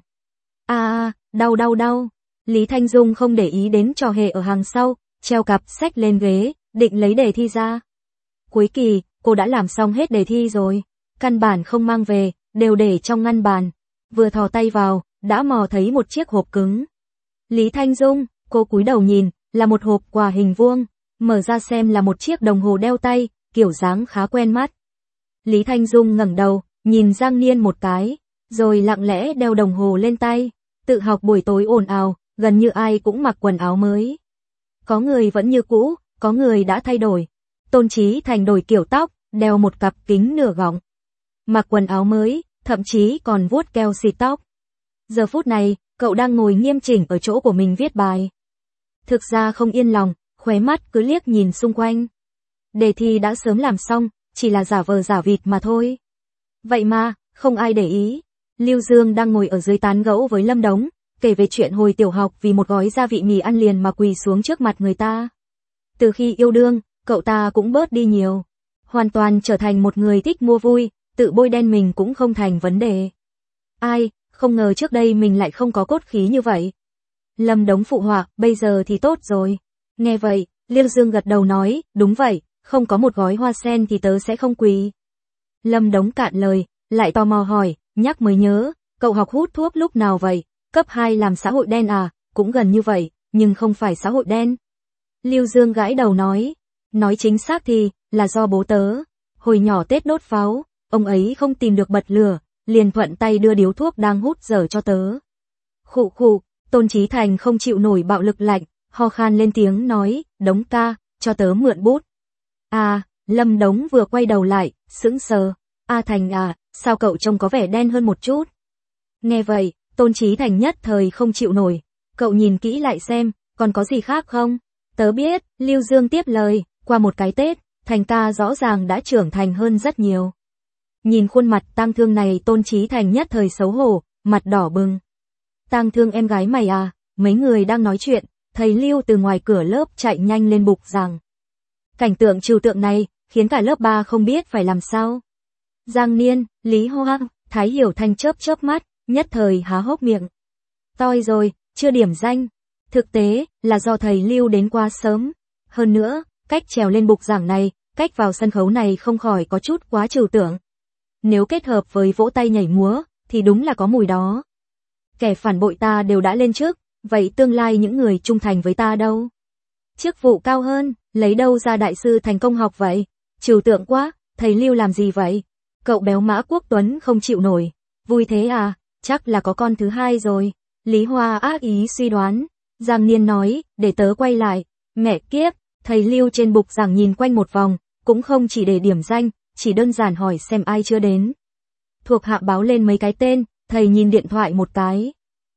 À, đau đau đau. Lý Thanh Dung không để ý đến trò hề ở hàng sau, treo cặp sách lên ghế, định lấy đề thi ra. Cuối kỳ, cô đã làm xong hết đề thi rồi, căn bản không mang về, đều để trong ngăn bàn. Vừa thò tay vào, đã mò thấy một chiếc hộp cứng. Lý Thanh Dung, cô cúi đầu nhìn, là một hộp quà hình vuông, mở ra xem là một chiếc đồng hồ đeo tay, kiểu dáng khá quen mắt. Lý Thanh Dung ngẩng đầu, nhìn Giang Niên một cái, rồi lặng lẽ đeo đồng hồ lên tay. Tự học buổi tối ồn ào, gần như ai cũng mặc quần áo mới. Có người vẫn như cũ, có người đã thay đổi. Tôn Chí Thành đổi kiểu tóc, đeo một cặp kính nửa gọng. Mặc quần áo mới, thậm chí còn vuốt keo xịt tóc. Giờ phút này, cậu đang ngồi nghiêm chỉnh ở chỗ của mình viết bài. Thực ra không yên lòng, khóe mắt cứ liếc nhìn xung quanh. Đề thi đã sớm làm xong, chỉ là giả vờ giả vịt mà thôi. Vậy mà, không ai để ý. Lưu Dương đang ngồi ở dưới tán gẫu với Lâm Đống, kể về chuyện hồi tiểu học vì một gói gia vị mì ăn liền mà quỳ xuống trước mặt người ta. Từ khi yêu đương, cậu ta cũng bớt đi nhiều. Hoàn toàn trở thành một người thích mua vui, tự bôi đen mình cũng không thành vấn đề. Ai, không ngờ trước đây mình lại không có cốt khí như vậy. Lâm Đống phụ họa, bây giờ thì tốt rồi. Nghe vậy, Lưu Dương gật đầu nói, đúng vậy, không có một gói hoa sen thì tớ sẽ không quỳ. Lâm Đống cạn lời, lại tò mò hỏi, nhắc mới nhớ, cậu học hút thuốc lúc nào vậy? Cấp hai làm xã hội đen à? Cũng gần như vậy, nhưng không phải xã hội đen. Lưu Dương gãi đầu nói, nói chính xác thì, là do bố tớ. Hồi nhỏ Tết đốt pháo, ông ấy không tìm được bật lửa, liền thuận tay đưa điếu thuốc đang hút dở cho tớ. Khụ khụ, Tôn Chí Thành không chịu nổi bạo lực lạnh, ho khan lên tiếng nói, Đống ca, cho tớ mượn bút. À, Lâm Đống vừa quay đầu lại, sững sờ. A Thành à, sao cậu trông có vẻ đen hơn một chút? Nghe vậy, Tôn Chí Thành nhất thời không chịu nổi. Cậu nhìn kỹ lại xem, còn có gì khác không? Tớ biết, Lưu Dương tiếp lời, qua một cái Tết, Thành ca rõ ràng đã trưởng thành hơn rất nhiều. Nhìn khuôn mặt tang thương này Tôn Chí Thành nhất thời xấu hổ, mặt đỏ bừng. Tang thương em gái mày à? Mấy người đang nói chuyện, thầy Lưu từ ngoài cửa lớp chạy nhanh lên bục giảng. Cảnh tượng trừu tượng này, khiến cả lớp ba không biết phải làm sao. Giang Niên, Lý Hoa, Thái Hiểu Thanh chớp chớp mắt, nhất thời há hốc miệng. Toi rồi, chưa điểm danh. Thực tế, là do thầy Lưu đến quá sớm. Hơn nữa, cách trèo lên bục giảng này, cách vào sân khấu này không khỏi có chút quá trừu tượng. Nếu kết hợp với vỗ tay nhảy múa, thì đúng là có mùi đó. Kẻ phản bội ta đều đã lên trước, vậy tương lai những người trung thành với ta đâu? Chức vụ cao hơn, lấy đâu ra đại sư thành công học vậy? Trừu tượng quá, thầy Lưu làm gì vậy? Cậu béo Mã Quốc Tuấn không chịu nổi. Vui thế à, chắc là có con thứ hai rồi. Lý Hoa ác ý suy đoán. Giang Niên nói, để tớ quay lại. Mẹ kiếp, thầy Lưu trên bục giảng nhìn quanh một vòng, cũng không chỉ để điểm danh, chỉ đơn giản hỏi xem ai chưa đến. Thuộc hạ báo lên mấy cái tên, thầy nhìn điện thoại một cái.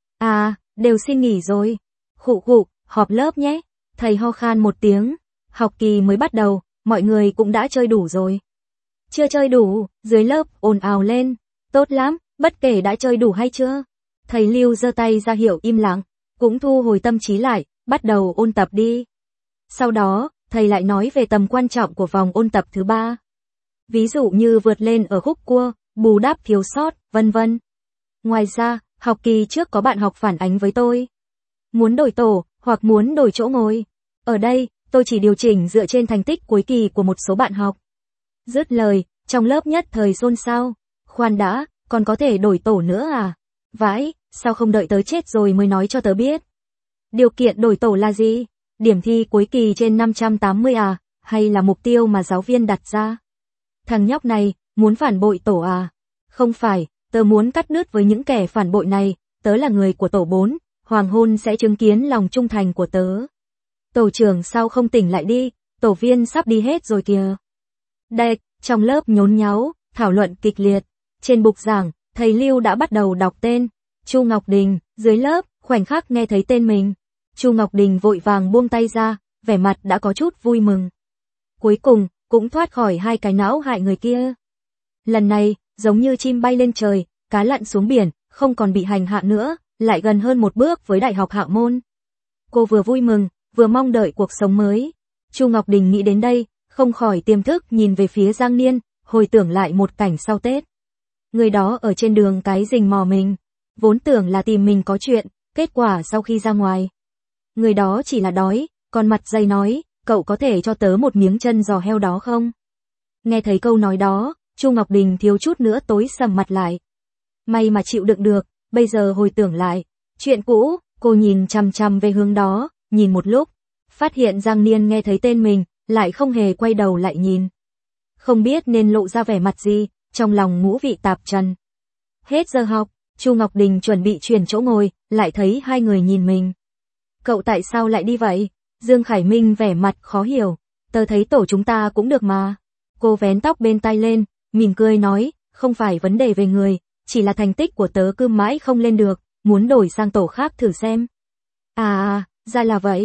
À, đều xin nghỉ rồi. Khụ khụ, họp lớp nhé. Thầy ho khan một tiếng. Học kỳ mới bắt đầu, mọi người cũng đã chơi đủ rồi. Chưa chơi đủ, dưới lớp ồn ào lên. Tốt lắm, bất kể đã chơi đủ hay chưa. Thầy Lưu giơ tay ra hiệu im lặng, cũng thu hồi tâm trí lại, bắt đầu ôn tập đi. Sau đó, thầy lại nói về tầm quan trọng của vòng ôn tập thứ ba. Ví dụ như vượt lên ở khúc cua, bù đắp thiếu sót, vân vân. Ngoài ra, học kỳ trước có bạn học phản ánh với tôi. Muốn đổi tổ, hoặc muốn đổi chỗ ngồi. Ở đây, tôi chỉ điều chỉnh dựa trên thành tích cuối kỳ của một số bạn học. Dứt lời, trong lớp nhất thời xôn xao. Khoan đã, còn có thể đổi tổ nữa à? Vãi, sao không đợi tớ chết rồi mới nói cho tớ biết? Điều kiện đổi tổ là gì? Điểm thi cuối kỳ trên năm trăm tám mươi à? Hay là mục tiêu mà giáo viên đặt ra? Thằng nhóc này, muốn phản bội tổ à? Không phải, tớ muốn cắt đứt với những kẻ phản bội này, tớ là người của tổ bốn, hoàng hôn sẽ chứng kiến lòng trung thành của tớ. Tổ trưởng sao không tỉnh lại đi, tổ viên sắp đi hết rồi kìa. Đệch, trong lớp nhốn nháo, thảo luận kịch liệt. Trên bục giảng, thầy Lưu đã bắt đầu đọc tên. Chu Ngọc Đình, dưới lớp, khoảnh khắc nghe thấy tên mình. Chu Ngọc Đình vội vàng buông tay ra, vẻ mặt đã có chút vui mừng. Cuối cùng, cũng thoát khỏi hai cái não hại người kia. Lần này, giống như chim bay lên trời, cá lặn xuống biển, không còn bị hành hạ nữa, lại gần hơn một bước với đại học Hạ Môn. Cô vừa vui mừng, vừa mong đợi cuộc sống mới. Chu Ngọc Đình nghĩ đến đây, không khỏi tiềm thức nhìn về phía Giang Niên, hồi tưởng lại một cảnh sau Tết. Người đó ở trên đường cái rình mò mình, vốn tưởng là tìm mình có chuyện, kết quả sau khi ra ngoài. Người đó chỉ là đói, còn mặt dày nói, cậu có thể cho tớ một miếng chân giò heo đó không? Nghe thấy câu nói đó, Chu Ngọc Đình thiếu chút nữa tối sầm mặt lại. May mà chịu đựng được, bây giờ hồi tưởng lại, chuyện cũ, cô nhìn chằm chằm về hướng đó, nhìn một lúc, phát hiện Giang Niên nghe thấy tên mình, lại không hề quay đầu lại nhìn. Không biết nên lộ ra vẻ mặt gì, trong lòng ngũ vị tạp trần. Hết giờ học, Chu Ngọc Đình chuẩn bị chuyển chỗ ngồi, lại thấy hai người nhìn mình. Cậu tại sao lại đi vậy? Dương Khải Minh vẻ mặt khó hiểu. Tớ thấy tổ chúng ta cũng được mà. Cô vén tóc bên tai lên, mỉm cười nói, không phải vấn đề về người, chỉ là thành tích của tớ cứ mãi không lên được, muốn đổi sang tổ khác thử xem. À, ra là vậy.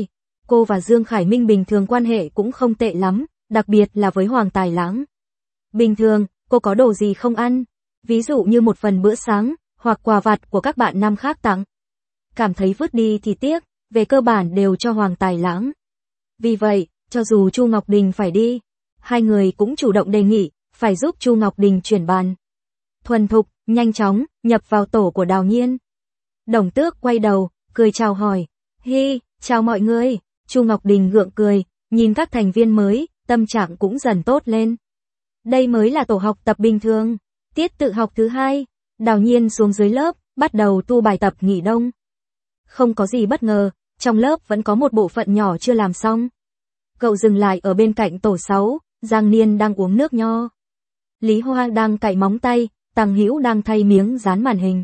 cô và Dương Khải Minh bình thường quan hệ cũng không tệ lắm, đặc biệt là với Hoàng Tài Lãng. Bình thường, cô có đồ gì không ăn, ví dụ như một phần bữa sáng, hoặc quà vặt của các bạn nam khác tặng. Cảm thấy vứt đi thì tiếc, về cơ bản đều cho Hoàng Tài Lãng. Vì vậy, cho dù Chu Ngọc Đình phải đi, hai người cũng chủ động đề nghị, phải giúp Chu Ngọc Đình chuyển bàn. Thuần thục, nhanh chóng, nhập vào tổ của Đào Nhiên. Đồng Tước quay đầu, cười chào hỏi. Hi, chào mọi người. Chu Ngọc Đình gượng cười, nhìn các thành viên mới, tâm trạng cũng dần tốt lên. Đây mới là tổ học tập bình thường. Tiết tự học thứ hai, Đào Nhiên xuống dưới lớp, bắt đầu tu bài tập nghỉ đông. Không có gì bất ngờ, trong lớp vẫn có một bộ phận nhỏ chưa làm xong. Cậu dừng lại ở bên cạnh tổ sáu, Giang Niên đang uống nước nho. Lý Hoa đang cạy móng tay, Tăng Hữu đang thay miếng dán màn hình.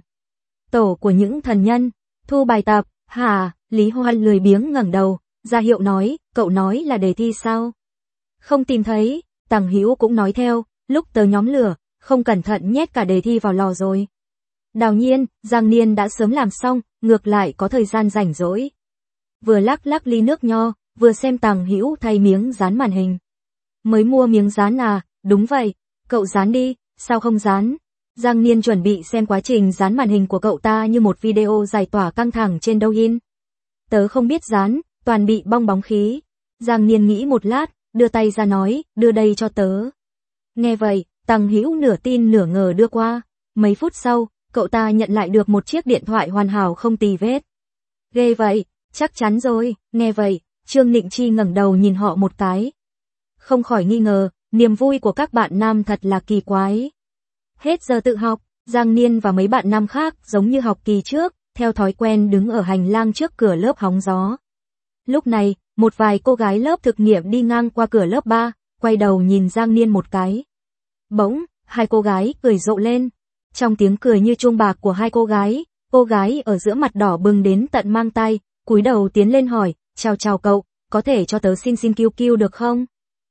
Tổ của những thần nhân, thu bài tập, hả? Lý Hoa lười biếng ngẩng đầu, ra hiệu nói, cậu nói là đề thi sao? Không tìm thấy, Tăng Hữu cũng nói theo, lúc tớ nhóm lửa, không cẩn thận nhét cả đề thi vào lò rồi. Đào Nhiên, Giang Niên đã sớm làm xong, ngược lại có thời gian rảnh rỗi. Vừa lắc lắc ly nước nho, vừa xem Tăng Hữu thay miếng dán màn hình. Mới mua miếng dán à? Đúng vậy, cậu dán đi, sao không dán? Giang Niên chuẩn bị xem quá trình dán màn hình của cậu ta như một video giải tỏa căng thẳng trên Douyin. Tớ không biết dán, toàn bị bong bóng khí. Giang Niên nghĩ một lát, đưa tay ra nói, đưa đây cho tớ. Nghe vậy, Tăng Hữu nửa tin nửa ngờ đưa qua. Mấy phút sau, cậu ta nhận lại được một chiếc điện thoại hoàn hảo không tì vết. Ghê vậy, chắc chắn rồi. Nghe vậy, Trương Nịnh Chi ngẩng đầu nhìn họ một cái. Không khỏi nghi ngờ, niềm vui của các bạn nam thật là kỳ quái. Hết giờ tự học, Giang Niên và mấy bạn nam khác giống như học kỳ trước, theo thói quen đứng ở hành lang trước cửa lớp hóng gió. Lúc này, một vài cô gái lớp thực nghiệm đi ngang qua cửa lớp ba, quay đầu nhìn Giang Niên một cái. Bỗng, hai cô gái cười rộ lên. Trong tiếng cười như chuông bạc của hai cô gái, cô gái ở giữa mặt đỏ bừng đến tận mang tay, cúi đầu tiến lên hỏi, chào chào cậu, có thể cho tớ xin xin kiu kiu được không?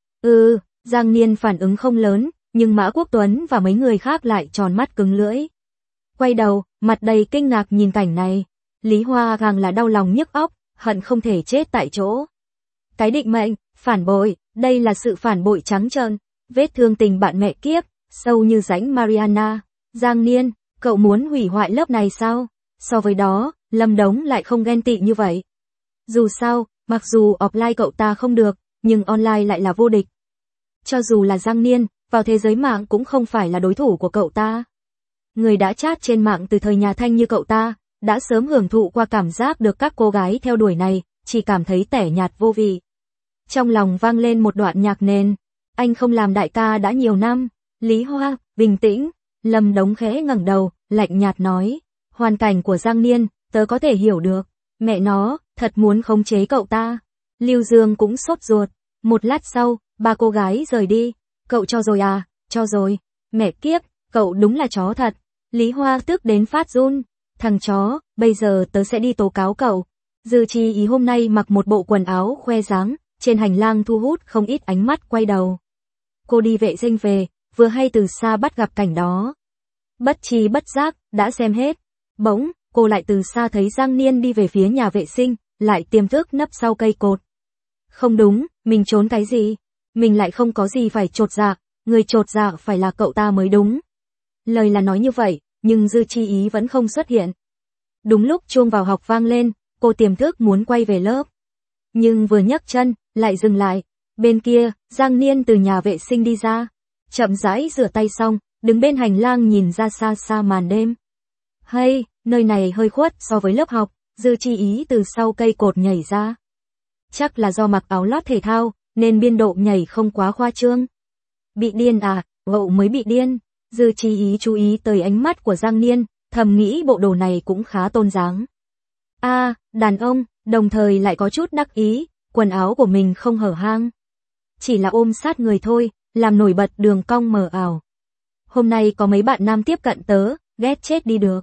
Ừ, Giang Niên phản ứng không lớn, nhưng Mã Quốc Tuấn và mấy người khác lại tròn mắt cứng lưỡi. Quay đầu, mặt đầy kinh ngạc nhìn cảnh này. Lý Hoa càng là đau lòng nhức óc, hận không thể chết tại chỗ. Cái định mệnh, phản bội, đây là sự phản bội trắng trợn, vết thương tình bạn mẹ kiếp, sâu như rãnh Mariana. Giang Niên, cậu muốn hủy hoại lớp này sao? So với đó, Lâm Đống lại không ghen tị như vậy. Dù sao, mặc dù offline cậu ta không được, nhưng online lại là vô địch. Cho dù là Giang Niên, vào thế giới mạng cũng không phải là đối thủ của cậu ta. Người đã chat trên mạng từ thời nhà Thanh như cậu ta, đã sớm hưởng thụ qua cảm giác được các cô gái theo đuổi này, chỉ cảm thấy tẻ nhạt vô vị. Trong lòng vang lên một đoạn nhạc nền. Anh không làm đại ca đã nhiều năm. Lý Hoa, bình tĩnh. Lâm Đống khẽ ngẩng đầu, lạnh nhạt nói. Hoàn cảnh của Giang Niên, tớ có thể hiểu được. Mẹ nó, thật muốn khống chế cậu ta. Lưu Dương cũng sốt ruột. Một lát sau, ba cô gái rời đi. Cậu cho rồi à? Cho rồi. Mẹ kiếp, cậu đúng là chó thật. Lý Hoa tức đến phát run. Thằng chó, bây giờ tớ sẽ đi tố cáo cậu. Dư Chi Ý hôm nay mặc một bộ quần áo khoe dáng, trên hành lang thu hút không ít ánh mắt quay đầu. Cô đi vệ sinh về, vừa hay từ xa bắt gặp cảnh đó. Bất chi bất giác, đã xem hết. Bỗng, cô lại từ xa thấy Giang Niên đi về phía nhà vệ sinh, lại tiềm thức nấp sau cây cột. Không đúng, mình trốn cái gì? Mình lại không có gì phải chột dạ, người chột dạ phải là cậu ta mới đúng. Lời là nói như vậy, nhưng Dư Chi Ý vẫn không xuất hiện. Đúng lúc chuông vào học vang lên, cô tiềm thức muốn quay về lớp. Nhưng vừa nhấc chân, lại dừng lại. Bên kia, Giang Niên từ nhà vệ sinh đi ra. Chậm rãi rửa tay xong, đứng bên hành lang nhìn ra xa xa màn đêm. Hay, nơi này hơi khuất so với lớp học, Dư Chi Ý từ sau cây cột nhảy ra. Chắc là do mặc áo lót thể thao, nên biên độ nhảy không quá khoa trương. Bị điên à, cậu mới bị điên. Dư Chi Ý chú ý tới ánh mắt của Giang Niên, thầm nghĩ bộ đồ này cũng khá tôn dáng. A, à, đàn ông, đồng thời lại có chút đắc ý, quần áo của mình không hở hang. Chỉ là ôm sát người thôi, làm nổi bật đường cong mờ ảo. Hôm nay có mấy bạn nam tiếp cận tớ, ghét chết đi được.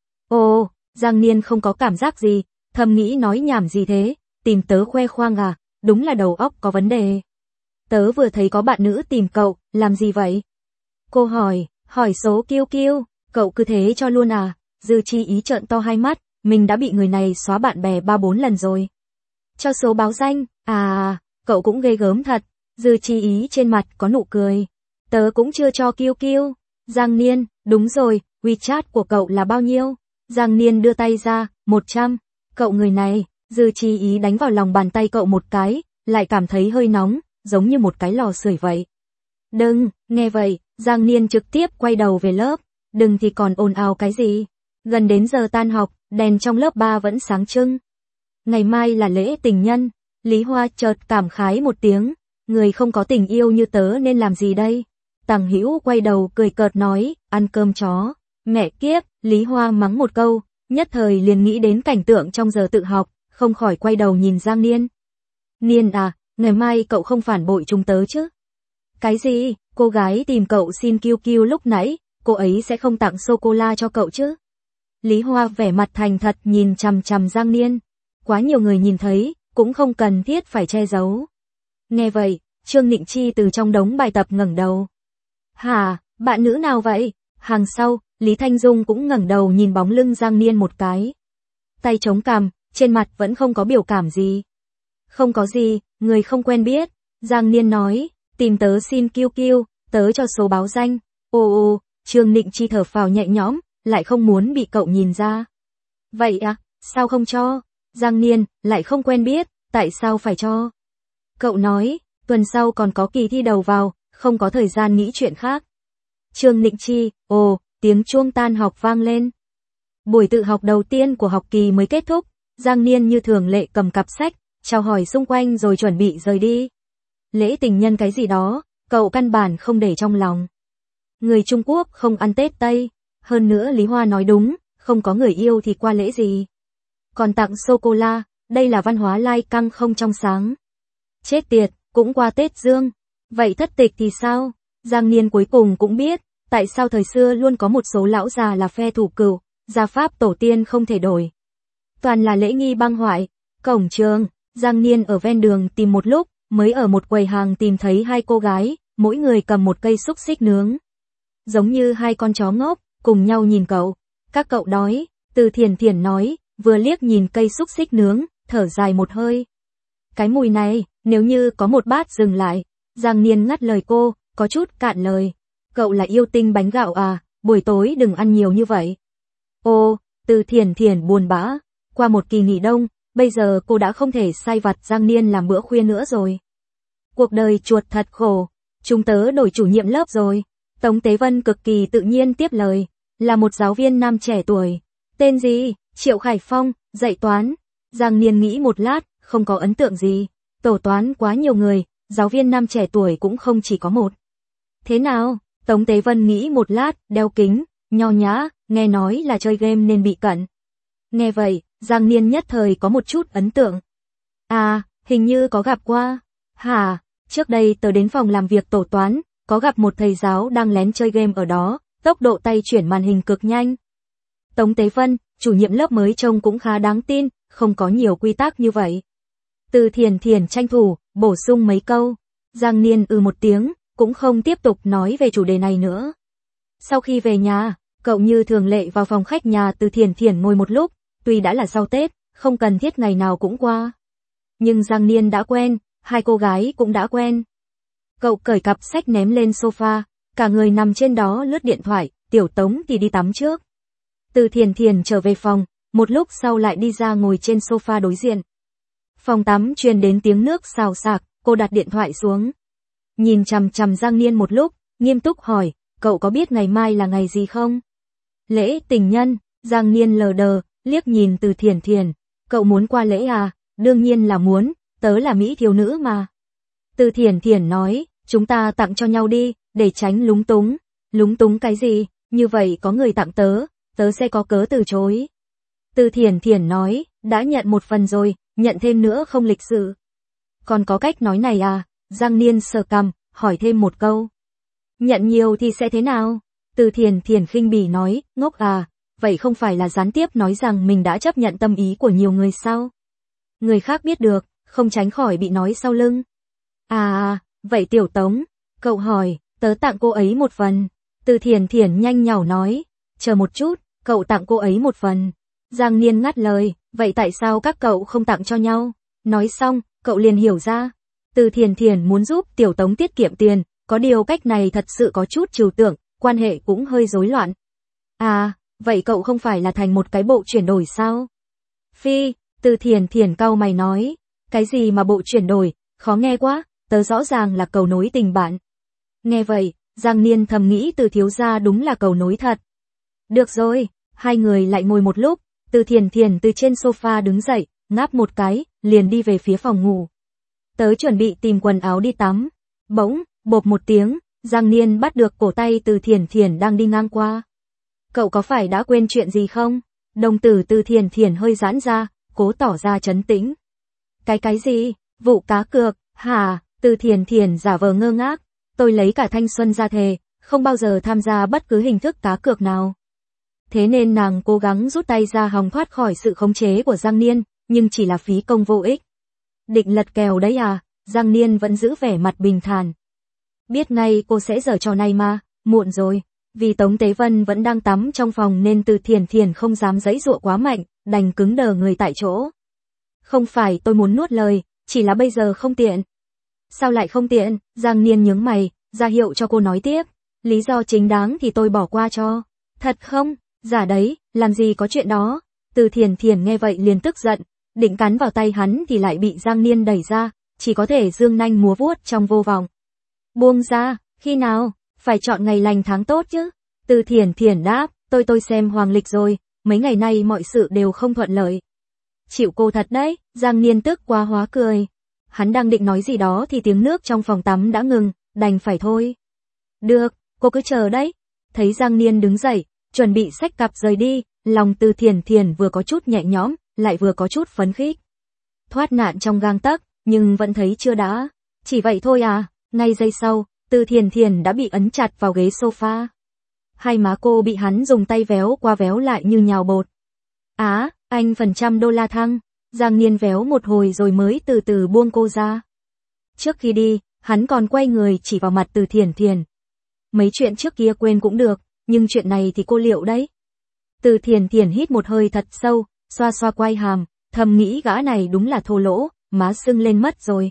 Ồ, Giang Niên không có cảm giác gì, thầm nghĩ nói nhảm gì thế, tìm tớ khoe khoang à, đúng là đầu óc có vấn đề. Tớ vừa thấy có bạn nữ tìm cậu, làm gì vậy? Cô hỏi, hỏi số kiêu kiêu, cậu cứ thế cho luôn à? Dư Chi Ý trợn to hai mắt, mình đã bị người này xóa bạn bè ba bốn lần rồi. Cho số báo danh, à, cậu cũng ghê gớm thật. Dư Chi Ý trên mặt có nụ cười. Tớ cũng chưa cho Kiêu Kiêu. Giang Niên, đúng rồi, WeChat của cậu là bao nhiêu? Giang Niên đưa tay ra, một trăm. Cậu người này, Dư Chi Ý đánh vào lòng bàn tay cậu một cái, lại cảm thấy hơi nóng, giống như một cái lò sưởi vậy. Đừng, nghe vậy, Giang Niên trực tiếp quay đầu về lớp. Đừng thì còn ồn ào cái gì. Gần đến giờ tan học, đèn trong lớp ba vẫn sáng trưng. Ngày mai là lễ tình nhân. Lý Hoa chợt cảm khái một tiếng. Người không có tình yêu như tớ nên làm gì đây? Tằng Hữu quay đầu cười cợt nói, ăn cơm chó. Mẹ kiếp, Lý Hoa mắng một câu, nhất thời liền nghĩ đến cảnh tượng trong giờ tự học, không khỏi quay đầu nhìn Giang Niên. Niên à, ngày mai cậu không phản bội chúng tớ chứ? Cái gì? Cô gái tìm cậu xin Kiêu Kiêu lúc nãy, cô ấy sẽ không tặng sô-cô-la cho cậu chứ? Lý Hoa vẻ mặt thành thật nhìn chằm chằm Giang Niên. Quá nhiều người nhìn thấy, cũng không cần thiết phải che giấu. Nghe vậy, Trương Nịnh Chi từ trong đống bài tập ngẩng đầu. Hả, bạn nữ nào vậy? Hàng sau, Lý Thanh Dung cũng ngẩng đầu nhìn bóng lưng Giang Niên một cái. Tay chống cằm, trên mặt vẫn không có biểu cảm gì. Không có gì, người không quen biết. Giang Niên nói, tìm tớ xin Kiêu Kiêu, tớ cho số báo danh. Ồ ồ, Trương Nịnh Chi thở phào nhẹ nhõm, lại không muốn bị cậu nhìn ra. Vậy à, sao không cho? Giang Niên, lại không quen biết, tại sao phải cho? Cậu nói, tuần sau còn có kỳ thi đầu vào, không có thời gian nghĩ chuyện khác. Trương Nịnh Chi, ồ, tiếng chuông tan học vang lên. Buổi tự học đầu tiên của học kỳ mới kết thúc, Giang Niên như thường lệ cầm cặp sách, chào hỏi xung quanh rồi chuẩn bị rời đi. Lễ tình nhân cái gì đó, cậu căn bản không để trong lòng. Người Trung Quốc không ăn Tết Tây, hơn nữa Lý Hoa nói đúng, không có người yêu thì qua lễ gì. Còn tặng sô-cô-la, đây là văn hóa lai căng không trong sáng. Chết tiệt, cũng qua Tết Dương. Vậy thất tịch thì sao? Giang Niên cuối cùng cũng biết, tại sao thời xưa luôn có một số lão già là phe thủ cửu, gia pháp tổ tiên không thể đổi. Toàn là lễ nghi băng hoại. Cổng trường, Giang Niên ở ven đường tìm một lúc, mới ở một quầy hàng tìm thấy hai cô gái, mỗi người cầm một cây xúc xích nướng. Giống như hai con chó ngốc, cùng nhau nhìn cậu. Các cậu đói, Từ Thiển Thiển nói, vừa liếc nhìn cây xúc xích nướng, thở dài một hơi. Cái mùi này, nếu như có một bát dừng lại. Giang Niên ngắt lời cô, có chút cạn lời. Cậu là yêu tinh bánh gạo à, buổi tối đừng ăn nhiều như vậy. Ô, Từ Thiển Thiển buồn bã. Qua một kỳ nghỉ đông, bây giờ cô đã không thể sai vặt Giang Niên làm bữa khuya nữa rồi. Cuộc đời chuột thật khổ. Chúng tớ đổi chủ nhiệm lớp rồi. Tống Tế Vân cực kỳ tự nhiên tiếp lời. Là một giáo viên nam trẻ tuổi. Tên gì? Triệu Khải Phong, dạy toán. Giang Niên nghĩ một lát, không có ấn tượng gì. Tổ toán quá nhiều người, giáo viên nam trẻ tuổi cũng không chỉ có một. Thế nào? Tống Tế Vân nghĩ một lát, đeo kính, nho nhã, nghe nói là chơi game nên bị cận. Nghe vậy, Giang Niên nhất thời có một chút ấn tượng. À, hình như có gặp qua. Hả, trước đây tớ đến phòng làm việc tổ toán, có gặp một thầy giáo đang lén chơi game ở đó, tốc độ tay chuyển màn hình cực nhanh. Tống Tế Vân, chủ nhiệm lớp mới trông cũng khá đáng tin, không có nhiều quy tắc như vậy. Từ Thiển Thiển tranh thủ, bổ sung mấy câu. Giang Niên ừ một tiếng, cũng không tiếp tục nói về chủ đề này nữa. Sau khi về nhà, cậu như thường lệ vào phòng khách nhà Từ Thiển Thiển ngồi một lúc, tuy đã là sau Tết, không cần thiết ngày nào cũng qua. Nhưng Giang Niên đã quen, hai cô gái cũng đã quen. Cậu cởi cặp sách ném lên sofa, cả người nằm trên đó lướt điện thoại, Tiểu Tống thì đi tắm trước. Từ Thiển Thiển trở về phòng, một lúc sau lại đi ra ngồi trên sofa đối diện. Phòng tắm truyền đến tiếng nước xào xạc, cô đặt điện thoại xuống. Nhìn chằm chằm Giang Niên một lúc, nghiêm túc hỏi, cậu có biết ngày mai là ngày gì không? Lễ tình nhân, Giang Niên lờ đờ, liếc nhìn Từ Thiển Thiển. Cậu muốn qua lễ à? Đương nhiên là muốn, tớ là mỹ thiếu nữ mà. Từ Thiển Thiển nói, chúng ta tặng cho nhau đi, để tránh lúng túng. Lúng túng cái gì? Như vậy có người tặng tớ, tớ sẽ có cớ từ chối. Từ Thiển Thiển nói, đã nhận một phần rồi, nhận thêm nữa không lịch sự. Còn có cách nói này à? Giang Niên sờ cằm, hỏi thêm một câu. Nhận nhiều thì sẽ thế nào? Từ Thiển Thiển khinh bỉ nói, ngốc à, vậy không phải là gián tiếp nói rằng mình đã chấp nhận tâm ý của nhiều người sao? Người khác biết được, không tránh khỏi bị nói sau lưng. À, vậy Tiểu Tống, cậu hỏi, tớ tặng cô ấy một phần. Từ Thiển Thiển nhanh nhảu nói, chờ một chút, cậu tặng cô ấy một phần. Giang Niên ngắt lời, vậy tại sao các cậu không tặng cho nhau? Nói xong, cậu liền hiểu ra. Từ Thiền Thiền muốn giúp Tiểu Tống tiết kiệm tiền, có điều cách này thật sự có chút trừu tượng, quan hệ cũng hơi rối loạn. À, vậy cậu không phải là thành một cái bộ chuyển đổi sao? Phi, Từ Thiền Thiền cau mày nói. Cái gì mà bộ chuyển đổi, khó nghe quá, tớ rõ ràng là cầu nối tình bạn. Nghe vậy, Giang Niên thầm nghĩ Từ thiếu gia đúng là cầu nối thật. Được rồi, hai người lại ngồi một lúc, Từ Thiền Thiền từ trên sofa đứng dậy, ngáp một cái, liền đi về phía phòng ngủ. Tớ chuẩn bị tìm quần áo đi tắm. Bỗng, bộp một tiếng, Giang Niên bắt được cổ tay Từ Thiền Thiền đang đi ngang qua. Cậu có phải đã quên chuyện gì không? Đồng tử Từ Thiền Thiền hơi giãn ra, cố tỏ ra trấn tĩnh. Cái cái gì? Vụ cá cược, hả? Từ Thiền Thiền giả vờ ngơ ngác. Tôi lấy cả thanh xuân ra thề, không bao giờ tham gia bất cứ hình thức cá cược nào. Thế nên nàng cố gắng rút tay ra hòng thoát khỏi sự khống chế của Giang Niên, nhưng chỉ là phí công vô ích. Định lật kèo đấy à? Giang Niên vẫn giữ vẻ mặt bình thản. Biết ngay cô sẽ giở trò này mà, muộn rồi. Vì Tống Tế Vân vẫn đang tắm trong phòng nên Từ Thiền Thiền không dám giãy giụa quá mạnh, đành cứng đờ người tại chỗ. Không phải tôi muốn nuốt lời, chỉ là bây giờ không tiện. Sao lại không tiện? Giang Niên nhướng mày, ra hiệu cho cô nói tiếp. Lý do chính đáng thì tôi bỏ qua cho. Thật không? Giả đấy, làm gì có chuyện đó. Từ Thiền Thiền nghe vậy liền tức giận, định cắn vào tay hắn thì lại bị Giang Niên đẩy ra, chỉ có thể dương nanh múa vuốt trong vô vọng. Buông ra, khi nào? Phải chọn ngày lành tháng tốt chứ. Từ Thiền Thiền đáp, tôi tôi xem hoàng lịch rồi, mấy ngày nay mọi sự đều không thuận lợi. Chịu cô thật đấy, Giang Niên tức quá hóa cười. Hắn đang định nói gì đó thì tiếng nước trong phòng tắm đã ngừng, đành phải thôi. Được, cô cứ chờ đấy. Thấy Giang Niên đứng dậy, chuẩn bị xách cặp rời đi, lòng Từ Thiền Thiền vừa có chút nhẹ nhõm, lại vừa có chút phấn khích. Thoát nạn trong gang tấc, nhưng vẫn thấy chưa đã. Chỉ vậy thôi à? Ngay giây sau, Từ Thiền Thiền đã bị ấn chặt vào ghế sofa. Hai má cô bị hắn dùng tay véo qua véo lại như nhào bột. Á, anh phần trăm đô la thăng. Giang Niên véo một hồi rồi mới từ từ buông cô ra. Trước khi đi, hắn còn quay người chỉ vào mặt Từ Thiền Thiền. Mấy chuyện trước kia quên cũng được, nhưng chuyện này thì cô liệu đấy. Từ Thiền Thiền hít một hơi thật sâu, xoa xoa quai hàm, thầm nghĩ gã này đúng là thô lỗ, má sưng lên mất rồi.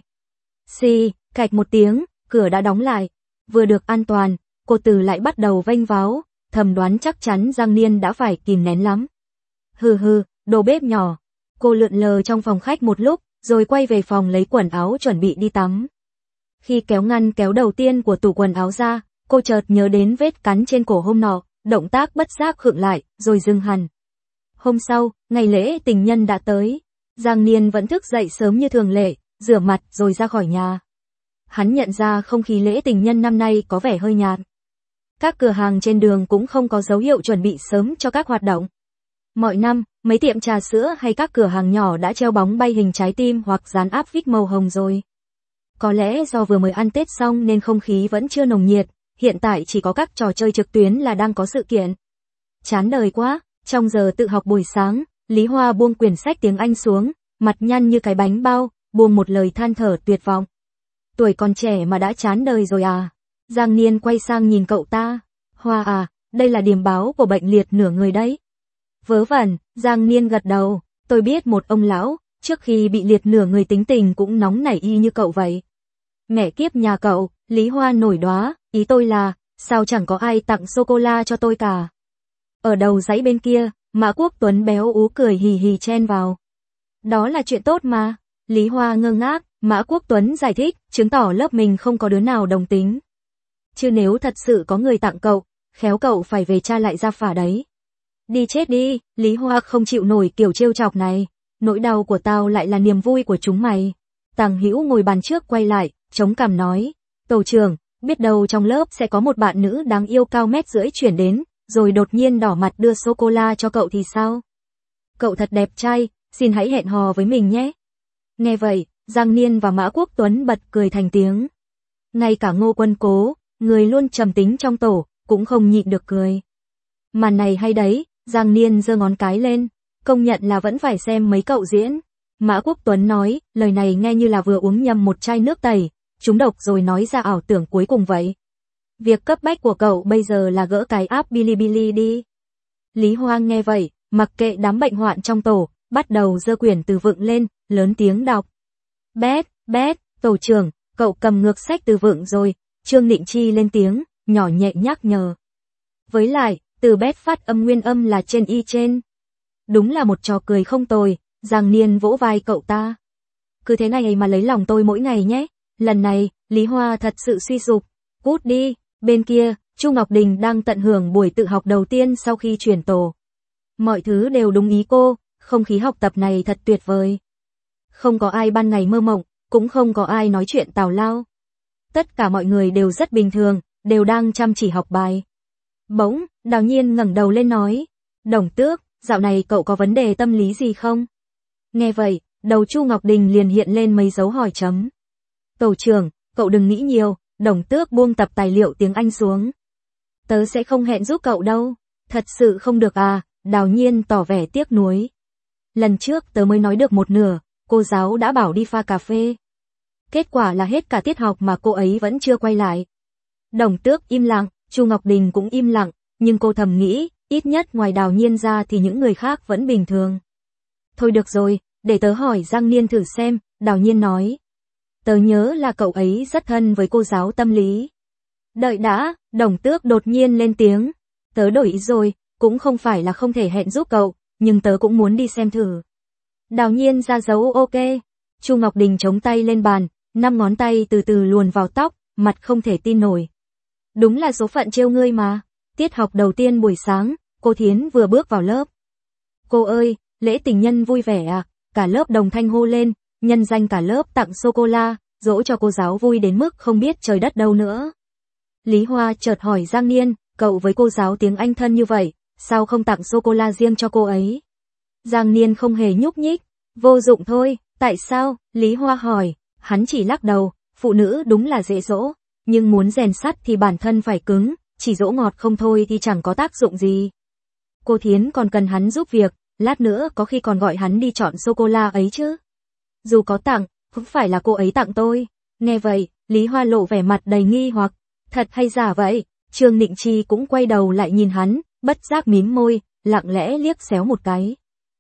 Xì, cạch một tiếng, cửa đã đóng lại. Vừa được an toàn, cô Từ lại bắt đầu vênh váo, thầm đoán chắc chắn Giang Niên đã phải kìm nén lắm. Hừ hừ, đồ bếp nhỏ. Cô lượn lờ trong phòng khách một lúc, rồi quay về phòng lấy quần áo chuẩn bị đi tắm. Khi kéo ngăn kéo đầu tiên của tủ quần áo ra, cô chợt nhớ đến vết cắn trên cổ hôm nọ, động tác bất giác khựng lại, rồi dừng hẳn. Hôm sau, ngày lễ tình nhân đã tới. Giang Niên vẫn thức dậy sớm như thường lệ, rửa mặt rồi ra khỏi nhà. Hắn nhận ra không khí lễ tình nhân năm nay có vẻ hơi nhạt. Các cửa hàng trên đường cũng không có dấu hiệu chuẩn bị sớm cho các hoạt động. Mọi năm, mấy tiệm trà sữa hay các cửa hàng nhỏ đã treo bóng bay hình trái tim hoặc dán áp phích màu hồng rồi. Có lẽ do vừa mới ăn Tết xong nên không khí vẫn chưa nồng nhiệt, hiện tại chỉ có các trò chơi trực tuyến là đang có sự kiện. Chán đời quá, trong giờ tự học buổi sáng, Lý Hoa buông quyển sách tiếng Anh xuống, mặt nhăn như cái bánh bao, buông một lời than thở tuyệt vọng. Tuổi còn trẻ mà đã chán đời rồi à? Giang Niên quay sang nhìn cậu ta. Hoa à, đây là điềm báo của bệnh liệt nửa người đấy. Vớ vẩn, Giang Niên gật đầu, tôi biết một ông lão, trước khi bị liệt nửa người tính tình cũng nóng nảy y như cậu vậy. Mẹ kiếp nhà cậu, Lý Hoa nổi đoá, ý tôi là, sao chẳng có ai tặng sô-cô-la cho tôi cả. Ở đầu dãy bên kia, Mã Quốc Tuấn béo ú cười hì hì chen vào. Đó là chuyện tốt mà. Lý Hoa ngơ ngác, Mã Quốc Tuấn giải thích, chứng tỏ lớp mình không có đứa nào đồng tính. Chứ nếu thật sự có người tặng cậu, khéo cậu phải về tra lại gia phả đấy. Đi chết đi, Lý Hoa không chịu nổi kiểu trêu chọc này. Nỗi đau của tao lại là niềm vui của chúng mày. Tàng Hữu ngồi bàn trước quay lại, chống cằm nói. Tổ trưởng, biết đâu trong lớp sẽ có một bạn nữ đáng yêu cao mét rưỡi chuyển đến, rồi đột nhiên đỏ mặt đưa sô-cô-la cho cậu thì sao? Cậu thật đẹp trai, xin hãy hẹn hò với mình nhé. Nghe vậy, Giang Niên và Mã Quốc Tuấn bật cười thành tiếng. Ngay cả Ngô Quân Cố, người luôn trầm tính trong tổ, cũng không nhịn được cười. Màn này hay đấy, Giang Niên giơ ngón cái lên, công nhận là vẫn phải xem mấy cậu diễn. Mã Quốc Tuấn nói, lời này nghe như là vừa uống nhầm một chai nước tẩy, trúng độc rồi nói ra ảo tưởng cuối cùng vậy. Việc cấp bách của cậu bây giờ là gỡ cái app Bilibili đi. Lý Hoa nghe vậy, mặc kệ đám bệnh hoạn trong tổ, bắt đầu giơ quyển từ vựng lên, lớn tiếng đọc. Bét, bét, tổ trưởng, cậu cầm ngược sách từ vựng rồi, Trương Nịnh Chi lên tiếng, nhỏ nhẹ nhắc nhở. Với lại, từ bét phát âm nguyên âm là trên y trên. Đúng là một trò cười không tồi, Giang Niên vỗ vai cậu ta. Cứ thế này mà lấy lòng tôi mỗi ngày nhé. Lần này, Lý Hoa thật sự suy sụp. Cút đi, bên kia, Chu Ngọc Đình đang tận hưởng buổi tự học đầu tiên sau khi chuyển tổ. Mọi thứ đều đúng ý cô, không khí học tập này thật tuyệt vời. Không có ai ban ngày mơ mộng, cũng không có ai nói chuyện tào lao. Tất cả mọi người đều rất bình thường, đều đang chăm chỉ học bài. Bỗng, Đào Nhiên ngẩng đầu lên nói, Đồng Tước, dạo này cậu có vấn đề tâm lý gì không? Nghe vậy, đầu Chu Ngọc Đình liền hiện lên mấy dấu hỏi chấm. Tổ trưởng, cậu đừng nghĩ nhiều, Đồng Tước buông tập tài liệu tiếng Anh xuống. Tớ sẽ không hẹn giúp cậu đâu. Thật sự không được à, Đào Nhiên tỏ vẻ tiếc nuối. Lần trước tớ mới nói được một nửa, cô giáo đã bảo đi pha cà phê. Kết quả là hết cả tiết học mà cô ấy vẫn chưa quay lại. Đồng Tước im lặng, Chu Ngọc Đình cũng im lặng, nhưng cô thầm nghĩ, ít nhất ngoài Đào Nhiên ra thì những người khác vẫn bình thường. Thôi được rồi, để tớ hỏi Giang Niên thử xem, Đào Nhiên nói. Tớ nhớ là cậu ấy rất thân với cô giáo tâm lý. Đợi đã, Đồng Tước đột nhiên lên tiếng. Tớ đổi ý rồi, cũng không phải là không thể hẹn giúp cậu, nhưng tớ cũng muốn đi xem thử. Đào Nhiên ra dấu ok. Chu Ngọc Đình chống tay lên bàn, năm ngón tay từ từ luồn vào tóc, mặt không thể tin nổi. Đúng là số phận trêu ngươi mà. Tiết học đầu tiên buổi sáng, cô Thiến vừa bước vào lớp. Cô ơi, lễ tình nhân vui vẻ à? Cả lớp đồng thanh hô lên, nhân danh cả lớp tặng sô-cô-la, dỗ cho cô giáo vui đến mức không biết trời đất đâu nữa. Lý Hoa chợt hỏi Giang Niên, cậu với cô giáo tiếng Anh thân như vậy, sao không tặng sô-cô-la riêng cho cô ấy? Giang Niên không hề nhúc nhích, vô dụng thôi, tại sao? Lý Hoa hỏi, hắn chỉ lắc đầu, phụ nữ đúng là dễ dỗ, nhưng muốn rèn sắt thì bản thân phải cứng, chỉ dỗ ngọt không thôi thì chẳng có tác dụng gì. Cô Thiến còn cần hắn giúp việc, lát nữa có khi còn gọi hắn đi chọn sô-cô-la ấy chứ. Dù có tặng, cũng phải là cô ấy tặng tôi. Nghe vậy, Lý Hoa lộ vẻ mặt đầy nghi hoặc, thật hay giả vậy? Trương Nịnh Chi cũng quay đầu lại nhìn hắn, bất giác mím môi, lặng lẽ liếc xéo một cái.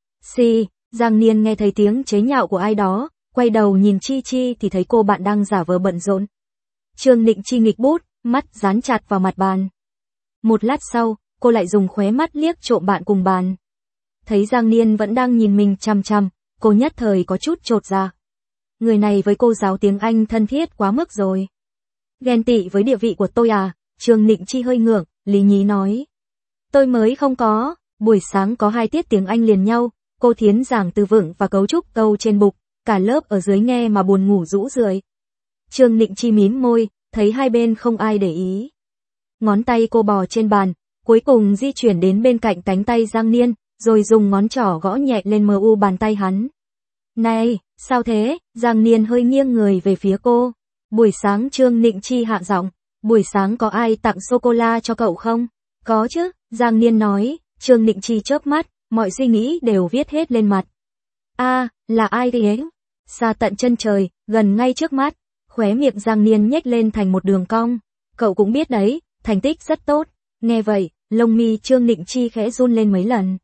Xì, Giang Niên nghe thấy tiếng chế nhạo của ai đó, quay đầu nhìn Chi Chi thì thấy cô bạn đang giả vờ bận rộn. Trương Nịnh Chi nghịch bút, mắt dán chặt vào mặt bàn. Một lát sau, cô lại dùng khóe mắt liếc trộm bạn cùng bàn. Thấy Giang Niên vẫn đang nhìn mình chằm chằm, cô nhất thời có chút chột dạ. Người này với cô giáo tiếng Anh thân thiết quá mức rồi. Ghen tị với địa vị của tôi à? Trương Nịnh Chi hơi ngượng, lý nhí nói. Tôi mới không có, buổi sáng có hai tiết tiếng Anh liền nhau, cô Thiến giảng từ vựng và cấu trúc câu trên bục, cả lớp ở dưới nghe mà buồn ngủ rũ rượi. Trương Nịnh Chi mím môi, thấy hai bên không ai để ý. Ngón tay cô bò trên bàn, cuối cùng di chuyển đến bên cạnh cánh tay Giang Niên, rồi dùng ngón trỏ gõ nhẹ lên mờ u bàn tay hắn. Này, sao thế? Giang Niên hơi nghiêng người về phía cô. Buổi sáng Trương Nịnh Chi hạ giọng, buổi sáng có ai tặng sô-cô-la cho cậu không? Có chứ, Giang Niên nói. Trương Nịnh Chi chớp mắt, mọi suy nghĩ đều viết hết lên mặt. A, à, là ai thế? Xa tận chân trời, gần ngay trước mắt. Khóe miệng Giang Niên nhếch lên thành một đường cong. Cậu cũng biết đấy, thành tích rất tốt. Nghe vậy, lông mi Trương Nịnh Chi khẽ run lên mấy lần.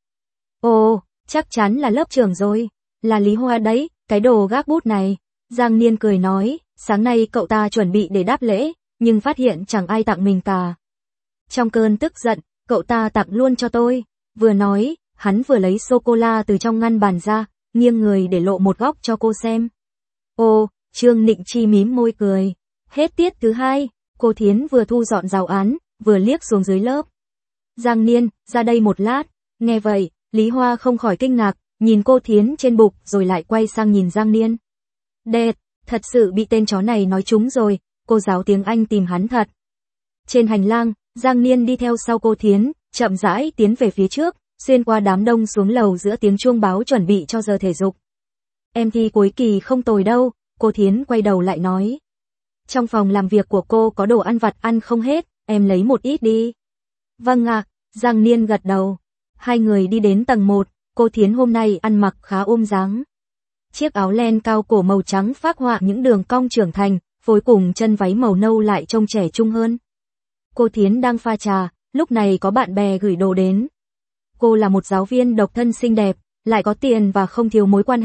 Ồ, chắc chắn là lớp trưởng rồi. Là Lý Hoa đấy, cái đồ gác bút này. Giang Niên cười nói, sáng nay cậu ta chuẩn bị để đáp lễ, nhưng phát hiện chẳng ai tặng mình cả. Trong cơn tức giận, cậu ta tặng luôn cho tôi. Vừa nói, hắn vừa lấy sô-cô-la từ trong ngăn bàn ra, nghiêng người để lộ một góc cho cô xem. Ồ, Trương Nịnh Chi mím môi cười. Hết tiết thứ hai, cô Thiến vừa thu dọn giáo án, vừa liếc xuống dưới lớp. Giang Niên, ra đây một lát. Nghe vậy, Lý Hoa không khỏi kinh ngạc, nhìn cô Thiến trên bục rồi lại quay sang nhìn Giang Niên. Đệt, thật sự bị tên chó này nói trúng rồi, cô giáo tiếng Anh tìm hắn thật. Trên hành lang, Giang Niên đi theo sau cô Thiến, chậm rãi tiến về phía trước, xuyên qua đám đông xuống lầu giữa tiếng chuông báo chuẩn bị cho giờ thể dục. Em thi cuối kỳ không tồi đâu, cô Thiến quay đầu lại nói. Trong phòng làm việc của cô có đồ ăn vặt ăn không hết, em lấy một ít đi. Vâng ạ, Giang Niên gật đầu. Hai người đi đến tầng một, cô Thiến hôm nay ăn mặc khá ôm dáng. Chiếc áo len cao cổ màu trắng phác họa những đường cong trưởng thành, phối cùng chân váy màu nâu lại trông trẻ trung hơn. Cô Thiến đang pha trà, lúc này có bạn bè gửi đồ đến. Cô là một giáo viên độc thân xinh đẹp, lại có tiền và không thiếu mối quan hệ,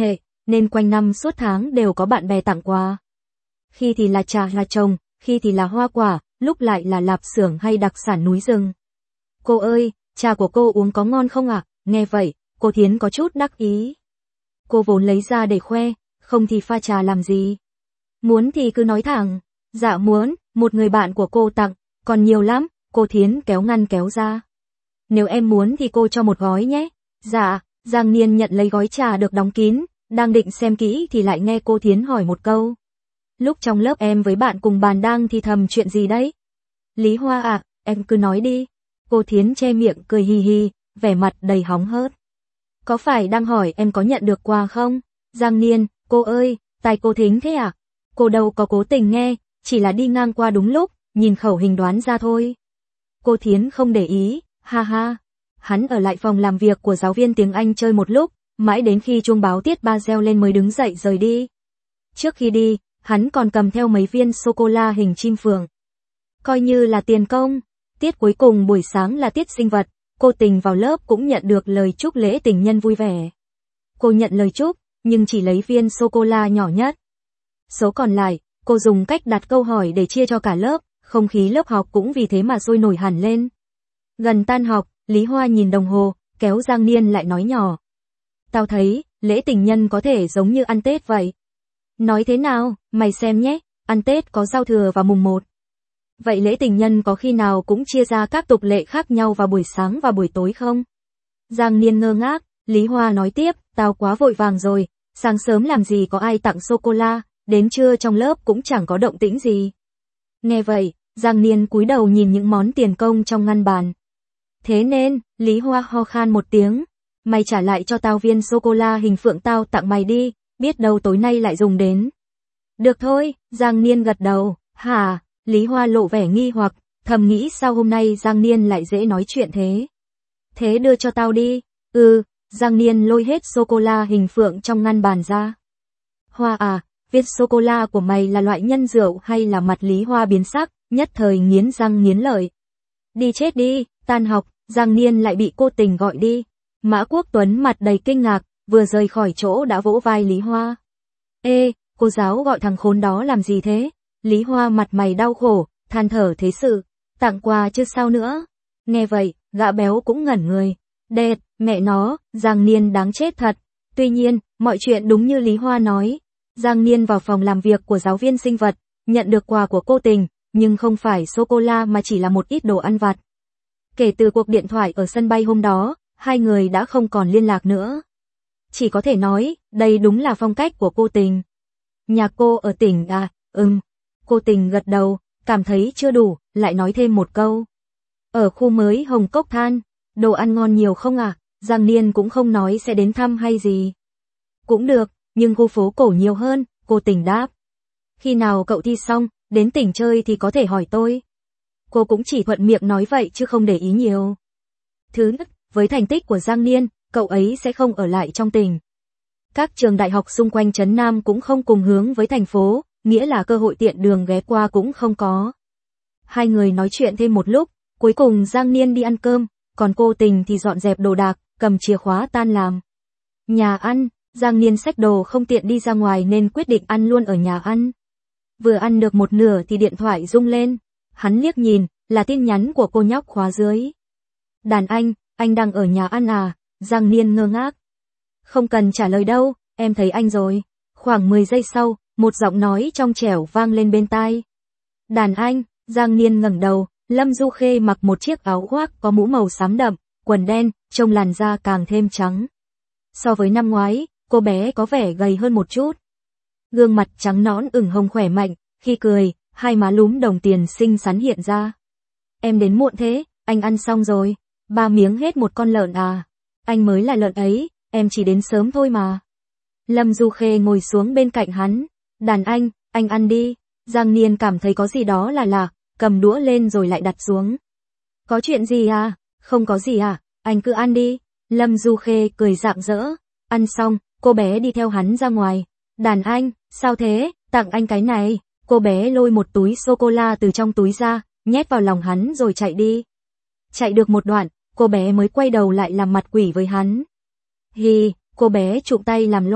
nên quanh năm suốt tháng đều có bạn bè tặng quà. Khi thì là trà là trồng, khi thì là hoa quả, lúc lại là lạp xưởng hay đặc sản núi rừng. Cô ơi, trà của cô uống có ngon không ạ? À? Nghe vậy, cô Thiến có chút đắc ý. Cô vốn lấy ra để khoe, không thì pha trà làm gì. Muốn thì cứ nói thẳng. Dạ muốn, một người bạn của cô tặng, còn nhiều lắm, cô Thiến kéo ngăn kéo ra. Nếu em muốn thì cô cho một gói nhé. Dạ, Giang Niên nhận lấy gói trà được đóng kín, đang định xem kỹ thì lại nghe cô Thiến hỏi một câu. Lúc trong lớp em với bạn cùng bàn đang thì thầm chuyện gì đấy? Lý Hoa à, em cứ nói đi. Cô Thiến che miệng cười hì hì, vẻ mặt đầy hóng hớt. Có phải đang hỏi em có nhận được quà không? Giang Niên, cô ơi, tai cô thính thế à? Cô đâu có cố tình nghe, chỉ là đi ngang qua đúng lúc, nhìn khẩu hình đoán ra thôi. Cô Thiến không để ý, ha ha. Hắn ở lại phòng làm việc của giáo viên tiếng Anh chơi một lúc, mãi đến khi chuông báo tiết ba reo lên mới đứng dậy rời đi. Trước khi đi, hắn còn cầm theo mấy viên sô-cô-la hình chim phượng. Coi như là tiền công. Tiết cuối cùng buổi sáng là tiết sinh vật, cô Tình vào lớp cũng nhận được lời chúc lễ tình nhân vui vẻ. Cô nhận lời chúc, nhưng chỉ lấy viên sô-cô-la nhỏ nhất. Số còn lại, cô dùng cách đặt câu hỏi để chia cho cả lớp, không khí lớp học cũng vì thế mà sôi nổi hẳn lên. Gần tan học, Lý Hoa nhìn đồng hồ, kéo Giang Niên lại nói nhỏ. Tao thấy, lễ tình nhân có thể giống như ăn Tết vậy. Nói thế nào, mày xem nhé, ăn Tết có giao thừa vào mùng một. Vậy lễ tình nhân có khi nào cũng chia ra các tục lệ khác nhau vào buổi sáng và buổi tối không? Giang Niên ngơ ngác, Lý Hoa nói tiếp, tao quá vội vàng rồi, sáng sớm làm gì có ai tặng sô-cô-la, đến trưa trong lớp cũng chẳng có động tĩnh gì. Nghe vậy, Giang Niên cúi đầu nhìn những món tiền công trong ngăn bàn. Thế nên, Lý Hoa ho khan một tiếng, mày trả lại cho tao viên sô-cô-la hình phượng tao tặng mày đi, biết đâu tối nay lại dùng đến. Được thôi, Giang Niên gật đầu, hả? Lý Hoa lộ vẻ nghi hoặc, thầm nghĩ sao hôm nay Giang Niên lại dễ nói chuyện thế. Thế đưa cho tao đi. Ừ, Giang Niên lôi hết sô-cô-la hình phượng trong ngăn bàn ra. Hoa à, viên sô-cô-la của mày là loại nhân rượu hay là mặt Lý Hoa biến sắc, nhất thời nghiến răng nghiến lợi. Đi chết đi, tan học, Giang Niên lại bị cô Tình gọi đi. Mã Quốc Tuấn mặt đầy kinh ngạc, vừa rời khỏi chỗ đã vỗ vai Lý Hoa. Ê, cô giáo gọi thằng khốn đó làm gì thế? Lý Hoa mặt mày đau khổ, than thở thế sự, tặng quà chứ sao nữa. Nghe vậy, gã béo cũng ngẩn người. Đệt, mẹ nó, Giang Niên đáng chết thật. Tuy nhiên, mọi chuyện đúng như Lý Hoa nói. Giang Niên vào phòng làm việc của giáo viên sinh vật, nhận được quà của cô Tình, nhưng không phải sô-cô-la mà chỉ là một ít đồ ăn vặt. Kể từ cuộc điện thoại ở sân bay hôm đó, hai người đã không còn liên lạc nữa. Chỉ có thể nói, đây đúng là phong cách của cô Tình. Nhà cô ở tỉnh à, ừm. Cô Tình gật đầu, cảm thấy chưa đủ, lại nói thêm một câu. Ở khu mới Hồng Cốc Than, đồ ăn ngon nhiều không à? Giang Niên cũng không nói sẽ đến thăm hay gì. Cũng được, nhưng khu phố cổ nhiều hơn, cô Tình đáp. Khi nào cậu thi xong, đến tỉnh chơi thì có thể hỏi tôi. Cô cũng chỉ thuận miệng nói vậy chứ không để ý nhiều. Thứ nhất, với thành tích của Giang Niên, cậu ấy sẽ không ở lại trong tỉnh. Các trường đại học xung quanh Trấn Nam cũng không cùng hướng với thành phố, nghĩa là cơ hội tiện đường ghé qua cũng không có. Hai người nói chuyện thêm một lúc, cuối cùng Giang Niên đi ăn cơm, còn cô Tình thì dọn dẹp đồ đạc, cầm chìa khóa tan làm. Nhà ăn, Giang Niên xách đồ không tiện đi ra ngoài nên quyết định ăn luôn ở nhà ăn. Vừa ăn được một nửa thì điện thoại rung lên, hắn liếc nhìn, là tin nhắn của cô nhóc khóa dưới. Đàn anh, anh đang ở nhà ăn à? Giang Niên ngơ ngác. Không cần trả lời đâu, em thấy anh rồi. Khoảng mười giây sau, một giọng nói trong trẻo vang lên bên tai. Đàn anh, Giang Niên ngẩng đầu, Lâm Du Khê mặc một chiếc áo khoác có mũ màu xám đậm, quần đen, trông làn da càng thêm trắng. So với năm ngoái, cô bé có vẻ gầy hơn một chút. Gương mặt trắng nõn ửng hồng khỏe mạnh, khi cười, hai má lúm đồng tiền xinh xắn hiện ra. Em đến muộn thế, anh ăn xong rồi, ba miếng hết một con lợn à? Anh mới là lợn ấy, em chỉ đến sớm thôi mà. Lâm Du Khê ngồi xuống bên cạnh hắn. Đàn anh, anh ăn đi. Giang Niên cảm thấy có gì đó là lạ, cầm đũa lên rồi lại đặt xuống. Có chuyện gì à? Không có gì à? Anh cứ ăn đi. Lâm Du Khê cười rạng rỡ. Ăn xong, cô bé đi theo hắn ra ngoài. Đàn anh, sao thế? Tặng anh cái này. Cô bé lôi một túi sô-cô-la từ trong túi ra, nhét vào lòng hắn rồi chạy đi. Chạy được một đoạn, cô bé mới quay đầu lại làm mặt quỷ với hắn. Hì, cô bé chụm tay làm loa,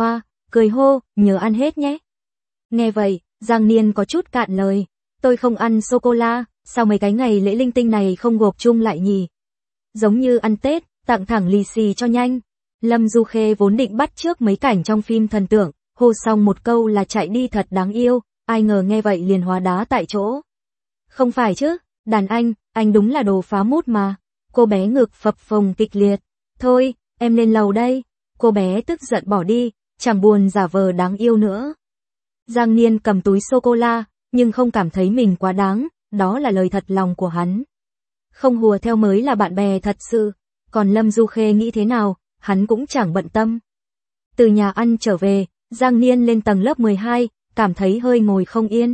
cười hô, nhớ ăn hết nhé. Nghe vậy, Giang Niên có chút cạn lời. Tôi không ăn sô-cô-la, sao mấy cái ngày lễ linh tinh này không gộp chung lại nhỉ? Giống như ăn Tết, tặng thẳng lì xì cho nhanh. Lâm Du Khê vốn định bắt chước mấy cảnh trong phim thần tượng, hô xong một câu là chạy đi thật đáng yêu, ai ngờ nghe vậy liền hóa đá tại chỗ. Không phải chứ, đàn anh, anh đúng là đồ phá mút mà. Cô bé ngực phập phồng kịch liệt. Thôi, em lên lầu đây. Cô bé tức giận bỏ đi, chẳng buồn giả vờ đáng yêu nữa. Giang Niên cầm túi sô-cô-la, nhưng không cảm thấy mình quá đáng, đó là lời thật lòng của hắn. Không hùa theo mới là bạn bè thật sự, còn Lâm Du Khê nghĩ thế nào, hắn cũng chẳng bận tâm. Từ nhà ăn trở về, Giang Niên lên tầng lớp mười hai, cảm thấy hơi ngồi không yên.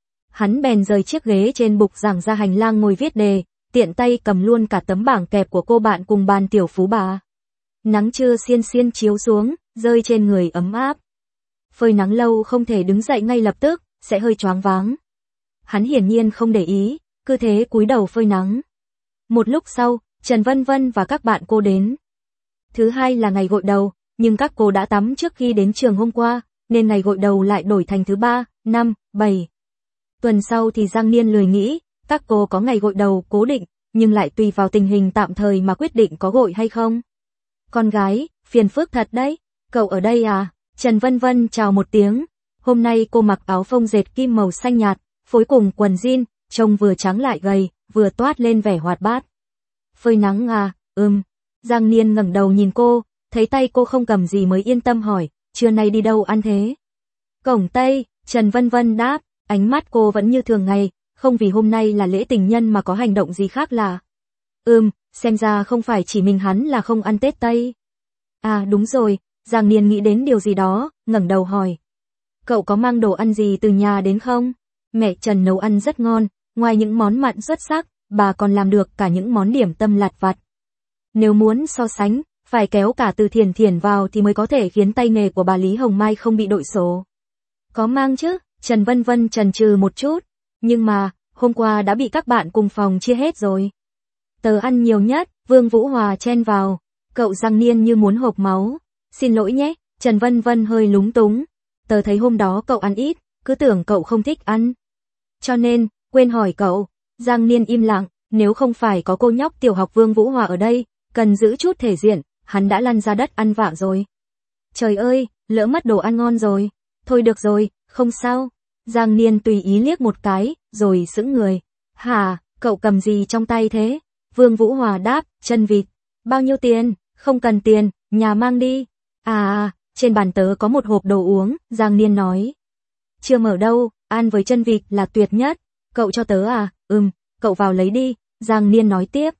Hắn bèn rời chiếc ghế trên bục giảng ra hành lang ngồi viết đề, tiện tay cầm luôn cả tấm bảng kẹp của cô bạn cùng bàn tiểu phú bà. Nắng trưa xiên xiên chiếu xuống, rơi trên người ấm áp. Phơi nắng lâu không thể đứng dậy ngay lập tức, sẽ hơi choáng váng. Hắn hiển nhiên không để ý, cứ thế cúi đầu phơi nắng. Một lúc sau, Trần Vân Vân và các bạn cô đến. Thứ hai là ngày gội đầu, nhưng các cô đã tắm trước khi đến trường hôm qua, nên ngày gội đầu lại đổi thành thứ ba, năm, bảy. Tuần sau thì Giang Niên lười nghĩ, các cô có ngày gội đầu cố định, nhưng lại tùy vào tình hình tạm thời mà quyết định có gội hay không. Con gái, phiền phức thật đấy, cậu ở đây à? Trần Vân Vân chào một tiếng. Hôm nay cô mặc áo phông dệt kim màu xanh nhạt, phối cùng quần jean, trông vừa trắng lại gầy, vừa toát lên vẻ hoạt bát. Phơi nắng à? Ừm. Giang Niên ngẩng đầu nhìn cô, thấy tay cô không cầm gì mới yên tâm hỏi, trưa nay đi đâu ăn thế? Cổng Tây, Trần Vân Vân đáp, ánh mắt cô vẫn như thường ngày, không vì hôm nay là lễ tình nhân mà có hành động gì khác lạ. Ừm, xem ra không phải chỉ mình hắn là không ăn Tết Tây. À đúng rồi, Giang Niên nghĩ đến điều gì đó, ngẩng đầu hỏi. Cậu có mang đồ ăn gì từ nhà đến không? Mẹ Trần nấu ăn rất ngon, ngoài những món mặn xuất sắc, bà còn làm được cả những món điểm tâm lặt vặt. Nếu muốn so sánh, phải kéo cả Từ Thiền Thiền vào thì mới có thể khiến tay nghề của bà Lý Hồng Mai không bị đội sổ. Có mang chứ, Trần Vân Vân chần chừ một chút, nhưng mà, hôm qua đã bị các bạn cùng phòng chia hết rồi. Tớ ăn nhiều nhất, Vương Vũ Hòa chen vào, cậu Giang Niên như muốn hộc máu. Xin lỗi nhé, Trần Vân Vân hơi lúng túng. Tớ thấy hôm đó cậu ăn ít, cứ tưởng cậu không thích ăn. Cho nên, quên hỏi cậu. Giang Niên im lặng, nếu không phải có cô nhóc tiểu học Vương Vũ Hòa ở đây, cần giữ chút thể diện, hắn đã lăn ra đất ăn vạ rồi. Trời ơi, lỡ mất đồ ăn ngon rồi. Thôi được rồi, không sao. Giang Niên tùy ý liếc một cái, rồi sững người. Hả, cậu cầm gì trong tay thế? Vương Vũ Hòa đáp, chân vịt. Bao nhiêu tiền? Không cần tiền, nhà mang đi. À, trên bàn tớ có một hộp đồ uống, Giang Niên nói. Chưa mở đâu, ăn với chân vịt là tuyệt nhất. Cậu cho tớ à? Ừm, cậu vào lấy đi, Giang Niên nói tiếp.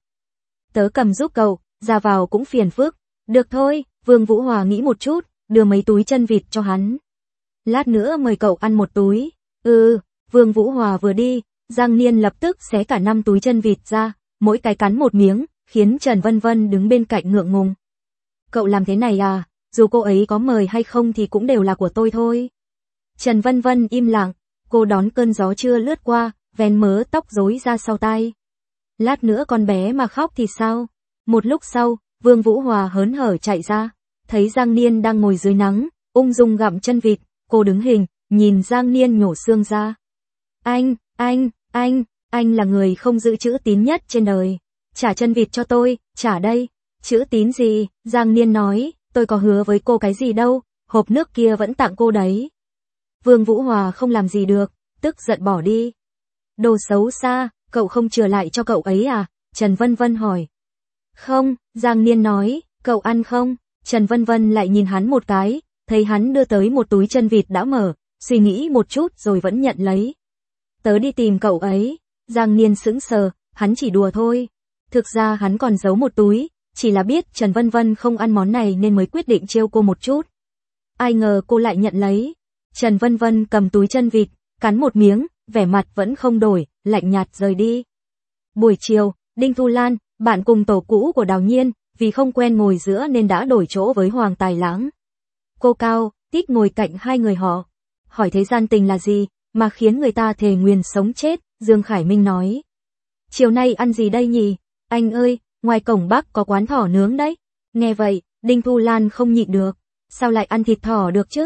Tớ cầm giúp cậu, ra vào cũng phiền phức. Được thôi, Vương Vũ Hòa nghĩ một chút, đưa mấy túi chân vịt cho hắn. Lát nữa mời cậu ăn một túi. Ừ, Vương Vũ Hòa vừa đi, Giang Niên lập tức xé cả năm túi chân vịt ra, mỗi cái cắn một miếng, khiến Trần Vân Vân đứng bên cạnh ngượng ngùng. Cậu làm thế này à, dù cô ấy có mời hay không thì cũng đều là của tôi thôi. Trần Vân Vân im lặng, cô đón cơn gió trưa lướt qua, vén mớ tóc rối ra sau tai. Lát nữa con bé mà khóc thì sao? Một lúc sau, Vương Vũ Hòa hớn hở chạy ra, thấy Giang Niên đang ngồi dưới nắng, ung dung gặm chân vịt, cô đứng hình, nhìn Giang Niên nhổ xương ra. Anh, anh, anh, anh là người không giữ chữ tín nhất trên đời. Trả chân vịt cho tôi, trả đây. Chữ tín gì? Giang Niên nói, tôi có hứa với cô cái gì đâu, hộp nước kia vẫn tặng cô đấy. Vương Vũ Hòa không làm gì được, tức giận bỏ đi. Đồ xấu xa, cậu không chừa lại cho cậu ấy à? Trần Vân Vân hỏi. Không, Giang Niên nói, cậu ăn không? Trần Vân Vân lại nhìn hắn một cái, thấy hắn đưa tới một túi chân vịt đã mở, suy nghĩ một chút rồi vẫn nhận lấy. Tớ đi tìm cậu ấy. Giang Niên sững sờ, hắn chỉ đùa thôi. Thực ra hắn còn giấu một túi, chỉ là biết Trần Vân Vân không ăn món này nên mới quyết định trêu cô một chút. Ai ngờ cô lại nhận lấy. Trần Vân Vân cầm túi chân vịt, cắn một miếng, vẻ mặt vẫn không đổi, lạnh nhạt rời đi. Buổi chiều, Đinh Thu Lan, bạn cùng tổ cũ của Đào Nhiên, vì không quen ngồi giữa nên đã đổi chỗ với Hoàng Tài Lãng. Cô Cao, Tích ngồi cạnh hai người họ. Hỏi thế gian tình là gì, mà khiến người ta thề nguyền sống chết, Dương Khải Minh nói. Chiều nay ăn gì đây nhỉ? Anh ơi, ngoài cổng Bắc có quán thỏ nướng đấy. Nghe vậy, Đinh Thu Lan không nhịn được. Sao lại ăn thịt thỏ được chứ?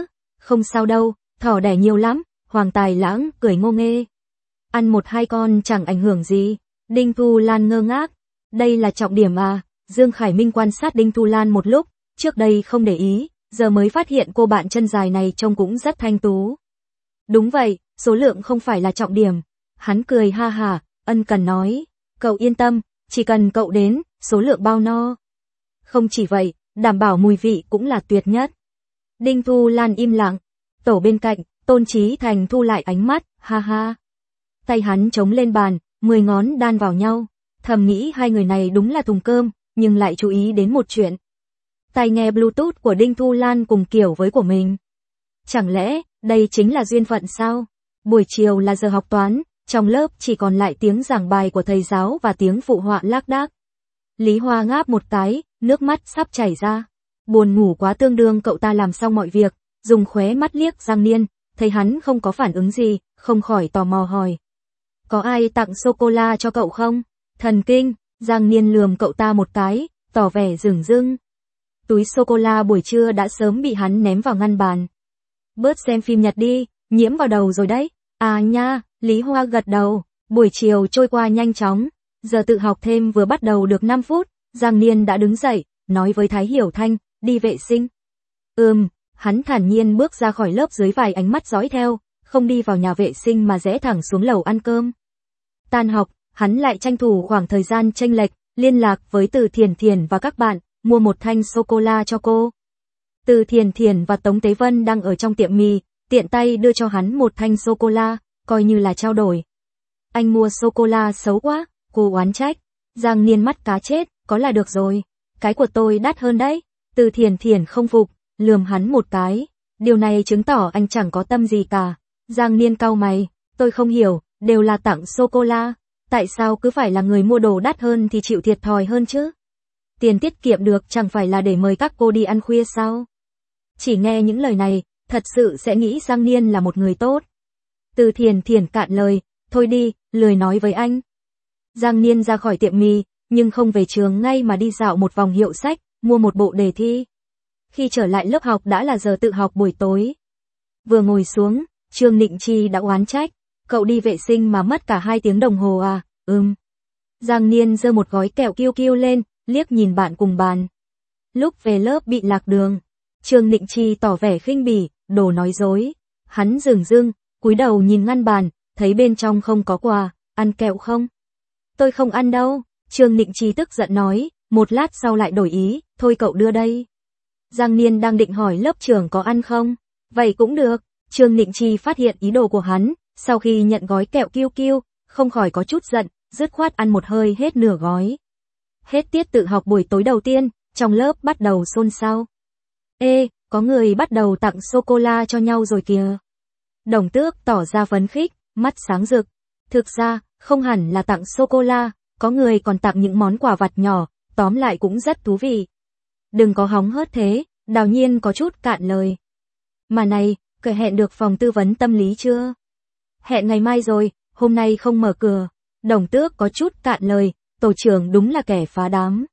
Không sao đâu, thỏ đẻ nhiều lắm, Hoàng Tài Lãng cười ngô nghê. Ăn một hai con chẳng ảnh hưởng gì. Đinh Thu Lan ngơ ngác. Đây là trọng điểm à? Dương Khải Minh quan sát Đinh Thu Lan một lúc, trước đây không để ý, giờ mới phát hiện cô bạn chân dài này trông cũng rất thanh tú. Đúng vậy, số lượng không phải là trọng điểm. Hắn cười ha hả, ân cần nói, cậu yên tâm, chỉ cần cậu đến, số lượng bao no. Không chỉ vậy, đảm bảo mùi vị cũng là tuyệt nhất. Đinh Thu Lan im lặng, tổ bên cạnh, Tôn Chí Thành thu lại ánh mắt, ha ha. Tay hắn chống lên bàn, mười ngón đan vào nhau, thầm nghĩ hai người này đúng là thùng cơm, nhưng lại chú ý đến một chuyện. Tai nghe Bluetooth của Đinh Thu Lan cùng kiểu với của mình. Chẳng lẽ, đây chính là duyên phận sao? Buổi chiều là giờ học toán, trong lớp chỉ còn lại tiếng giảng bài của thầy giáo và tiếng phụ họa lác đác. Lý Hoa ngáp một cái, nước mắt sắp chảy ra. Buồn ngủ quá tương đương cậu ta làm xong mọi việc, dùng khóe mắt liếc Giang Niên, thấy hắn không có phản ứng gì, không khỏi tò mò hỏi. Có ai tặng sô-cô-la cho cậu không? Thần kinh, Giang Niên lườm cậu ta một cái, tỏ vẻ dửng dưng. Túi sô-cô-la buổi trưa đã sớm bị hắn ném vào ngăn bàn. Bớt xem phim Nhật đi, nhiễm vào đầu rồi đấy. À nha, Lý Hoa gật đầu, buổi chiều trôi qua nhanh chóng. Giờ tự học thêm vừa bắt đầu được năm phút, Giang Niên đã đứng dậy, nói với Thái Hiểu Thanh, đi vệ sinh. Ừm, hắn thản nhiên bước ra khỏi lớp dưới vài ánh mắt dõi theo, không đi vào nhà vệ sinh mà rẽ thẳng xuống lầu ăn cơm. Tan học, hắn lại tranh thủ khoảng thời gian chênh lệch, liên lạc với Từ Thiền Thiền và các bạn, mua một thanh sô-cô-la cho cô. Từ Thiền Thiền và Tống Tế Vân đang ở trong tiệm mì, tiện tay đưa cho hắn một thanh sô-cô-la, coi như là trao đổi. Anh mua sô-cô-la xấu quá, cô oán trách. Giang Niên mắt cá chết, có là được rồi. Cái của tôi đắt hơn đấy. Từ Thiền Thiền không phục, lườm hắn một cái. Điều này chứng tỏ anh chẳng có tâm gì cả. Giang Niên cau mày, tôi không hiểu, đều là tặng sô-cô-la. Tại sao cứ phải là người mua đồ đắt hơn thì chịu thiệt thòi hơn chứ? Tiền tiết kiệm được chẳng phải là để mời các cô đi ăn khuya sao? Chỉ nghe những lời này, thật sự sẽ nghĩ Giang Niên là một người tốt. Từ Thiền Thiền cạn lời, thôi đi, lười nói với anh. Giang Niên ra khỏi tiệm mì, nhưng không về trường ngay mà đi dạo một vòng hiệu sách, mua một bộ đề thi. Khi trở lại lớp học đã là giờ tự học buổi tối. Vừa ngồi xuống, Trương Nịnh Chi đã oán trách, cậu đi vệ sinh mà mất cả hai tiếng đồng hồ à? Ừm. Giang Niên giơ một gói kẹo kiêu kiêu lên, liếc nhìn bạn cùng bàn. Lúc về lớp bị lạc đường, Trương Nịnh Chi tỏ vẻ khinh bỉ, đồ nói dối. Hắn dửng dưng, cúi đầu nhìn ngăn bàn, thấy bên trong không có quà, ăn kẹo không? Tôi không ăn đâu, Trương Nịnh Chi tức giận nói, một lát sau lại đổi ý, thôi cậu đưa đây. Giang Niên đang định hỏi lớp trưởng có ăn không? Vậy cũng được, Trương Nịnh Chi phát hiện ý đồ của hắn, sau khi nhận gói kẹo kiêu kiêu, không khỏi có chút giận, dứt khoát ăn một hơi hết nửa gói. Hết tiết tự học buổi tối đầu tiên, trong lớp bắt đầu xôn xao. Ê, có người bắt đầu tặng sô-cô-la cho nhau rồi kìa. Đồng Tước tỏ ra phấn khích, mắt sáng rực. Thực ra, không hẳn là tặng sô-cô-la, có người còn tặng những món quà vặt nhỏ, tóm lại cũng rất thú vị. Đừng có hóng hớt thế, Đào Nhiên có chút cạn lời. Mà này, cậu hẹn được phòng tư vấn tâm lý chưa? Hẹn ngày mai rồi, hôm nay không mở cửa. Đồng Tước có chút cạn lời, tổ trưởng đúng là kẻ phá đám.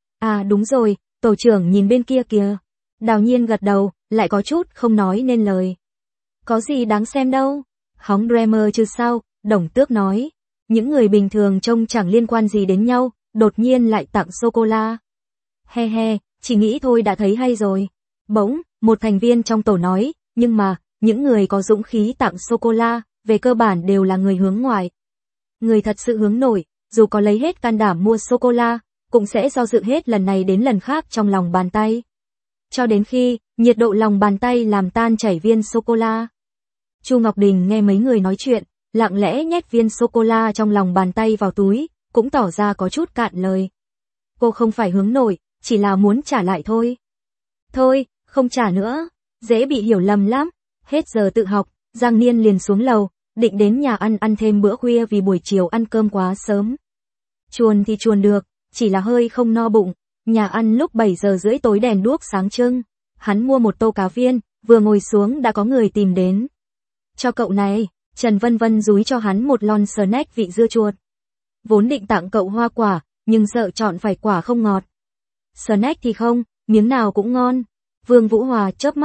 À đúng rồi, tổ trưởng nhìn bên kia kìa. Đào Nhiên gật đầu, lại có chút không nói nên lời. Có gì đáng xem đâu. Hóng drama chứ sao, Đồng Tước nói. Những người bình thường trông chẳng liên quan gì đến nhau, đột nhiên lại tặng sô-cô-la. He he, chỉ nghĩ thôi đã thấy hay rồi. Bỗng, một thành viên trong tổ nói, nhưng mà, những người có dũng khí tặng sô-cô-la, về cơ bản đều là người hướng ngoại. Người thật sự hướng nội, dù có lấy hết can đảm mua sô-cô-la, cũng sẽ do dự hết lần này đến lần khác trong lòng bàn tay. Cho đến khi, nhiệt độ lòng bàn tay làm tan chảy viên sô-cô-la. Chu Ngọc Đình nghe mấy người nói chuyện, lặng lẽ nhét viên sô-cô-la trong lòng bàn tay vào túi, cũng tỏ ra có chút cạn lời. Cô không phải hướng nội, chỉ là muốn trả lại thôi. Thôi, không trả nữa, dễ bị hiểu lầm lắm. Hết giờ tự học, Giang Niên liền xuống lầu, định đến nhà ăn ăn thêm bữa khuya vì buổi chiều ăn cơm quá sớm. Chuồn thì chuồn được, chỉ là hơi không no bụng. Nhà ăn lúc bảy giờ rưỡi tối đèn đuốc sáng trưng. Hắn mua một tô cá viên, vừa ngồi xuống đã có người tìm đến. Cho cậu này, Trần Vân Vân dúi cho hắn một lon snack vị dưa chuột. Vốn định tặng cậu hoa quả, nhưng sợ chọn phải quả không ngọt. Snack thì không, miếng nào cũng ngon. Vương Vũ Hòa chớp mắt,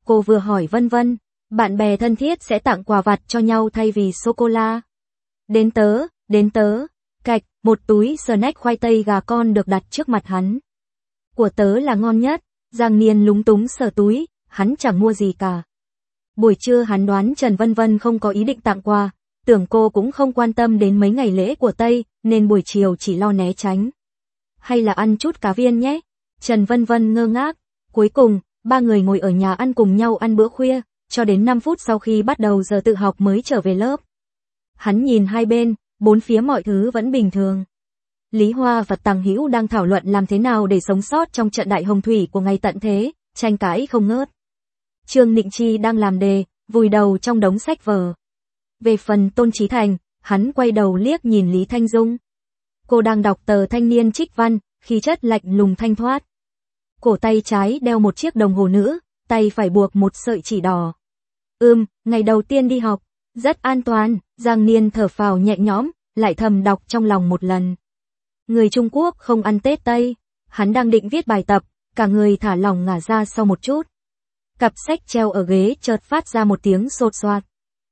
Cô vừa hỏi vân vân, bạn bè thân thiết sẽ tặng quà vặt cho nhau thay vì sô-cô-la. Đến tớ, đến tớ, cạch, một túi snack khoai tây gà con được đặt trước mặt hắn. Của tớ là ngon nhất, Giang Niên lúng túng sờ túi, hắn chẳng mua gì cả. Buổi trưa hắn đoán Trần Vân Vân không có ý định tặng quà, tưởng cô cũng không quan tâm đến mấy ngày lễ của Tây, nên buổi chiều chỉ lo né tránh. Hay là ăn chút cá viên nhé? Trần Vân Vân ngơ ngác. Cuối cùng, ba người ngồi ở nhà ăn cùng nhau ăn bữa khuya, cho đến năm phút sau khi bắt đầu giờ tự học mới trở về lớp. Hắn nhìn hai bên, bốn phía mọi thứ vẫn bình thường. Lý Hoa và Tằng Hữu đang thảo luận làm thế nào để sống sót trong trận đại hồng thủy của ngày tận thế, tranh cãi không ngớt. Trương Nịnh Chi đang làm đề, vùi đầu trong đống sách vở. Về phần Tôn Chí Thành, hắn quay đầu liếc nhìn Lý Thanh Dung. Cô đang đọc tờ Thanh Niên Trích Văn, khí chất lạnh lùng thanh thoát. Cổ tay trái đeo một chiếc đồng hồ nữ, tay phải buộc một sợi chỉ đỏ. Ừm, ngày đầu tiên đi học, rất an toàn, Giang Niên thở phào nhẹ nhõm, lại thầm đọc trong lòng một lần. Người Trung Quốc không ăn Tết Tây, hắn đang định viết bài tập, cả người thả lỏng ngả ra sau một chút. Cặp sách treo ở ghế chợt phát ra một tiếng sột soạt.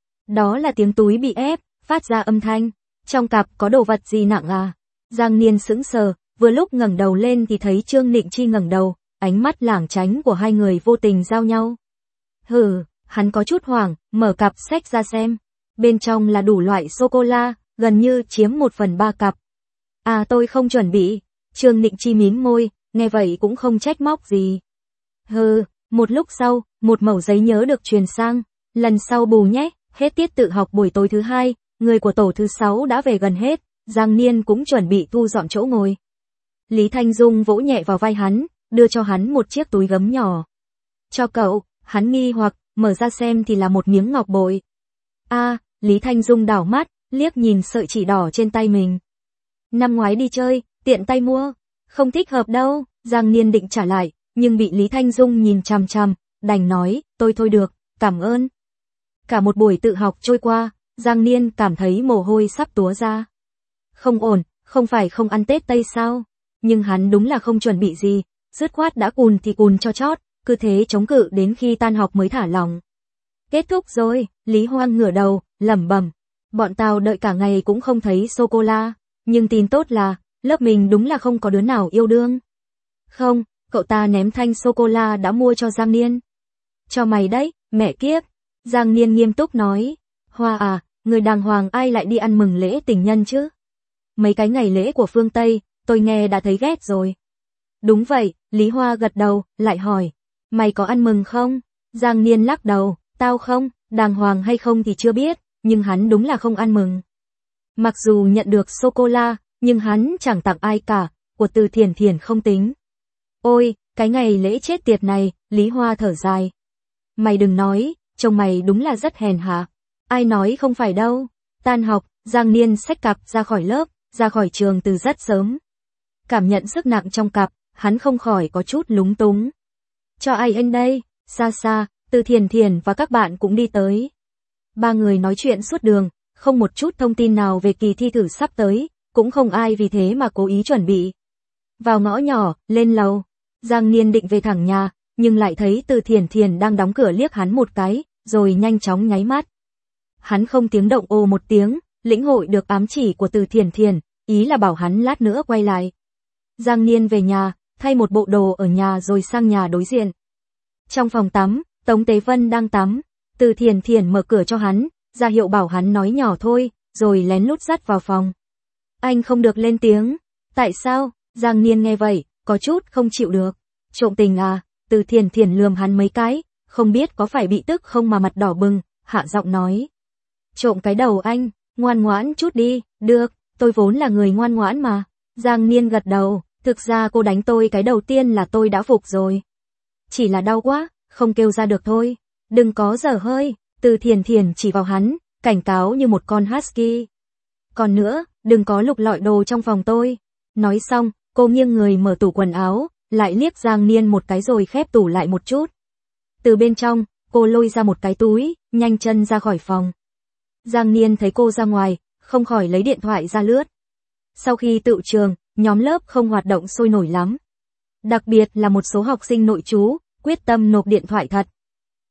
Đó là tiếng túi bị ép, phát ra âm thanh. Trong cặp có đồ vật gì nặng à? Giang Niên sững sờ, vừa lúc ngẩng đầu lên thì thấy Trương Nịnh Chi ngẩng đầu, ánh mắt lảng tránh của hai người vô tình giao nhau. Hừ, hắn có chút hoảng, mở cặp sách ra xem. Bên trong là đủ loại sô-cô-la, gần như chiếm một phần ba cặp. À tôi không chuẩn bị. Trương Nịnh Chi mím môi, nghe vậy cũng không trách móc gì. Hừ, một lúc sau, một mẩu giấy nhớ được truyền sang. Lần sau bù nhé, hết tiết tự học buổi tối thứ hai, người của tổ thứ sáu đã về gần hết, Giang Niên cũng chuẩn bị thu dọn chỗ ngồi. Lý Thanh Dung vỗ nhẹ vào vai hắn, đưa cho hắn một chiếc túi gấm nhỏ. Cho cậu, hắn nghi hoặc, mở ra xem thì là một miếng ngọc bội. A, à, Lý Thanh Dung đảo mắt, liếc nhìn sợi chỉ đỏ trên tay mình. Năm ngoái đi chơi, tiện tay mua, không thích hợp đâu, Giang Niên định trả lại, nhưng bị Lý Thanh Dung nhìn chằm chằm, đành nói, tôi thôi được, cảm ơn. Cả một buổi tự học trôi qua, Giang Niên cảm thấy mồ hôi sắp túa ra. Không ổn, không phải không ăn Tết Tây sao? Nhưng hắn đúng là không chuẩn bị gì, dứt khoát đã cùn thì cùn cho chót, cứ thế chống cự đến khi tan học mới thả lỏng. Kết thúc rồi, Lý Hoang ngửa đầu, lẩm bẩm, bọn tao đợi cả ngày cũng không thấy sô-cô-la, nhưng tin tốt là, lớp mình đúng là không có đứa nào yêu đương. Không, cậu ta ném thanh sô-cô-la đã mua cho Giang Niên. Cho mày đấy, mẹ kiếp. Giang Niên nghiêm túc nói, Hoa à, người đàng hoàng ai lại đi ăn mừng lễ tình nhân chứ? Mấy cái ngày lễ của phương Tây, tôi nghe đã thấy ghét rồi. Đúng vậy, Lý Hoa gật đầu, lại hỏi, mày có ăn mừng không? Giang Niên lắc đầu, tao không, đàng hoàng hay không thì chưa biết, nhưng hắn đúng là không ăn mừng. Mặc dù nhận được sô-cô-la, nhưng hắn chẳng tặng ai cả, của Từ Thiển Thiển không tính. Ôi, cái ngày lễ chết tiệt này, Lý Hoa thở dài. Mày đừng nói, trông mày đúng là rất hèn hạ. Ai nói không phải đâu. Tan học, Giang Niên xách cặp ra khỏi lớp, ra khỏi trường từ rất sớm. Cảm nhận sức nặng trong cặp, hắn không khỏi có chút lúng túng. Cho ai anh đây? Xa xa, Từ Thiển Thiển và các bạn cũng đi tới. Ba người nói chuyện suốt đường, không một chút thông tin nào về kỳ thi thử sắp tới, cũng không ai vì thế mà cố ý chuẩn bị. Vào ngõ nhỏ, lên lầu, Giang Niên định về thẳng nhà, nhưng lại thấy Từ Thiển Thiển đang đóng cửa liếc hắn một cái, rồi nhanh chóng nháy mắt. Hắn không tiếng động ồ một tiếng, lĩnh hội được ám chỉ của Từ Thiển Thiển, ý là bảo hắn lát nữa quay lại. Giang Niên về nhà, thay một bộ đồ ở nhà rồi sang nhà đối diện. Trong phòng tắm, Tống Tế Vân đang tắm, Từ Thiển Thiển mở cửa cho hắn, ra hiệu bảo hắn nói nhỏ thôi, rồi lén lút dắt vào phòng. Anh không được lên tiếng. Tại sao? Giang Niên nghe vậy, có chút không chịu được. Trộm tình à? Từ Thiển Thiển lườm hắn mấy cái, không biết có phải bị tức không mà mặt đỏ bừng, hạ giọng nói. Trộm cái đầu anh, ngoan ngoãn chút đi, được, tôi vốn là người ngoan ngoãn mà. Giang Niên gật đầu, thực ra cô đánh tôi cái đầu tiên là tôi đã phục rồi. Chỉ là đau quá, không kêu ra được thôi. Đừng có dở hơi, Từ Thiển Thiển chỉ vào hắn, cảnh cáo như một con husky. Còn nữa, đừng có lục lọi đồ trong phòng tôi. Nói xong, cô nghiêng người mở tủ quần áo, lại liếc Giang Niên một cái rồi khép tủ lại một chút. Từ bên trong, cô lôi ra một cái túi, nhanh chân ra khỏi phòng. Giang Niên thấy cô ra ngoài, không khỏi lấy điện thoại ra lướt. Sau khi tựu trường, nhóm lớp không hoạt động sôi nổi lắm. Đặc biệt là một số học sinh nội trú, quyết tâm nộp điện thoại thật.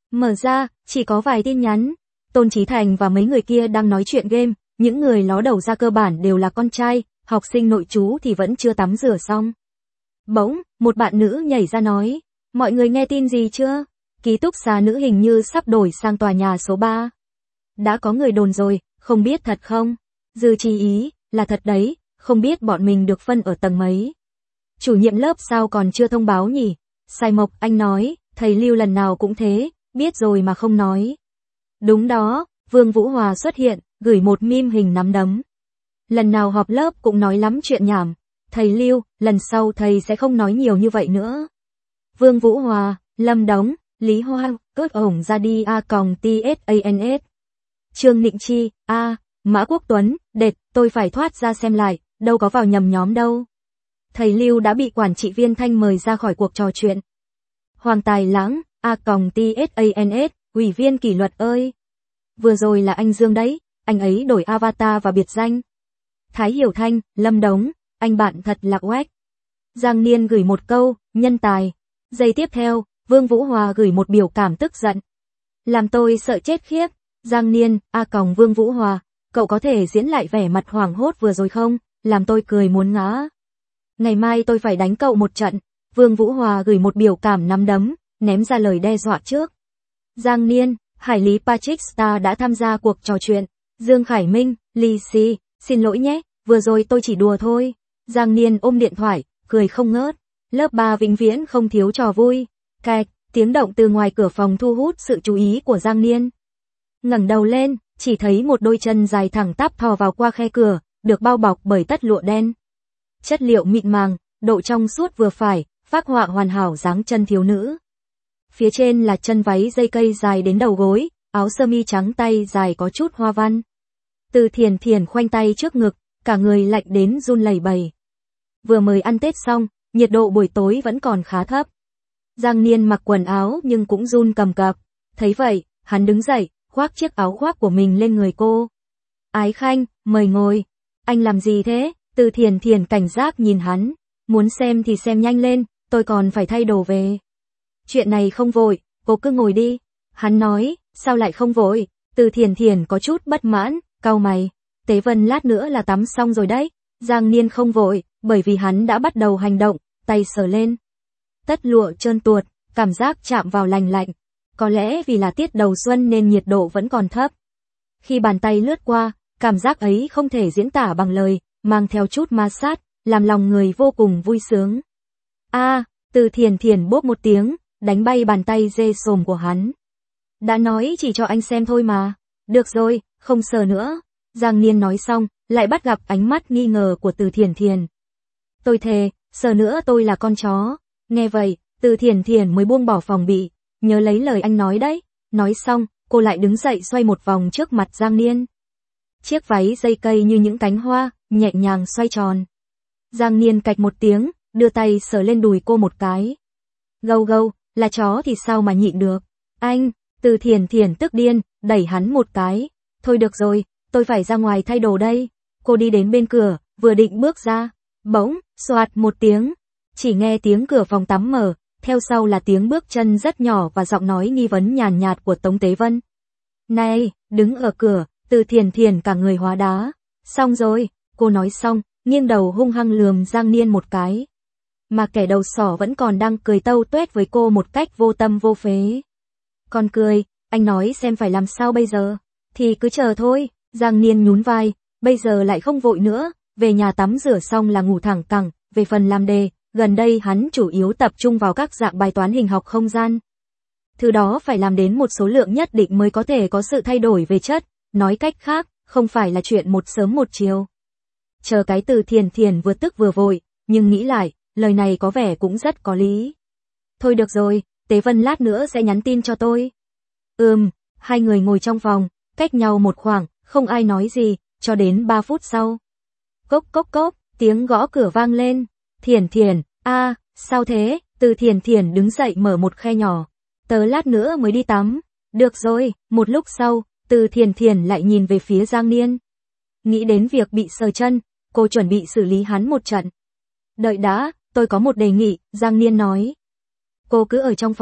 Mở ra, chỉ có vài tin nhắn. Tôn Chí Thành và mấy người kia đang nói chuyện game, những người ló đầu ra cơ bản đều là con trai, học sinh nội trú thì vẫn chưa tắm rửa xong. Bỗng, một bạn nữ nhảy ra nói, mọi người nghe tin gì chưa? Ký túc xá nữ hình như sắp đổi sang tòa nhà số ba. Đã có người đồn rồi, không biết thật không? Dư Chi ý, là thật đấy, không biết bọn mình được phân ở tầng mấy. Chủ nhiệm lớp sao còn chưa thông báo nhỉ? Sai Mộc, anh nói, thầy Lưu lần nào cũng thế, biết rồi mà không nói. Đúng đó, Vương Vũ Hòa xuất hiện, gửi một meme hình nắm đấm. Lần nào họp lớp cũng nói lắm chuyện nhảm. Thầy Lưu, lần sau thầy sẽ không nói nhiều như vậy nữa. Vương Vũ Hòa, Lâm Đống, Lý Hoa, cướp ổng ra đi a còng tans. Trương Nịnh Chi, a, Mã Quốc Tuấn, đệt, tôi phải thoát ra xem lại, đâu có vào nhầm nhóm đâu. Thầy Lưu đã bị quản trị viên Thanh mời ra khỏi cuộc trò chuyện. Hoàng Tài Lãng, a còng tans, ủy viên kỷ luật ơi. Vừa rồi là anh Dương đấy, anh ấy đổi avatar và biệt danh. Thái Hiểu Thanh, Lâm Đống, anh bạn thật lạc quách. Giang Niên gửi một câu, nhân tài. Giây tiếp theo, Vương Vũ Hòa gửi một biểu cảm tức giận. Làm tôi sợ chết khiếp. Giang Niên, a còng Vương Vũ Hòa, cậu có thể diễn lại vẻ mặt hoảng hốt vừa rồi không? Làm tôi cười muốn ngã. Ngày mai tôi phải đánh cậu một trận. Vương Vũ Hòa gửi một biểu cảm nắm đấm, ném ra lời đe dọa trước. Giang Niên, Hải Lý Patrick Star đã tham gia cuộc trò chuyện. Dương Khải Minh, Lee Si, xin lỗi nhé, vừa rồi tôi chỉ đùa thôi. Giang Niên ôm điện thoại, cười không ngớt. Lớp ba vĩnh viễn không thiếu trò vui. Cạch, tiếng động từ ngoài cửa phòng thu hút sự chú ý của Giang Niên. Ngẩng đầu lên, chỉ thấy một đôi chân dài thẳng tắp thò vào qua khe cửa, được bao bọc bởi tất lụa đen. Chất liệu mịn màng, độ trong suốt vừa phải, phác họa hoàn hảo dáng chân thiếu nữ. Phía trên là chân váy dây cây dài đến đầu gối, áo sơ mi trắng tay dài có chút hoa văn. Từ Thiền Thiền khoanh tay trước ngực, cả người lạnh đến run lẩy bẩy. Vừa mới ăn Tết xong, nhiệt độ buổi tối vẫn còn khá thấp. Giang Niên mặc quần áo nhưng cũng run cầm cập. Thấy vậy, hắn đứng dậy, khoác chiếc áo khoác của mình lên người cô. Ái Khanh, mời ngồi. Anh làm gì thế? Từ Thiền Thiền cảnh giác nhìn hắn. Muốn xem thì xem nhanh lên, tôi còn phải thay đồ về. Chuyện này không vội, cô cứ ngồi đi. Hắn nói, sao lại không vội? Từ Thiền Thiền có chút bất mãn, cau mày. Tế Vân lát nữa là tắm xong rồi đấy. Giang Niên không vội, bởi vì hắn đã bắt đầu hành động, tay sờ lên. Tất lụa trơn tuột, cảm giác chạm vào lành lạnh. Có lẽ vì là tiết đầu xuân nên nhiệt độ vẫn còn thấp. Khi bàn tay lướt qua, cảm giác ấy không thể diễn tả bằng lời, mang theo chút ma sát, làm lòng người vô cùng vui sướng. A, à, Từ Thiền Thiền bốp một tiếng, đánh bay bàn tay dê sồm của hắn. Đã nói chỉ cho anh xem thôi mà. Được rồi, không sờ nữa. Giang Niên nói xong, lại bắt gặp ánh mắt nghi ngờ của Từ Thiền Thiền. Tôi thề, sờ nữa tôi là con chó. Nghe vậy, Từ Thiền Thiền mới buông bỏ phòng bị. Nhớ lấy lời anh nói đấy. Nói xong, cô lại đứng dậy xoay một vòng trước mặt Giang Niên. Chiếc váy dây cây như những cánh hoa, nhẹ nhàng xoay tròn. Giang Niên cạch một tiếng, đưa tay sờ lên đùi cô một cái. Gâu gâu, là chó thì sao mà nhịn được. Anh, Từ Thiền Thiền tức điên, đẩy hắn một cái. Thôi được rồi, tôi phải ra ngoài thay đồ đây. Cô đi đến bên cửa, vừa định bước ra. Bỗng, xoạt một tiếng. Chỉ nghe tiếng cửa phòng tắm mở, theo sau là tiếng bước chân rất nhỏ và giọng nói nghi vấn nhàn nhạt của Tống Tế Vân. Này, đứng ở cửa, Từ Thiền Thiền cả người hóa đá. Xong rồi, cô nói xong, nghiêng đầu hung hăng lườm Giang Niên một cái. Mà kẻ đầu sỏ vẫn còn đang cười tâu tuét với cô một cách vô tâm vô phế. Còn cười, anh nói xem phải làm sao bây giờ. Thì cứ chờ thôi, Giang Niên nhún vai, bây giờ lại không vội nữa, về nhà tắm rửa xong là ngủ thẳng cẳng, về phần làm đề, gần đây hắn chủ yếu tập trung vào các dạng bài toán hình học không gian. Thứ đó phải làm đến một số lượng nhất định mới có thể có sự thay đổi về chất, nói cách khác, không phải là chuyện một sớm một chiều. Chờ cái Từ Thiền Thiền vừa tức vừa vội, nhưng nghĩ lại, lời này có vẻ cũng rất có lý. Thôi được rồi, Tế Vân lát nữa sẽ nhắn tin cho tôi. Ừm, hai người ngồi trong phòng, cách nhau một khoảng, không ai nói gì, cho đến ba phút sau. Cốc cốc cốc, tiếng gõ cửa vang lên. Thiền Thiền, a, à, sao thế? Từ Thiền Thiền đứng dậy mở một khe nhỏ. Tớ lát nữa mới đi tắm. Được rồi, một lúc sau, Từ Thiền Thiền lại nhìn về phía Giang Niên. Nghĩ đến việc bị sờ chân, cô chuẩn bị xử lý hắn một trận. Đợi đã, tôi có một đề nghị, Giang Niên nói. Cô cứ ở trong phòng,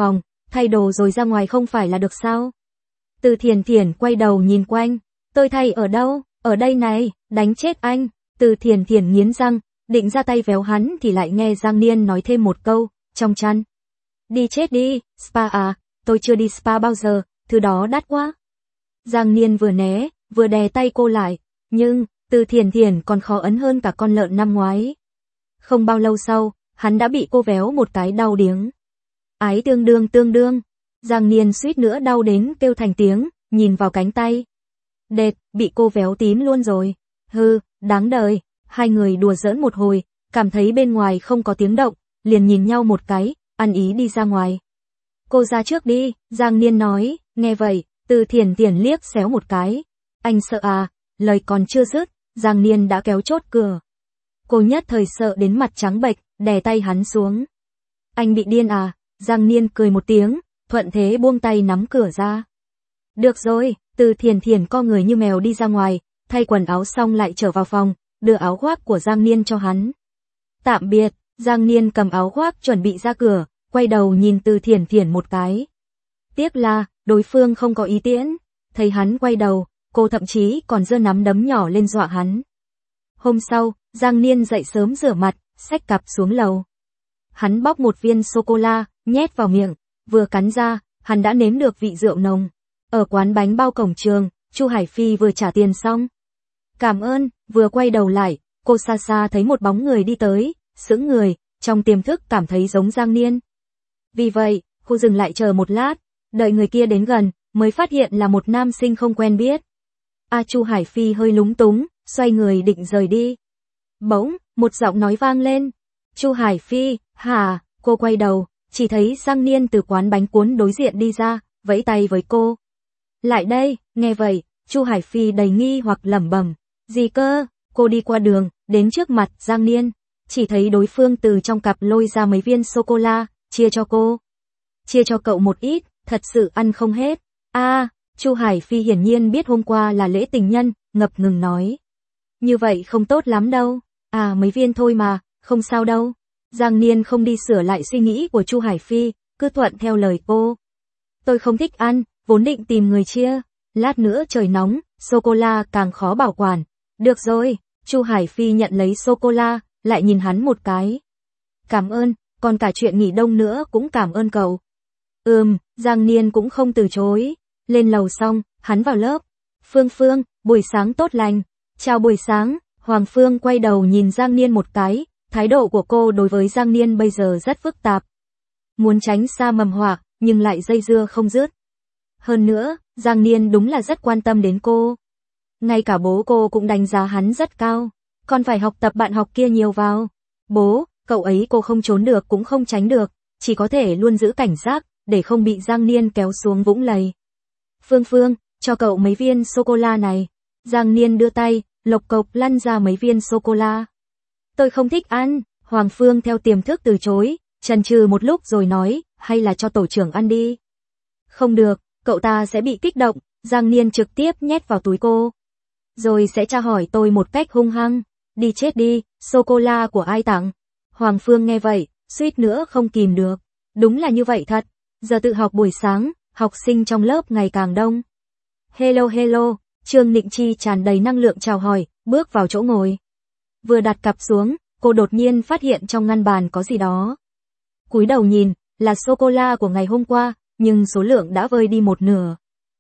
thay đồ rồi ra ngoài không phải là được sao? Từ Thiền Thiền quay đầu nhìn quanh, tôi thay ở đâu, ở đây này, đánh chết anh. Từ Thiền Thiền nghiến răng, định ra tay véo hắn thì lại nghe Giang Niên nói thêm một câu, trong chăn. Đi chết đi, spa à, tôi chưa đi spa bao giờ, thứ đó đắt quá. Giang Niên vừa né, vừa đè tay cô lại, nhưng, Từ Thiền Thiền còn khó ấn hơn cả con lợn năm ngoái. Không bao lâu sau, hắn đã bị cô véo một cái đau điếng. Ái tương đương tương đương, Giang Niên suýt nữa đau đến kêu thành tiếng, nhìn vào cánh tay. Đệt, bị cô véo tím luôn rồi. Hừ, đáng đời. Hai người đùa giỡn một hồi, cảm thấy bên ngoài không có tiếng động, liền nhìn nhau một cái, ăn ý đi ra ngoài. Cô ra trước đi, Giang Niên nói, nghe vậy, Từ Thiền Thiền liếc xéo một cái. Anh sợ à, lời còn chưa dứt, Giang Niên đã kéo chốt cửa. Cô nhất thời sợ đến mặt trắng bệch, đè tay hắn xuống. Anh bị điên à, Giang Niên cười một tiếng, thuận thế buông tay nắm cửa ra. Được rồi, Từ Thiền Thiền co người như mèo đi ra ngoài, thay quần áo xong lại trở vào phòng, đưa áo khoác của Giang Niên cho hắn. Tạm biệt, Giang Niên cầm áo khoác chuẩn bị ra cửa, quay đầu nhìn Từ Thiền Thiền một cái. Tiếc là, đối phương không có ý tiễn, thấy hắn quay đầu, cô thậm chí còn giơ nắm đấm nhỏ lên dọa hắn. Hôm sau, Giang Niên dậy sớm rửa mặt, xách cặp xuống lầu. Hắn bóc một viên sô-cô-la, nhét vào miệng, vừa cắn ra, hắn đã nếm được vị rượu nồng. Ở quán bánh bao cổng trường, Chu Hải Phi vừa trả tiền xong. Cảm ơn, vừa quay đầu lại, cô xa xa thấy một bóng người đi tới, sững người, trong tiềm thức cảm thấy giống Giang Niên. Vì vậy, cô dừng lại chờ một lát, đợi người kia đến gần, mới phát hiện là một nam sinh không quen biết. A Chu Hải Phi hơi lúng túng, xoay người định rời đi. Bỗng, một giọng nói vang lên. Chu Hải Phi, hả, cô quay đầu, chỉ thấy Giang Niên từ quán bánh cuốn đối diện đi ra, vẫy tay với cô. Lại đây, nghe vậy, Chu Hải Phi đầy nghi hoặc lẩm bẩm, gì cơ? Cô đi qua đường, đến trước mặt Giang Niên, chỉ thấy đối phương từ trong cặp lôi ra mấy viên sô-cô-la, chia cho cô. Chia cho cậu một ít, thật sự ăn không hết. A, à, Chu Hải Phi hiển nhiên biết hôm qua là lễ tình nhân, ngập ngừng nói. Như vậy không tốt lắm đâu. À mấy viên thôi mà, không sao đâu. Giang Niên không đi sửa lại suy nghĩ của Chu Hải Phi, cứ thuận theo lời cô. Tôi không thích ăn, vốn định tìm người chia. Lát nữa trời nóng, sô-cô-la càng khó bảo quản. Được rồi, Chu Hải Phi nhận lấy sô-cô-la, lại nhìn hắn một cái. Cảm ơn, còn cả chuyện nghỉ đông nữa cũng cảm ơn cậu. Ừm, Giang Niên cũng không từ chối. Lên lầu xong, hắn vào lớp. Phương Phương, buổi sáng tốt lành. Chào buổi sáng, Hoàng Phương quay đầu nhìn Giang Niên một cái, thái độ của cô đối với Giang Niên bây giờ rất phức tạp. Muốn tránh xa mầm họa, nhưng lại dây dưa không dứt. Hơn nữa, Giang Niên đúng là rất quan tâm đến cô. Ngay cả bố cô cũng đánh giá hắn rất cao. Còn phải học tập bạn học kia nhiều vào. Bố, cậu ấy cô không trốn được cũng không tránh được, chỉ có thể luôn giữ cảnh giác, để không bị Giang Niên kéo xuống vũng lầy. Phương Phương, cho cậu mấy viên sô-cô-la này. Giang Niên đưa tay, lộc cộc lăn ra mấy viên sô-cô-la. Tôi không thích ăn, Hoàng Phương theo tiềm thức từ chối, chần chừ một lúc rồi nói, hay là cho tổ trưởng ăn đi. Không được, cậu ta sẽ bị kích động, Giang Niên trực tiếp nhét vào túi cô. Rồi sẽ tra hỏi tôi một cách hung hăng, đi chết đi, sô-cô-la của ai tặng. Hoàng Phương nghe vậy, suýt nữa không kìm được. Đúng là như vậy thật, giờ tự học buổi sáng, học sinh trong lớp ngày càng đông. Hello hello, Trương Nịnh Chi tràn đầy năng lượng chào hỏi, bước vào chỗ ngồi. Vừa đặt cặp xuống, cô đột nhiên phát hiện trong ngăn bàn có gì đó. Cúi đầu nhìn, là sô-cô-la của ngày hôm qua, nhưng số lượng đã vơi đi một nửa.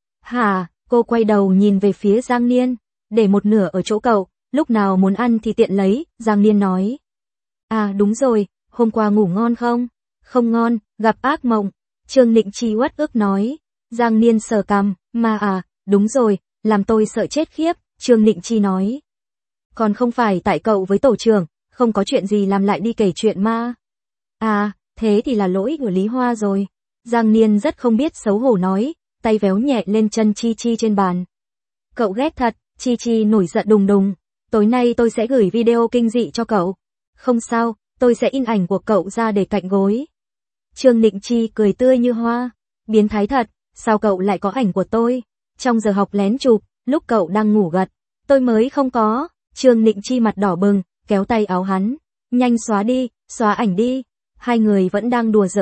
Hả, cô quay đầu nhìn về phía Giang Niên, để một nửa ở chỗ cậu, lúc nào muốn ăn thì tiện lấy, Giang Niên nói. À đúng rồi, hôm qua ngủ ngon không? Không ngon, gặp ác mộng. Trương Nịnh Chi uất ức nói. Giang Niên sờ cằm, mà à, đúng rồi, làm tôi sợ chết khiếp, Trương Nịnh Chi nói. Còn không phải tại cậu với tổ trưởng, không có chuyện gì làm lại đi kể chuyện ma. À, thế thì là lỗi của Lý Hoa rồi. Giang Niên rất không biết xấu hổ nói, tay véo nhẹ lên chân Chi Chi trên bàn. Cậu ghét thật, Chi Chi nổi giận đùng đùng. Tối nay tôi sẽ gửi video kinh dị cho cậu. Không sao, tôi sẽ in ảnh của cậu ra để cạnh gối. Trương Nịnh Chi cười tươi như hoa. Biến thái thật, sao cậu lại có ảnh của tôi? Trong giờ học lén chụp, lúc cậu đang ngủ gật. Tôi mới không có. Trương Nịnh Chi mặt đỏ bừng, kéo tay áo hắn. Nhanh xóa đi, xóa ảnh đi. Hai người vẫn đang đùa giỡn,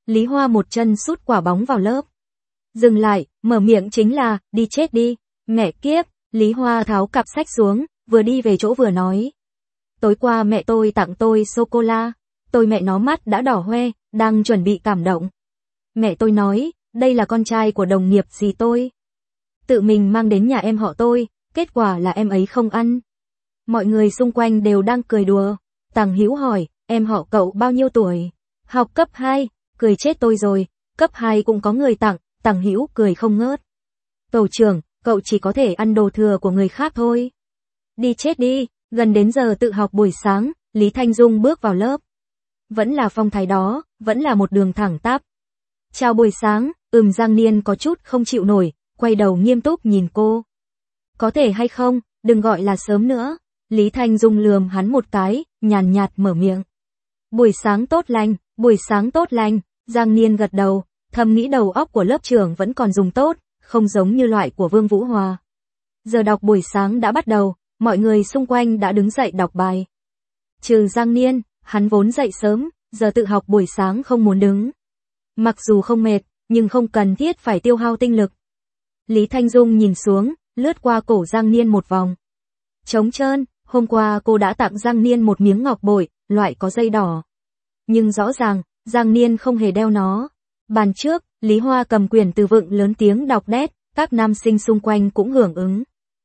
Lý Hoa một chân sút quả bóng vào lớp. Dừng lại, mở miệng chính là, đi chết đi, mẹ kiếp, Lý Hoa tháo cặp sách xuống, vừa đi về chỗ vừa nói. Tối qua mẹ tôi tặng tôi sô-cô-la, tôi mẹ nó mắt đã đỏ hoe, đang chuẩn bị cảm động. Mẹ tôi nói, đây là con trai của đồng nghiệp gì tôi. Tự mình mang đến nhà em họ tôi, kết quả là em ấy không ăn. Mọi người xung quanh đều đang cười đùa. Tằng Hữu hỏi, em họ cậu bao nhiêu tuổi? Học cấp hai, cười chết tôi rồi, cấp hai cũng có người tặng, Tằng Hữu cười không ngớt. Tổ trưởng, cậu chỉ có thể ăn đồ thừa của người khác thôi. Đi chết đi, gần đến giờ tự học buổi sáng, Lý Thanh Dung bước vào lớp. Vẫn là phong thái đó, vẫn là một đường thẳng tắp. Chào buổi sáng, ừm Giang Niên có chút không chịu nổi, quay đầu nghiêm túc nhìn cô. Có thể hay không, đừng gọi là sớm nữa. Lý Thanh Dung lườm hắn một cái, nhàn nhạt mở miệng. Buổi sáng tốt lành, buổi sáng tốt lành, Giang Niên gật đầu, thầm nghĩ đầu óc của lớp trưởng vẫn còn dùng tốt, không giống như loại của Vương Vũ Hòa. Giờ đọc buổi sáng đã bắt đầu, mọi người xung quanh đã đứng dậy đọc bài. Trừ Giang Niên, hắn vốn dậy sớm, giờ tự học buổi sáng không muốn đứng. Mặc dù không mệt, nhưng không cần thiết phải tiêu hao tinh lực. Lý Thanh Dung nhìn xuống, lướt qua cổ Giang Niên một vòng. Trống trơn, hôm qua cô đã tặng Giang Niên một miếng ngọc bội, loại có dây đỏ. Nhưng rõ ràng, Giang Niên không hề đeo nó. Bàn trước, Lý Hoa cầm quyển từ vựng lớn tiếng đọc đét, các nam sinh xung quanh cũng hưởng ứng.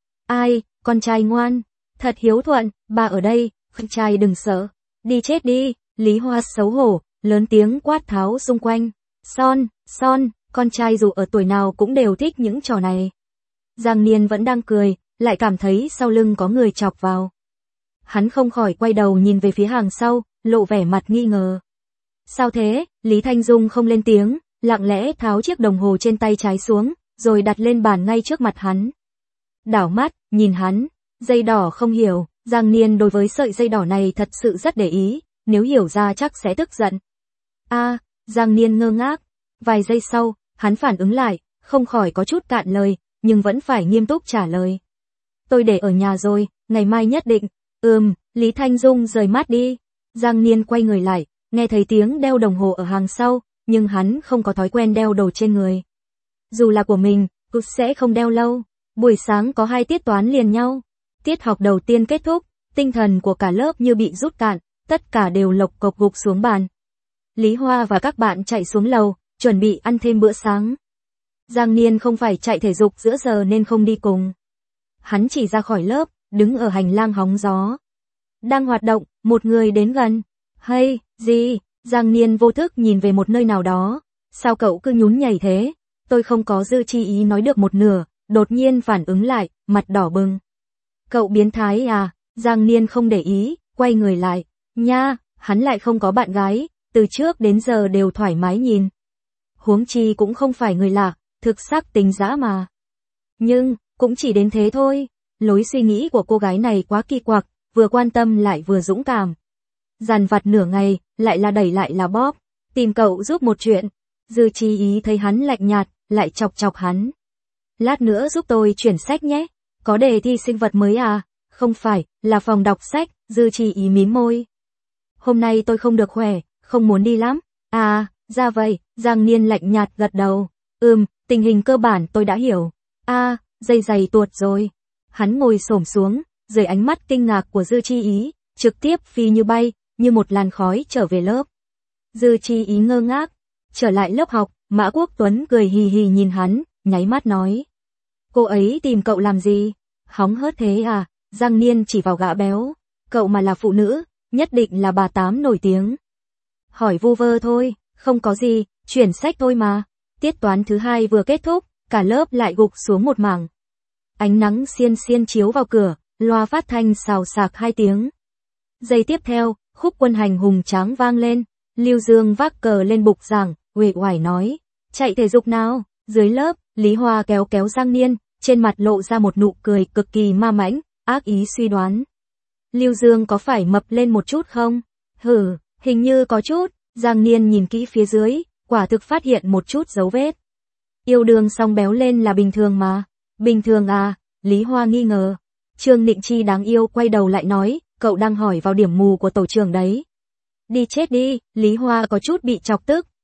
Ai, con trai ngoan, thật hiếu thuận, bà ở đây, con trai đừng sợ, đi chết đi, Lý Hoa xấu hổ, lớn tiếng quát tháo xung quanh. Son, son, con trai dù ở tuổi nào cũng đều thích những trò này. Giang Niên vẫn đang cười, lại cảm thấy sau lưng có người chọc vào. Hắn không khỏi quay đầu nhìn về phía hàng sau, lộ vẻ mặt nghi ngờ. Sao thế? Lý Thanh Dung không lên tiếng, lặng lẽ tháo chiếc đồng hồ trên tay trái xuống, rồi đặt lên bàn ngay trước mặt hắn. Đảo mắt, nhìn hắn, dây đỏ không hiểu, Giang Niên đối với sợi dây đỏ này thật sự rất để ý, nếu hiểu ra chắc sẽ tức giận. A, à, Giang Niên ngơ ngác, vài giây sau, hắn phản ứng lại, không khỏi có chút cạn lời, nhưng vẫn phải nghiêm túc trả lời. Tôi để ở nhà rồi, ngày mai nhất định. Ừm, Lý Thanh Dung rời mắt đi. Giang Niên quay người lại, nghe thấy tiếng đeo đồng hồ ở hàng sau, nhưng hắn không có thói quen đeo đồ trên người. Dù là của mình, cũng sẽ không đeo lâu. Buổi sáng có hai tiết toán liền nhau. Tiết học đầu tiên kết thúc, tinh thần của cả lớp như bị rút cạn, tất cả đều lộc cộc gục xuống bàn. Lý Hoa và các bạn chạy xuống lầu, chuẩn bị ăn thêm bữa sáng. Giang Niên không phải chạy thể dục giữa giờ nên không đi cùng. Hắn chỉ ra khỏi lớp, đứng ở hành lang hóng gió. Đang hoạt động, một người đến gần. Hay, gì? Giang Niên vô thức nhìn về một nơi nào đó. Sao cậu cứ nhún nhảy thế? Tôi không có dư chi ý nói được một nửa, đột nhiên phản ứng lại, mặt đỏ bừng. Cậu biến thái à? Giang Niên không để ý, quay người lại. Nha, hắn lại không có bạn gái, từ trước đến giờ đều thoải mái nhìn. Huống chi cũng không phải người lạ, thực sắc tính dã mà. Nhưng, cũng chỉ đến thế thôi. Lối suy nghĩ của cô gái này quá kỳ quặc, vừa quan tâm lại vừa dũng cảm. Dằn vặt nửa ngày, lại là đẩy lại là bóp. Tìm cậu giúp một chuyện. Dư Chi Ý thấy hắn lạnh nhạt, lại chọc chọc hắn. Lát nữa giúp tôi chuyển sách nhé. Có đề thi sinh vật mới à? Không phải, là phòng đọc sách. Dư Chi Ý mím môi. Hôm nay tôi không được khỏe, không muốn đi lắm. À, ra vậy. Giang Niên lạnh nhạt gật đầu. Ừm, tình hình cơ bản tôi đã hiểu. À, dây giày tuột rồi. Hắn ngồi xổm xuống, dưới ánh mắt kinh ngạc của Dư Chi Ý, trực tiếp phi như bay, như một làn khói trở về lớp. Dư Chi Ý ngơ ngác, trở lại lớp học, Mã Quốc Tuấn cười hì hì nhìn hắn, nháy mắt nói. Cô ấy tìm cậu làm gì? Hóng hớt thế à? Giang Niên chỉ vào gã béo. Cậu mà là phụ nữ, nhất định là bà tám nổi tiếng. Hỏi vu vơ thôi, không có gì, chuyển sách thôi mà. Tiết toán thứ hai vừa kết thúc, cả lớp lại gục xuống một mảng. Ánh nắng xiên xiên chiếu vào cửa, loa phát thanh xào xạc hai tiếng. Giây tiếp theo, khúc Quân Hành hùng tráng vang lên, Lưu Dương vác cờ lên bục giảng, uể oải nói, chạy thể dục nào? Dưới lớp, Lý Hoa kéo kéo Giang Niên, trên mặt lộ ra một nụ cười cực kỳ ma mãnh, ác ý suy đoán. Lưu Dương có phải mập lên một chút không? Hử, hình như có chút. Giang Niên nhìn kỹ phía dưới, quả thực phát hiện một chút dấu vết. Yêu đương xong béo lên là bình thường mà. Bình thường à? Lý Hoa nghi ngờ. Trương Nịnh Chi đáng yêu quay đầu lại nói, cậu đang hỏi vào điểm mù của tổ trưởng đấy. Đi chết đi, Lý Hoa có chút bị chọc tức,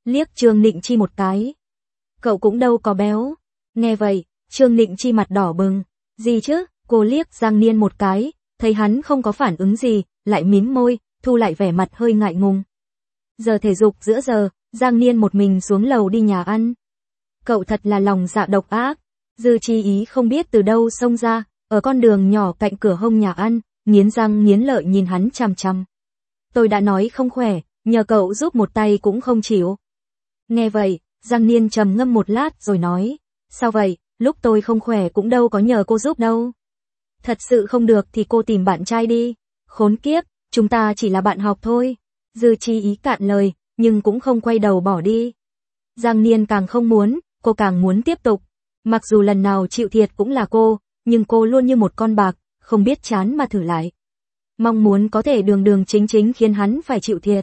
liếc Trương Nịnh Chi một cái. Cậu cũng đâu có béo. Nghe vậy, Trương Nịnh Chi mặt đỏ bừng. Gì chứ? Cô liếc Giang Niên một cái, thấy hắn không có phản ứng gì, lại mím môi, thu lại vẻ mặt hơi ngại ngùng. Giờ thể dục giữa giờ, Giang Niên một mình xuống lầu đi nhà ăn. Cậu thật là lòng dạ độc ác. Dư Chi Ý không biết từ đâu xông ra, ở con đường nhỏ cạnh cửa hông nhà ăn, nghiến răng nghiến lợi nhìn hắn chằm chằm. Tôi đã nói không khỏe, nhờ cậu giúp một tay cũng không chịu. Nghe vậy, Giang Niên trầm ngâm một lát rồi nói, sao vậy, lúc tôi không khỏe cũng đâu có nhờ cô giúp đâu. Thật sự không được thì cô tìm bạn trai đi. Khốn kiếp, chúng ta chỉ là bạn học thôi. Dư Chi Ý cạn lời, nhưng cũng không quay đầu bỏ đi. Giang Niên càng không muốn, cô càng muốn tiếp tục. Mặc dù lần nào chịu thiệt cũng là cô, nhưng cô luôn như một con bạc, không biết chán mà thử lại. Mong muốn có thể đường đường chính chính khiến hắn phải chịu thiệt.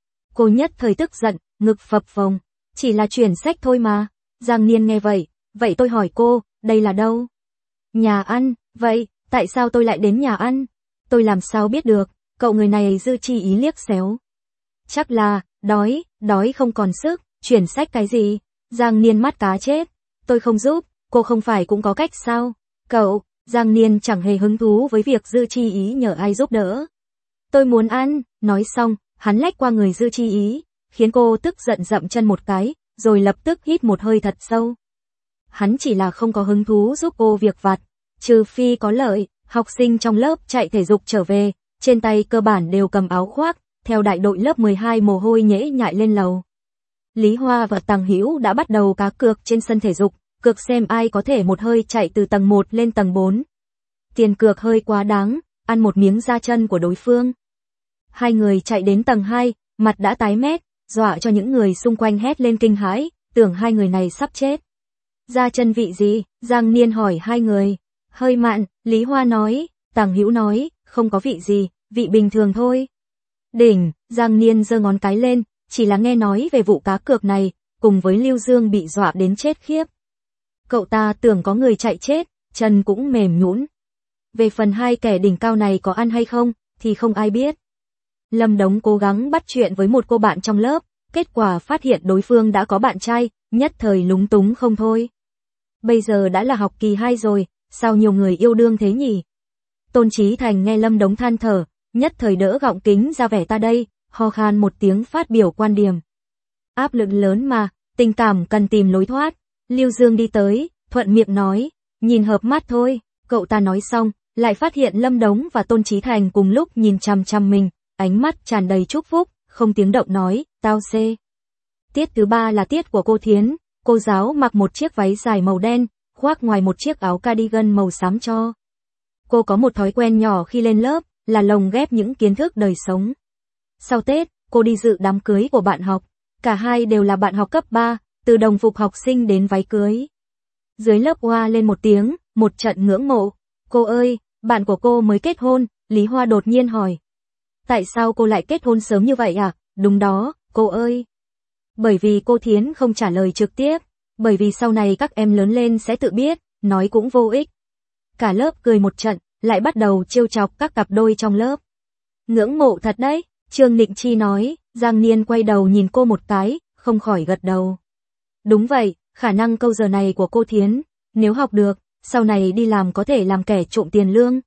Cô nhất thời tức giận, ngực phập phồng. Chỉ là chuyển sách thôi mà. Giang Niên nghe vậy, vậy tôi hỏi cô, đây là đâu? Nhà ăn, vậy, tại sao tôi lại đến nhà ăn? Tôi làm sao biết được, cậu người này. Dư Chi Ý liếc xéo. Chắc là, đói, đói không còn sức, chuyển sách cái gì? Giang Niên mắt cá chết. Tôi không giúp, cô không phải cũng có cách sao? Cậu, Giang Niên chẳng hề hứng thú với việc Dư Chi Ý nhờ ai giúp đỡ. Tôi muốn ăn, nói xong, hắn lách qua người Dư Chi Ý, khiến cô tức giận dậm chân một cái, rồi lập tức hít một hơi thật sâu. Hắn chỉ là không có hứng thú giúp cô việc vặt, trừ phi có lợi. Học sinh trong lớp chạy thể dục trở về, trên tay cơ bản đều cầm áo khoác, theo đại đội lớp mười hai mồ hôi nhễ nhại lên lầu. Lý Hoa và Tằng Hữu đã bắt đầu cá cược trên sân thể dục, cược xem ai có thể một hơi chạy từ tầng một lên tầng bốn. Tiền cược hơi quá đáng, ăn một miếng da chân của đối phương. Hai người chạy đến tầng hai, mặt đã tái mét, dọa cho những người xung quanh hét lên kinh hãi, tưởng hai người này sắp chết. Da chân vị gì? Giang Niên hỏi hai người. Hơi mặn, Lý Hoa nói, Tằng Hữu nói, không có vị gì, vị bình thường thôi. Đỉnh, Giang Niên giơ ngón cái lên, chỉ là nghe nói về vụ cá cược này, cùng với Lưu Dương bị dọa đến chết khiếp. Cậu ta tưởng có người chạy chết, chân cũng mềm nhũn. Về phần hai kẻ đỉnh cao này có ăn hay không, thì không ai biết. Lâm Đống cố gắng bắt chuyện với một cô bạn trong lớp, kết quả phát hiện đối phương đã có bạn trai, nhất thời lúng túng không thôi. Bây giờ đã là học kỳ hai rồi, sao nhiều người yêu đương thế nhỉ? Tôn Chí Thành nghe Lâm Đống than thở, nhất thời đỡ gọng kính ra vẻ ta đây, ho khan một tiếng phát biểu quan điểm. Áp lực lớn mà, tình cảm cần tìm lối thoát. Lưu Dương đi tới, thuận miệng nói, nhìn hợp mắt thôi. Cậu ta nói xong, lại phát hiện Lâm Đống và Tôn Chí Thành cùng lúc nhìn chằm chằm mình, ánh mắt tràn đầy chúc phúc, không tiếng động nói, tao xê. Tiết thứ ba là tiết của cô Thiến, cô giáo mặc một chiếc váy dài màu đen, khoác ngoài một chiếc áo cardigan màu xám cho. Cô có một thói quen nhỏ khi lên lớp, là lồng ghép những kiến thức đời sống. Sau Tết, cô đi dự đám cưới của bạn học, cả hai đều là bạn học cấp ba, từ đồng phục học sinh đến váy cưới. Dưới lớp oa lên một tiếng, một trận ngưỡng mộ. Cô ơi, bạn của cô mới kết hôn, Lý Hoa đột nhiên hỏi. Tại sao cô lại kết hôn sớm như vậy à? Đúng đó, cô ơi. Bởi vì cô Thiến không trả lời trực tiếp, bởi vì sau này các em lớn lên sẽ tự biết, nói cũng vô ích. Cả lớp cười một trận, lại bắt đầu trêu chọc các cặp đôi trong lớp. Ngưỡng mộ thật đấy, Trương Nịnh Chi nói. Giang Niên quay đầu nhìn cô một cái, không khỏi gật đầu. Đúng vậy, khả năng câu giờ này của cô Thiến, nếu học được, sau này đi làm có thể làm kẻ trộm tiền lương.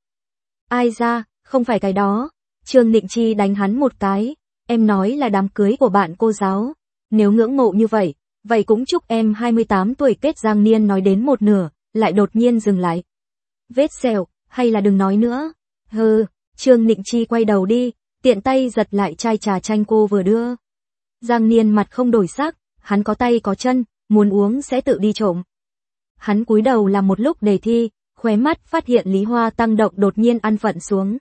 Ai ra, không phải cái đó. Trương Nịnh Chi đánh hắn một cái, em nói là đám cưới của bạn cô giáo. Nếu ngưỡng mộ như vậy, vậy cũng chúc em hai mươi tám tuổi kết. Giang Niên nói đến một nửa, lại đột nhiên dừng lại. Vết sẹo, hay là đừng nói nữa. Hừ, Trương Nịnh Chi quay đầu đi, tiện tay giật lại chai trà chanh cô vừa đưa. Giang Niên mặt không đổi sắc, hắn có tay có chân, muốn uống sẽ tự đi trộm. Hắn cúi đầu làm một lúc đề thi, khóe mắt phát hiện Lý Hoa tăng động đột nhiên ăn phận xuống.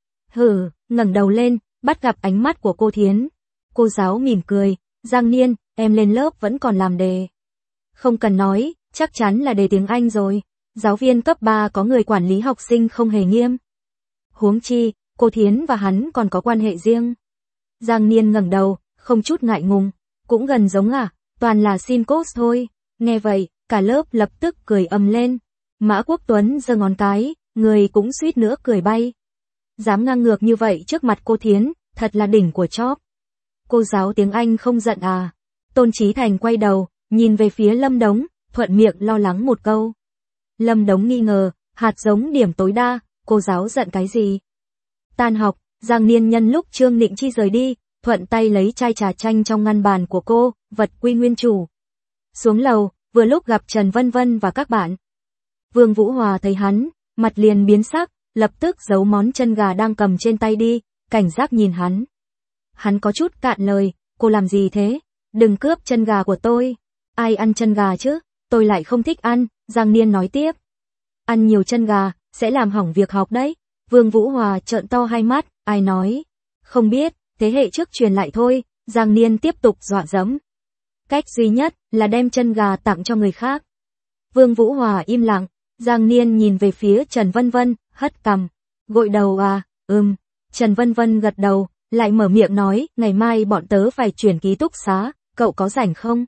Hừ, ngẩng đầu lên, bắt gặp ánh mắt của cô Thiến. Cô giáo mỉm cười, Giang Niên, em lên lớp vẫn còn làm đề. Không cần nói, chắc chắn là đề tiếng Anh rồi. Giáo viên cấp ba có người quản lý học sinh không hề nghiêm. Huống chi, cô Thiến và hắn còn có quan hệ riêng. Giang Niên ngẩng đầu, không chút ngại ngùng. Cũng gần giống à, toàn là xin cốt thôi. Nghe vậy, cả lớp lập tức cười ầm lên. Mã Quốc Tuấn giơ ngón cái, người cũng suýt nữa cười bay. Dám ngang ngược như vậy trước mặt cô Thiến, thật là đỉnh của chóp. Cô giáo tiếng Anh không giận à? Tôn Chí Thành quay đầu, nhìn về phía Lâm Đống, thuận miệng lo lắng một câu. Lâm Đống nghi ngờ, hạt giống điểm tối đa, cô giáo giận cái gì? Tan học, Giang Niên nhân lúc Trương Nịnh Chi rời đi, thuận tay lấy chai trà chanh trong ngăn bàn của cô, vật quy nguyên chủ. Xuống lầu, vừa lúc gặp Trần Vân Vân và các bạn. Vương Vũ Hòa thấy hắn, mặt liền biến sắc, lập tức giấu món chân gà đang cầm trên tay đi, cảnh giác nhìn hắn. Hắn có chút cạn lời, cô làm gì thế? Đừng cướp chân gà của tôi. Ai ăn chân gà chứ? Tôi lại không thích ăn, Giang Niên nói tiếp. Ăn nhiều chân gà, sẽ làm hỏng việc học đấy. Vương Vũ Hòa trợn to hai mắt, ai nói? Không biết, thế hệ trước truyền lại thôi, Giang Niên tiếp tục dọa dẫm. Cách duy nhất là đem chân gà tặng cho người khác. Vương Vũ Hòa im lặng, Giang Niên nhìn về phía Trần Vân Vân, hất cằm, gội đầu à, ừm. Trần Vân Vân gật đầu, lại mở miệng nói, ngày mai bọn tớ phải chuyển ký túc xá, cậu có rảnh không?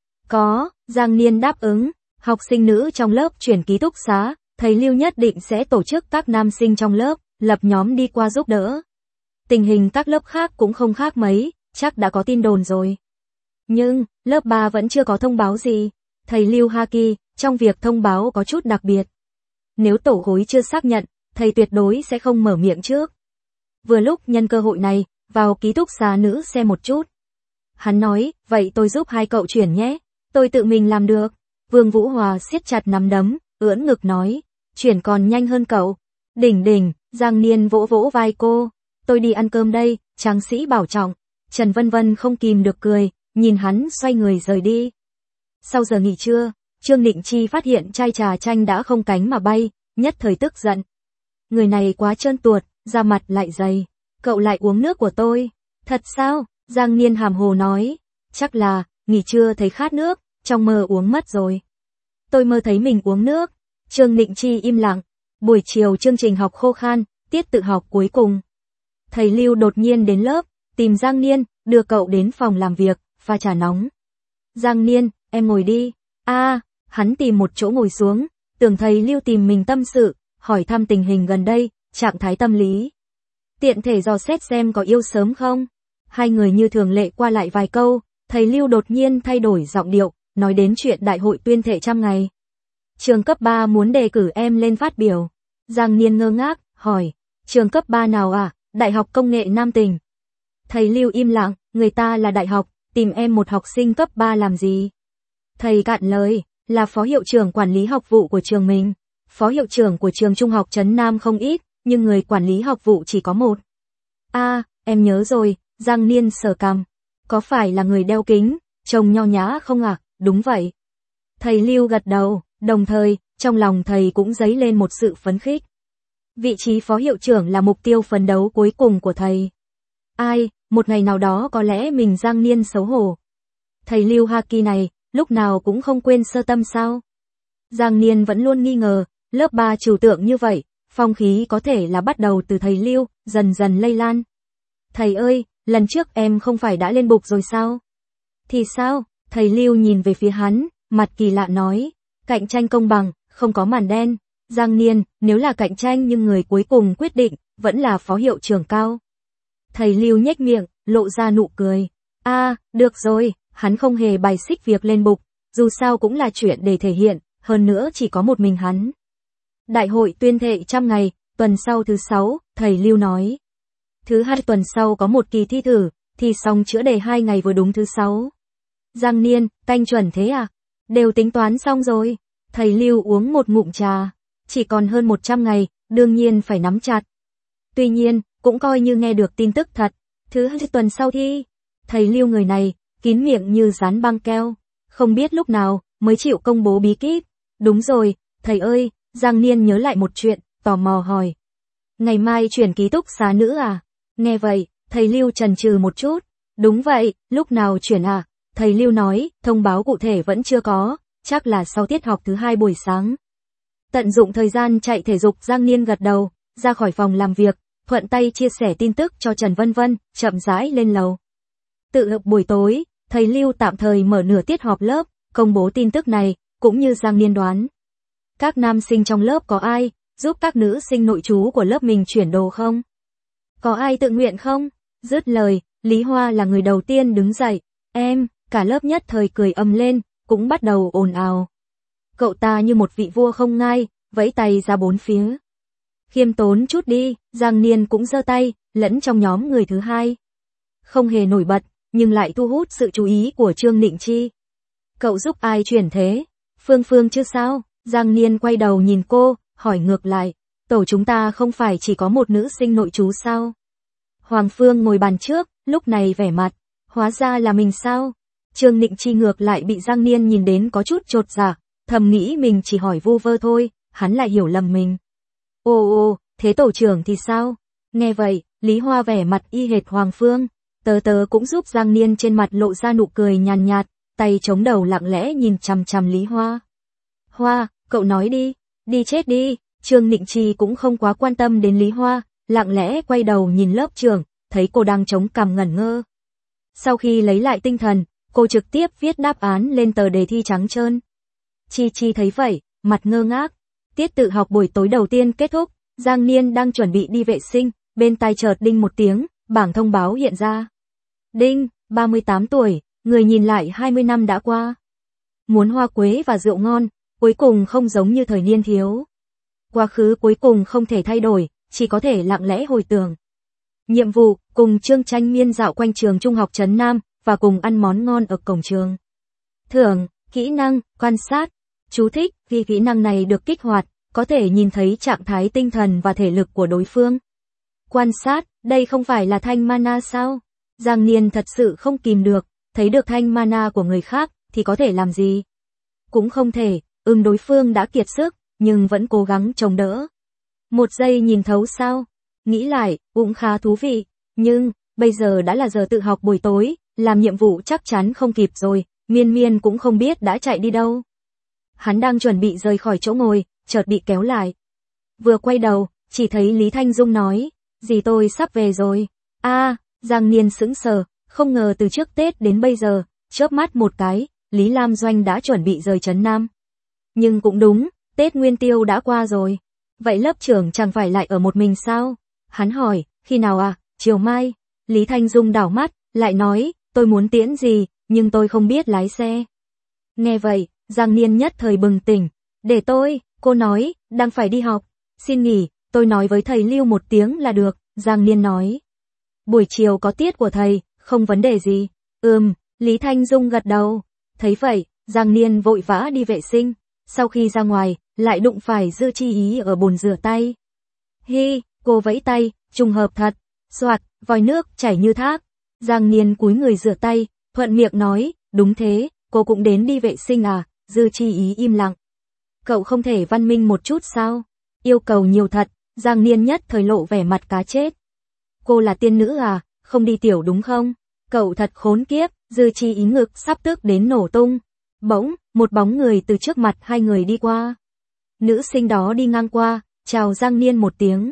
Có, Giang Niên đáp ứng, học sinh nữ trong lớp chuyển ký túc xá, thầy Lưu nhất định sẽ tổ chức các nam sinh trong lớp, lập nhóm đi qua giúp đỡ. Tình hình các lớp khác cũng không khác mấy, chắc đã có tin đồn rồi. Nhưng, lớp ba vẫn chưa có thông báo gì. Thầy Lưu Haki, trong việc thông báo có chút đặc biệt. Nếu tổ khối chưa xác nhận, thầy tuyệt đối sẽ không mở miệng trước. Vừa lúc nhân cơ hội này, vào ký túc xá nữ xem một chút. Hắn nói, vậy tôi giúp hai cậu chuyển nhé, tôi tự mình làm được. Vương Vũ Hòa siết chặt nắm đấm, ưỡn ngực nói, chuyển còn nhanh hơn cậu. Đỉnh đỉnh, Giang Niên vỗ vỗ vai cô, tôi đi ăn cơm đây, tráng sĩ bảo trọng. Trần Vân Vân không kìm được cười, nhìn hắn xoay người rời đi. Sau giờ nghỉ trưa, Trương Nịnh Chi phát hiện chai trà chanh đã không cánh mà bay, nhất thời tức giận. Người này quá trơn tuột, da mặt lại dày, cậu lại uống nước của tôi. Thật sao? Giang Niên hàm hồ nói, chắc là, nghỉ trưa thấy khát nước, trong mơ uống mất rồi. Tôi mơ thấy mình uống nước. Trương Nịnh Chi im lặng, buổi chiều chương trình học khô khan, tiết tự học cuối cùng. Thầy Lưu đột nhiên đến lớp, tìm Giang Niên, đưa cậu đến phòng làm việc, pha trà nóng. Giang Niên, em ngồi đi. A, à, hắn tìm một chỗ ngồi xuống, tưởng thầy Lưu tìm mình tâm sự, hỏi thăm tình hình gần đây, trạng thái tâm lý. Tiện thể dò xét xem có yêu sớm không. Hai người như thường lệ qua lại vài câu, thầy Lưu đột nhiên thay đổi giọng điệu, nói đến chuyện đại hội tuyên thệ trăm ngày. Trường cấp ba muốn đề cử em lên phát biểu. Giang Niên ngơ ngác, hỏi, trường cấp ba nào à? Đại học Công nghệ Nam Tỉnh. Thầy Lưu im lặng, người ta là đại học, tìm em một học sinh cấp ba làm gì? Thầy cạn lời, là phó hiệu trưởng quản lý học vụ của trường mình. Phó hiệu trưởng của trường trung học Trấn Nam không ít, nhưng người quản lý học vụ chỉ có một. A, à, em nhớ rồi, Giang Niên sờ cằm. Có phải là người đeo kính, trông nho nhã không ạ? À? Đúng vậy. Thầy Lưu gật đầu, đồng thời, trong lòng thầy cũng dấy lên một sự phấn khích. Vị trí phó hiệu trưởng là mục tiêu phấn đấu cuối cùng của thầy. Ai, một ngày nào đó có lẽ mình Giang Niên xấu hổ. Thầy Lưu Haki này, lúc nào cũng không quên sơ tâm sao? Giang Niên vẫn luôn nghi ngờ, lớp ba trừu tượng như vậy, phong khí có thể là bắt đầu từ thầy Lưu, dần dần lây lan. Thầy ơi, lần trước em không phải đã lên bục rồi sao? Thì sao? Thầy Lưu nhìn về phía hắn, mặt kỳ lạ nói, cạnh tranh công bằng, không có màn đen. Giang Niên, nếu là cạnh tranh nhưng người cuối cùng quyết định, vẫn là phó hiệu trưởng cao. Thầy Lưu nhếch miệng, lộ ra nụ cười. A, à, được rồi, hắn không hề bài xích việc lên bục, dù sao cũng là chuyện để thể hiện, hơn nữa chỉ có một mình hắn. Đại hội tuyên thệ trăm ngày, tuần sau thứ sáu, thầy Lưu nói. Thứ hai tuần sau có một kỳ thi thử, thi xong chữa đề hai ngày vừa đúng thứ sáu. Giang Niên, canh chuẩn thế à? Đều tính toán xong rồi. Thầy Lưu uống một ngụm trà. Chỉ còn hơn một trăm ngày, đương nhiên phải nắm chặt. Tuy nhiên, cũng coi như nghe được tin tức thật. Thứ hai tuần sau thi. Thầy Lưu người này, kín miệng như dán băng keo. Không biết lúc nào, mới chịu công bố bí kíp. Đúng rồi, thầy ơi, Giang Niên nhớ lại một chuyện, tò mò hỏi. Ngày mai chuyển ký túc xá nữ à? Nghe vậy, thầy Lưu chần chừ một chút. Đúng vậy, lúc nào chuyển à? Thầy Lưu nói, thông báo cụ thể vẫn chưa có, chắc là sau tiết học thứ hai buổi sáng. Tận dụng thời gian chạy thể dục, Giang Niên gật đầu, ra khỏi phòng làm việc, thuận tay chia sẻ tin tức cho Trần Vân Vân, chậm rãi lên lầu. Tự học buổi tối, thầy Lưu tạm thời mở nửa tiết họp lớp, công bố tin tức này, cũng như Giang Niên đoán. Các nam sinh trong lớp có ai giúp các nữ sinh nội trú của lớp mình chuyển đồ không? Có ai tự nguyện không? Dứt lời, Lý Hoa là người đầu tiên đứng dậy. Em, cả lớp nhất thời cười ầm lên, cũng bắt đầu ồn ào. Cậu ta như một vị vua không ngai, vẫy tay ra bốn phía. Khiêm tốn chút đi, Giang Niên cũng giơ tay, lẫn trong nhóm người thứ hai. Không hề nổi bật, nhưng lại thu hút sự chú ý của Trương Nịnh Chi. Cậu giúp ai chuyển thế? Phương Phương chứ sao? Giang Niên quay đầu nhìn cô, hỏi ngược lại. Tổ chúng ta không phải chỉ có một nữ sinh nội trú sao? Hoàng Phương ngồi bàn trước, lúc này vẻ mặt. Hóa ra là mình sao? Trương Nịnh Chi ngược lại bị Giang Niên nhìn đến có chút chột dạ, thầm nghĩ mình chỉ hỏi vu vơ thôi, hắn lại hiểu lầm mình. Ồ ồ, thế tổ trưởng thì sao? Nghe vậy, Lý Hoa vẻ mặt y hệt Hoàng Phương. Tớ tớ cũng giúp Giang Niên trên mặt lộ ra nụ cười nhàn nhạt, tay chống đầu lặng lẽ nhìn chằm chằm Lý Hoa. Hoa, cậu nói đi, đi chết đi. Trương Nịnh Chi cũng không quá quan tâm đến Lý Hoa, lặng lẽ quay đầu nhìn lớp trưởng, thấy cô đang chống cằm ngẩn ngơ. Sau khi lấy lại tinh thần, cô trực tiếp viết đáp án lên tờ đề thi trắng trơn. Chi Chi thấy vậy, mặt ngơ ngác. Tiết tự học buổi tối đầu tiên kết thúc, Giang Niên đang chuẩn bị đi vệ sinh, bên tai chợt đinh một tiếng, bảng thông báo hiện ra. Đinh, ba mươi tám tuổi, người nhìn lại hai mươi năm đã qua. Muốn hoa quế và rượu ngon, cuối cùng không giống như thời niên thiếu. Quá khứ cuối cùng không thể thay đổi, chỉ có thể lặng lẽ hồi tưởng. Nhiệm vụ, cùng Trương Tranh Miên dạo quanh trường trung học Trấn Nam, và cùng ăn món ngon ở cổng trường. Thưởng, kỹ năng, quan sát. Chú thích, vì kỹ năng này được kích hoạt, có thể nhìn thấy trạng thái tinh thần và thể lực của đối phương. Quan sát, đây không phải là thanh mana sao? Giang Niên thật sự không kìm được, thấy được thanh mana của người khác, thì có thể làm gì? Cũng không thể, ừm đối phương đã kiệt sức, nhưng vẫn cố gắng chống đỡ. Một giây nhìn thấu sao? Nghĩ lại, cũng khá thú vị, nhưng, bây giờ đã là giờ tự học buổi tối, làm nhiệm vụ chắc chắn không kịp rồi, Miên Miên cũng không biết đã chạy đi đâu. Hắn đang chuẩn bị rời khỏi chỗ ngồi, chợt bị kéo lại. Vừa quay đầu, chỉ thấy Lý Thanh Dung nói, dì tôi sắp về rồi. A, à, Giang Niên sững sờ, không ngờ từ trước Tết đến bây giờ, chớp mắt một cái, Lý Lam Doanh đã chuẩn bị rời Trấn Nam. Nhưng cũng đúng, Tết Nguyên Tiêu đã qua rồi. Vậy lớp trưởng chẳng phải lại ở một mình sao? Hắn hỏi, khi nào à, chiều mai. Lý Thanh Dung đảo mắt, lại nói, tôi muốn tiễn gì, nhưng tôi không biết lái xe. Nghe vậy, Giang Niên nhất thời bừng tỉnh. Để tôi, cô nói, đang phải đi học. Xin nghỉ, tôi nói với thầy Lưu một tiếng là được, Giang Niên nói. Buổi chiều có tiết của thầy, không vấn đề gì. Ừm, Lý Thanh Dung gật đầu. Thấy vậy, Giang Niên vội vã đi vệ sinh. Sau khi ra ngoài, lại đụng phải Dư Chi Ý ở bồn rửa tay. Hi, cô vẫy tay, trùng hợp thật. Soạt, vòi nước chảy như thác. Giang Niên cúi người rửa tay, thuận miệng nói, đúng thế, cô cũng đến đi vệ sinh à? Dư Chi Ý im lặng. Cậu không thể văn minh một chút sao? Yêu cầu nhiều thật, Giang Niên nhất thời lộ vẻ mặt cá chết. Cô là tiên nữ à, không đi tiểu đúng không? Cậu thật khốn kiếp, Dư Chi Ý ngực sắp tức đến nổ tung. Bỗng, một bóng người từ trước mặt hai người đi qua. Nữ sinh đó đi ngang qua, chào Giang Niên một tiếng.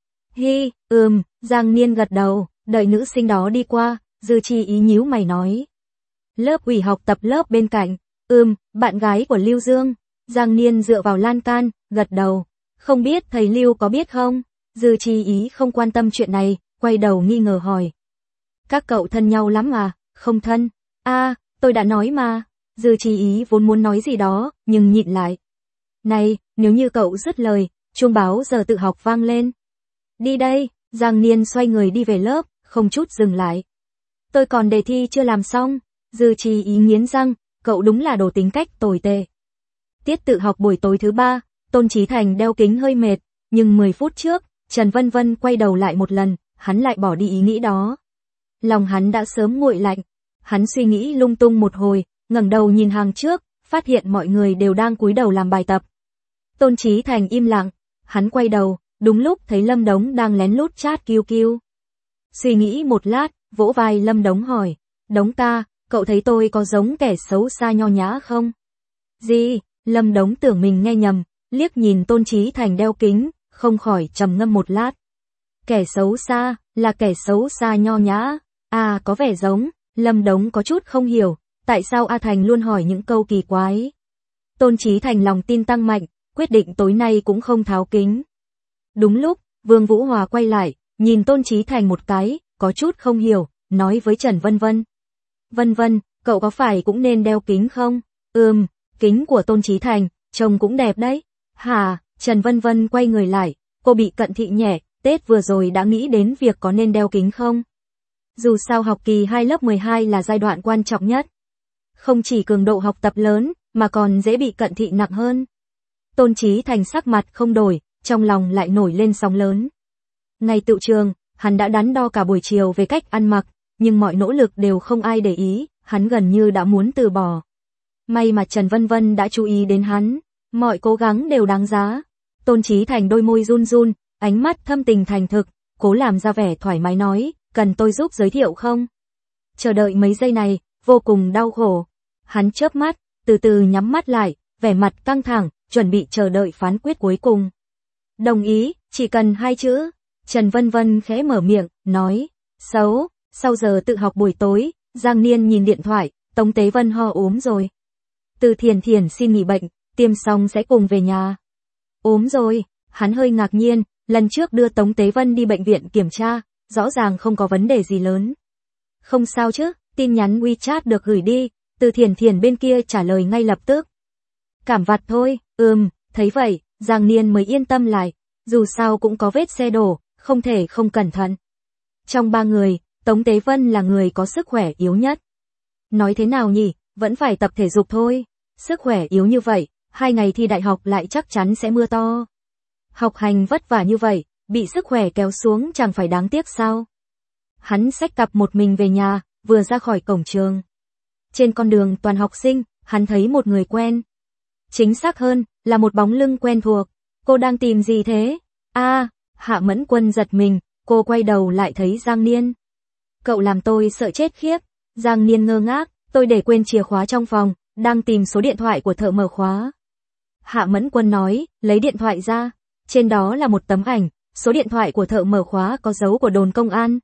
Hi, ừm, Giang Niên gật đầu, đợi nữ sinh đó đi qua, Dư Chi Ý nhíu mày nói. Lớp ủy học tập lớp bên cạnh, ừm, bạn gái của Lưu Dương. Giang Niên dựa vào lan can, gật đầu. Không biết thầy Lưu có biết không? Dư Chi Ý không quan tâm chuyện này, quay đầu nghi ngờ hỏi. Các cậu thân nhau lắm à? Không thân. A, à, tôi đã nói mà. Dư Chi Ý vốn muốn nói gì đó, nhưng nhịn lại. Này, nếu như cậu dứt lời, chuông báo giờ tự học vang lên. Đi đây, Giang Niên xoay người đi về lớp, không chút dừng lại. Tôi còn đề thi chưa làm xong. Dư Chi Ý nghiến răng, cậu đúng là đồ tính cách tồi tệ. Tiết tự học buổi tối thứ ba, Tôn Chí Thành đeo kính hơi mệt, nhưng mười phút trước, Trần Vân Vân quay đầu lại một lần, hắn lại bỏ đi ý nghĩ đó. Lòng hắn đã sớm nguội lạnh, hắn suy nghĩ lung tung một hồi, ngẩng đầu nhìn hàng trước, phát hiện mọi người đều đang cúi đầu làm bài tập. Tôn Chí Thành im lặng, hắn quay đầu, đúng lúc thấy Lâm Đống đang lén lút chat Q Q. Suy nghĩ một lát, vỗ vai Lâm Đống hỏi, Đống ca, cậu thấy tôi có giống kẻ xấu xa nho nhã không? Gì? Lâm Đống tưởng mình nghe nhầm, liếc nhìn Tôn Chí Thành đeo kính, không khỏi trầm ngâm một lát. Kẻ xấu xa, là kẻ xấu xa nho nhã. À, có vẻ giống. Lâm Đống có chút không hiểu, tại sao A Thành luôn hỏi những câu kỳ quái. Tôn Chí Thành lòng tin tăng mạnh, quyết định tối nay cũng không tháo kính. Đúng lúc, Vương Vũ Hòa quay lại, nhìn Tôn Chí Thành một cái, có chút không hiểu, nói với Trần Vân Vân. Vân Vân, cậu có phải cũng nên đeo kính không? Ừm, kính của Tôn Chí Thành, trông cũng đẹp đấy. Hả? Trần Vân Vân quay người lại, cô bị cận thị nhẹ, Tết vừa rồi đã nghĩ đến việc có nên đeo kính không? Dù sao học kỳ hai lớp mười hai là giai đoạn quan trọng nhất. Không chỉ cường độ học tập lớn, mà còn dễ bị cận thị nặng hơn. Tôn Chí Thành sắc mặt không đổi, trong lòng lại nổi lên sóng lớn. Ngày tựu trường, hắn đã đắn đo cả buổi chiều về cách ăn mặc, nhưng mọi nỗ lực đều không ai để ý, hắn gần như đã muốn từ bỏ. May mà Trần Vân Vân đã chú ý đến hắn, mọi cố gắng đều đáng giá. Tôn Chí Thành đôi môi run run, ánh mắt thâm tình thành thực, cố làm ra vẻ thoải mái nói, cần tôi giúp giới thiệu không? Chờ đợi mấy giây này, vô cùng đau khổ. Hắn chớp mắt, từ từ nhắm mắt lại, vẻ mặt căng thẳng, chuẩn bị chờ đợi phán quyết cuối cùng. Đồng ý, chỉ cần hai chữ. Trần Vân Vân khẽ mở miệng, nói, xấu, sau giờ tự học buổi tối, Giang Niên nhìn điện thoại, Tống Tế Vân ho ốm rồi. Từ Thiền Thiền xin nghỉ bệnh, tiêm xong sẽ cùng về nhà. Ốm rồi, hắn hơi ngạc nhiên, lần trước đưa Tống Tế Vân đi bệnh viện kiểm tra, rõ ràng không có vấn đề gì lớn. Không sao chứ, tin nhắn WeChat được gửi đi, Từ Thiền Thiền bên kia trả lời ngay lập tức. Cảm vặt thôi, ừm, thấy vậy, Giang Niên mới yên tâm lại, dù sao cũng có vết xe đổ, không thể không cẩn thận. Trong ba người, Tống Tế Vân là người có sức khỏe yếu nhất. Nói thế nào nhỉ, vẫn phải tập thể dục thôi, sức khỏe yếu như vậy, hai ngày thi đại học lại chắc chắn sẽ mưa to. Học hành vất vả như vậy, bị sức khỏe kéo xuống chẳng phải đáng tiếc sao? Hắn xách cặp một mình về nhà, vừa ra khỏi cổng trường. Trên con đường toàn học sinh, hắn thấy một người quen. Chính xác hơn, là một bóng lưng quen thuộc. Cô đang tìm gì thế? A, Hạ Mẫn Quân giật mình, cô quay đầu lại thấy Giang Niên. Cậu làm tôi sợ chết khiếp. Giang Niên ngơ ngác, tôi để quên chìa khóa trong phòng, đang tìm số điện thoại của thợ mở khóa. Hạ Mẫn Quân nói, lấy điện thoại ra. Trên đó là một tấm ảnh, số điện thoại của thợ mở khóa có dấu của đồn công an.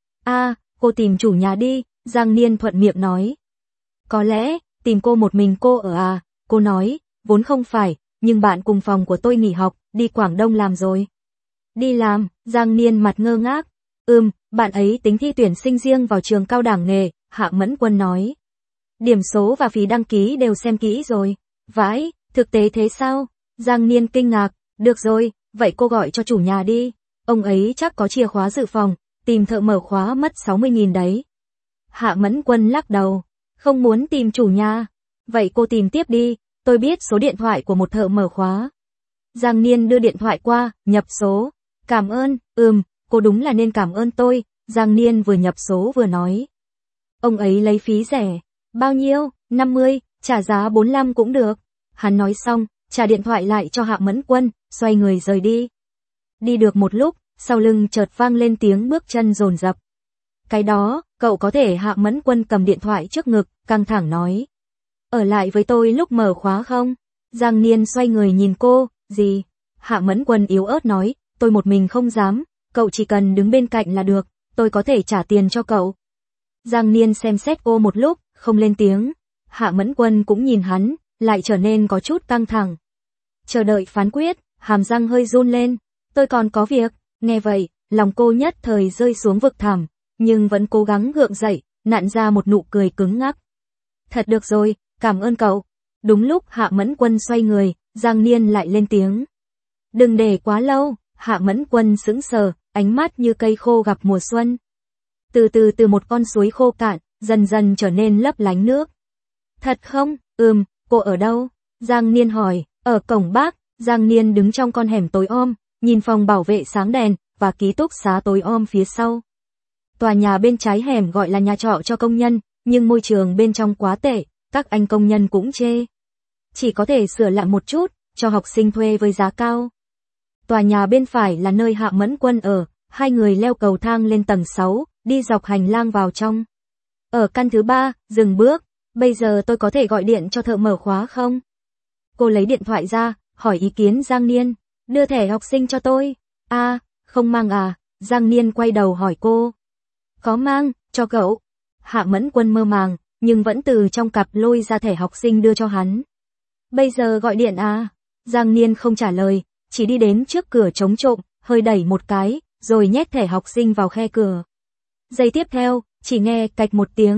A, cô tìm chủ nhà đi, Giang Niên thuận miệng nói. Có lẽ, tìm cô một mình cô ở à, cô nói, vốn không phải, nhưng bạn cùng phòng của tôi nghỉ học, đi Quảng Đông làm rồi. Đi làm, Giang Niên mặt ngơ ngác. Ừm, bạn ấy tính thi tuyển sinh riêng vào trường cao đẳng nghề, Hạ Mẫn Quân nói. Điểm số và phí đăng ký đều xem kỹ rồi. Vãi, thực tế thế sao? Giang Niên kinh ngạc, được rồi, vậy cô gọi cho chủ nhà đi. Ông ấy chắc có chìa khóa dự phòng, tìm thợ mở khóa mất sáu mươi nghìn đấy. Hạ Mẫn Quân lắc đầu, không muốn tìm chủ nhà. Vậy cô tìm tiếp đi, tôi biết số điện thoại của một thợ mở khóa. Giang Niên đưa điện thoại qua, nhập số. Cảm ơn, ừm, cô đúng là nên cảm ơn tôi, Giang Niên vừa nhập số vừa nói. Ông ấy lấy phí rẻ. Bao nhiêu? năm mươi, trả giá bốn mươi lăm cũng được. Hắn nói xong, trả điện thoại lại cho Hạ Mẫn Quân, xoay người rời đi. Đi được một lúc, sau lưng chợt vang lên tiếng bước chân dồn dập. Cái đó, cậu có thể. Hạ Mẫn Quân cầm điện thoại trước ngực, căng thẳng nói. Ở lại với tôi lúc mở khóa không? Giang Niên xoay người nhìn cô, gì? Hạ Mẫn Quân yếu ớt nói, tôi một mình không dám, cậu chỉ cần đứng bên cạnh là được, tôi có thể trả tiền cho cậu. Giang Niên xem xét cô một lúc, không lên tiếng. Hạ Mẫn Quân cũng nhìn hắn, lại trở nên có chút căng thẳng. Chờ đợi phán quyết, hàm răng hơi run lên. Tôi còn có việc. Nghe vậy, lòng cô nhất thời rơi xuống vực thẳm, nhưng vẫn cố gắng gượng dậy, nặn ra một nụ cười cứng ngắc. Thật được rồi, cảm ơn cậu. Đúng lúc Hạ Mẫn Quân xoay người, Giang Niên lại lên tiếng. Đừng để quá lâu. Hạ Mẫn Quân sững sờ, ánh mắt như cây khô gặp mùa xuân. Từ từ từ một con suối khô cạn, dần dần trở nên lấp lánh nước. Thật không? Ừm, cô ở đâu? Giang Niên hỏi. Ở cổng Bắc. Giang Niên đứng trong con hẻm tối om, nhìn phòng bảo vệ sáng đèn, và ký túc xá tối om phía sau. Tòa nhà bên trái hẻm gọi là nhà trọ cho công nhân, nhưng môi trường bên trong quá tệ, các anh công nhân cũng chê. Chỉ có thể sửa lại một chút, cho học sinh thuê với giá cao. Tòa nhà bên phải là nơi Hạ Mẫn Quân ở, hai người leo cầu thang lên tầng sáu, đi dọc hành lang vào trong. Ở căn thứ ba, dừng bước, bây giờ tôi có thể gọi điện cho thợ mở khóa không? Cô lấy điện thoại ra, hỏi ý kiến Giang Niên, đưa thẻ học sinh cho tôi. A, à, không mang à? Giang Niên quay đầu hỏi cô. Có mang, cho cậu. Hạ Mẫn Quân mơ màng, nhưng vẫn từ trong cặp lôi ra thẻ học sinh đưa cho hắn. Bây giờ gọi điện à? Giang Niên không trả lời, chỉ đi đến trước cửa chống trộm, hơi đẩy một cái, rồi nhét thẻ học sinh vào khe cửa. Giây tiếp theo, chỉ nghe cạch một tiếng,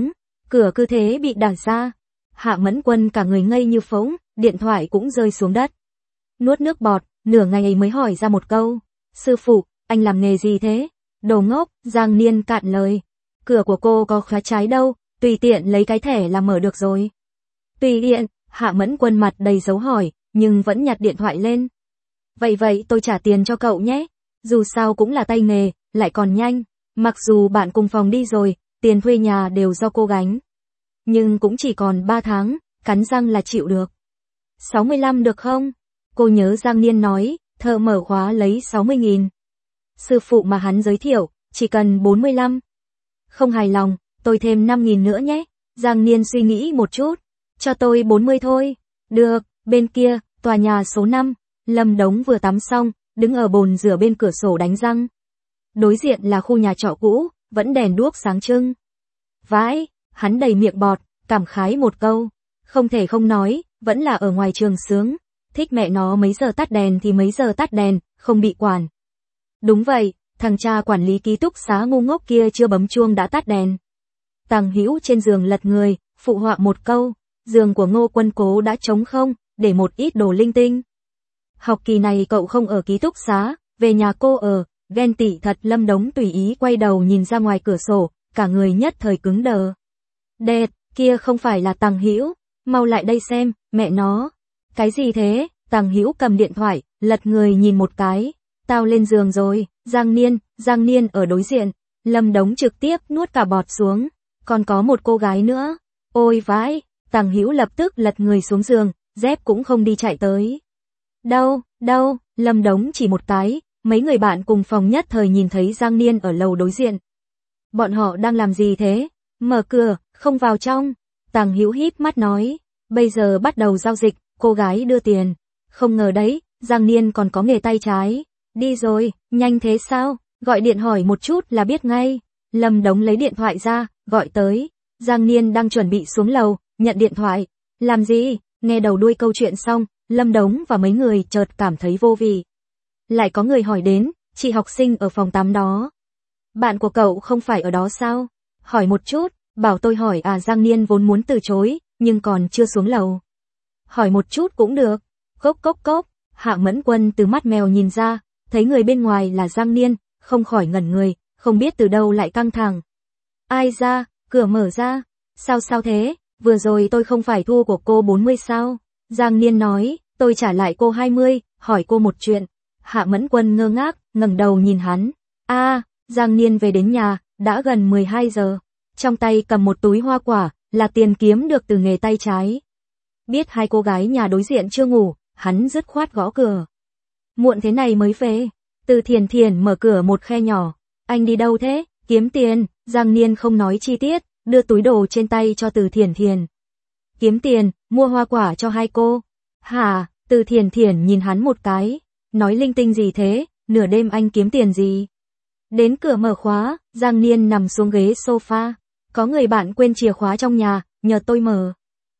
cửa cứ thế bị đẩy ra. Hạ Mẫn Quân cả người ngây như phỗng, điện thoại cũng rơi xuống đất. Nuốt nước bọt, nửa ngày ấy mới hỏi ra một câu. Sư phụ, anh làm nghề gì thế? Đồ ngốc, Giang Niên cạn lời. Cửa của cô có khóa trái đâu, tùy tiện lấy cái thẻ là mở được rồi. Tùy tiện, Hạ Mẫn Quân mặt đầy dấu hỏi, nhưng vẫn nhặt điện thoại lên. Vậy vậy tôi trả tiền cho cậu nhé. Dù sao cũng là tay nghề, lại còn nhanh. Mặc dù bạn cùng phòng đi rồi, tiền thuê nhà đều do cô gánh. Nhưng cũng chỉ còn ba tháng, cắn răng là chịu được. sáu mươi lăm được không? Cô nhớ Giang Niên nói, thợ mở khóa lấy sáu mươi nghìn. Sư phụ mà hắn giới thiệu, chỉ cần bốn mươi lăm. Không hài lòng, tôi thêm năm nghìn nữa nhé. Giang Niên suy nghĩ một chút. Cho tôi bốn mươi thôi. Được, bên kia, tòa nhà số năm. Lâm Đống vừa tắm xong, đứng ở bồn rửa bên cửa sổ đánh răng. Đối diện là khu nhà trọ cũ, vẫn đèn đuốc sáng trưng. Vãi, hắn đầy miệng bọt, cảm khái một câu. Không thể không nói, vẫn là ở ngoài trường sướng. Thích mẹ nó mấy giờ tắt đèn thì mấy giờ tắt đèn, không bị quản. Đúng vậy, thằng cha quản lý ký túc xá ngu ngốc kia chưa bấm chuông đã tắt đèn. Tằng Hữu trên giường lật người, phụ họa một câu. Giường của Ngô Quân Cố đã trống không, để một ít đồ linh tinh. Học kỳ này cậu không ở ký túc xá, về nhà cô ở, ghen tị thật. Lâm Đống tùy ý quay đầu nhìn ra ngoài cửa sổ, cả người nhất thời cứng đờ. Đệt, kia không phải là Tằng Hữu, mau lại đây xem, mẹ nó. Cái gì thế? Tằng Hữu cầm điện thoại, lật người nhìn một cái. Tao lên giường rồi, Giang Niên, Giang Niên ở đối diện. Lâm Đống trực tiếp nuốt cả bọt xuống. Còn có một cô gái nữa. Ôi vãi, Tằng Hữu lập tức lật người xuống giường, dép cũng không đi chạy tới. Đâu, đâu, Lâm Đống chỉ một cái, mấy người bạn cùng phòng nhất thời nhìn thấy Giang Niên ở lầu đối diện. Bọn họ đang làm gì thế? Mở cửa, không vào trong. Tằng Hữu híp mắt nói, bây giờ bắt đầu giao dịch, cô gái đưa tiền. Không ngờ đấy, Giang Niên còn có nghề tay trái. Đi rồi, nhanh thế sao? Gọi điện hỏi một chút là biết ngay. Lâm Đống lấy điện thoại ra, gọi tới. Giang Niên đang chuẩn bị xuống lầu, nhận điện thoại. Làm gì? Nghe đầu đuôi câu chuyện xong, Lâm Đống và mấy người chợt cảm thấy vô vị. Lại có người hỏi đến, chị học sinh ở phòng tắm đó. Bạn của cậu không phải ở đó sao? Hỏi một chút, bảo tôi hỏi à. Giang Niên vốn muốn từ chối, nhưng còn chưa xuống lầu. Hỏi một chút cũng được. Cốc cốc cốc, Hạ Mẫn Quân từ mắt mèo nhìn ra, thấy người bên ngoài là Giang Niên, không khỏi ngẩn người, không biết từ đâu lại căng thẳng. Ai ra, cửa mở ra. Sao sao thế, vừa rồi tôi không phải thua của cô bốn mươi sao? Giang Niên nói, tôi trả lại cô hai mươi, hỏi cô một chuyện. Hạ Mẫn Quân ngơ ngác, ngẩng đầu nhìn hắn. A, à, Giang Niên về đến nhà, đã gần mười hai giờ. Trong tay cầm một túi hoa quả, là tiền kiếm được từ nghề tay trái. Biết hai cô gái nhà đối diện chưa ngủ, hắn dứt khoát gõ cửa. Muộn thế này mới về. Từ Thiền Thiền mở cửa một khe nhỏ. Anh đi đâu thế? Kiếm tiền. Giang Niên không nói chi tiết, đưa túi đồ trên tay cho Từ Thiền Thiền. Kiếm tiền, mua hoa quả cho hai cô. Hả? Từ Thiền Thiền nhìn hắn một cái. Nói linh tinh gì thế? Nửa đêm anh kiếm tiền gì? Đến cửa mở khóa, Giang Niên nằm xuống ghế sofa. Có người bạn quên chìa khóa trong nhà, nhờ tôi mở.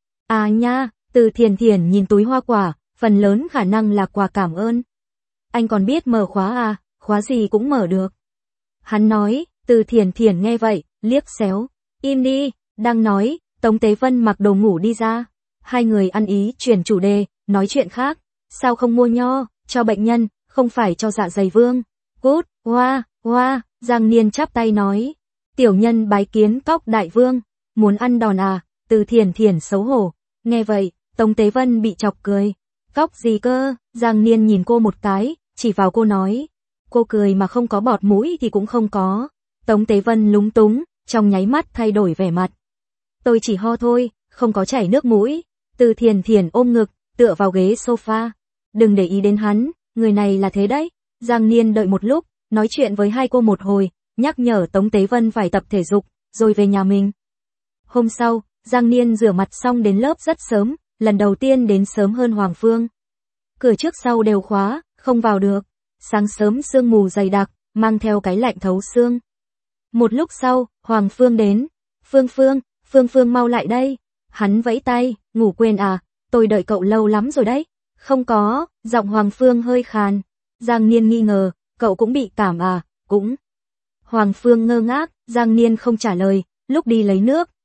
À nha, Từ Thiền Thiền nhìn túi hoa quả, phần lớn khả năng là quà cảm ơn. Anh còn biết mở khóa à, khóa gì cũng mở được. Hắn nói, Từ Thiền Thiền nghe vậy, liếc xéo. Im đi, đang nói, Tống Tế Vân mặc đồ ngủ đi ra. Hai người ăn ý chuyển chủ đề, nói chuyện khác. Sao không mua nho, cho bệnh nhân, không phải cho dạ dày vương. Cút, hoa, hoa, Giang Niên chắp tay nói. Tiểu nhân bái kiến Cóc đại vương, muốn ăn đòn à? Từ Thiền Thiền xấu hổ. Nghe vậy, Tống Tế Vân bị chọc cười. Cóc gì cơ? Giang Niên nhìn cô một cái, chỉ vào cô nói. Cô cười mà không có bọt mũi thì cũng không có. Tống Tế Vân lúng túng, trong nháy mắt thay đổi vẻ mặt. Tôi chỉ ho thôi, không có chảy nước mũi. Từ Thiền Thiền ôm ngực, tựa vào ghế sofa. Đừng để ý đến hắn, người này là thế đấy. Giang Niên đợi một lúc, nói chuyện với hai cô một hồi, nhắc nhở Tống Tế Vân phải tập thể dục, rồi về nhà mình. Hôm sau, Giang Niên rửa mặt xong đến lớp rất sớm, lần đầu tiên đến sớm hơn Hoàng Phương. Cửa trước sau đều khóa, không vào được. Sáng sớm sương mù dày đặc, mang theo cái lạnh thấu xương. Một lúc sau, Hoàng Phương đến. Phương Phương, Phương Phương mau lại đây. Hắn vẫy tay, ngủ quên à, tôi đợi cậu lâu lắm rồi đấy. Không có, giọng Hoàng Phương hơi khàn. Giang Niên nghi ngờ, cậu cũng bị cảm à, cũng. Hoàng Phương ngơ ngác, Giang Niên không trả lời, lúc đi lấy nước,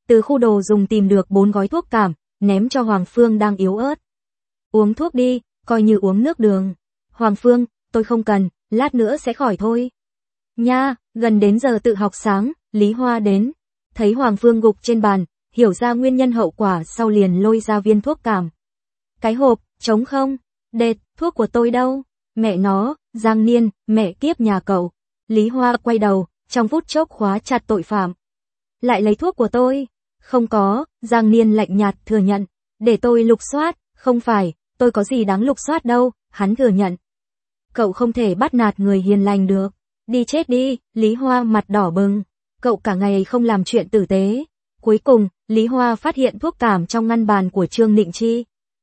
từ khu đồ dùng tìm được bốn gói thuốc cảm, ném cho Hoàng Phương đang yếu ớt. Uống thuốc đi, coi như uống nước đường. Hoàng Phương, tôi không cần, lát nữa sẽ khỏi thôi. Nha, gần đến giờ tự học sáng, Lý Hoa đến. Thấy Hoàng Phương gục trên bàn, hiểu ra nguyên nhân hậu quả sau liền lôi ra viên thuốc cảm. Cái hộp, trống không? Đệt, thuốc của tôi đâu? Mẹ nó, Giang Niên, mẹ kiếp nhà cậu. Lý Hoa quay đầu, trong phút chốc khóa chặt tội phạm. Lại lấy thuốc của tôi? Không có, Giang Niên lạnh nhạt thừa nhận. Để tôi lục soát, không phải, tôi có gì đáng lục soát đâu, hắn thừa nhận. Cậu không thể bắt nạt người hiền lành được. Đi chết đi, Lý Hoa mặt đỏ bừng. Cậu cả ngày không làm chuyện tử tế. Cuối cùng, Lý Hoa phát hiện thuốc cảm trong ngăn bàn của Trương Nịnh Chi.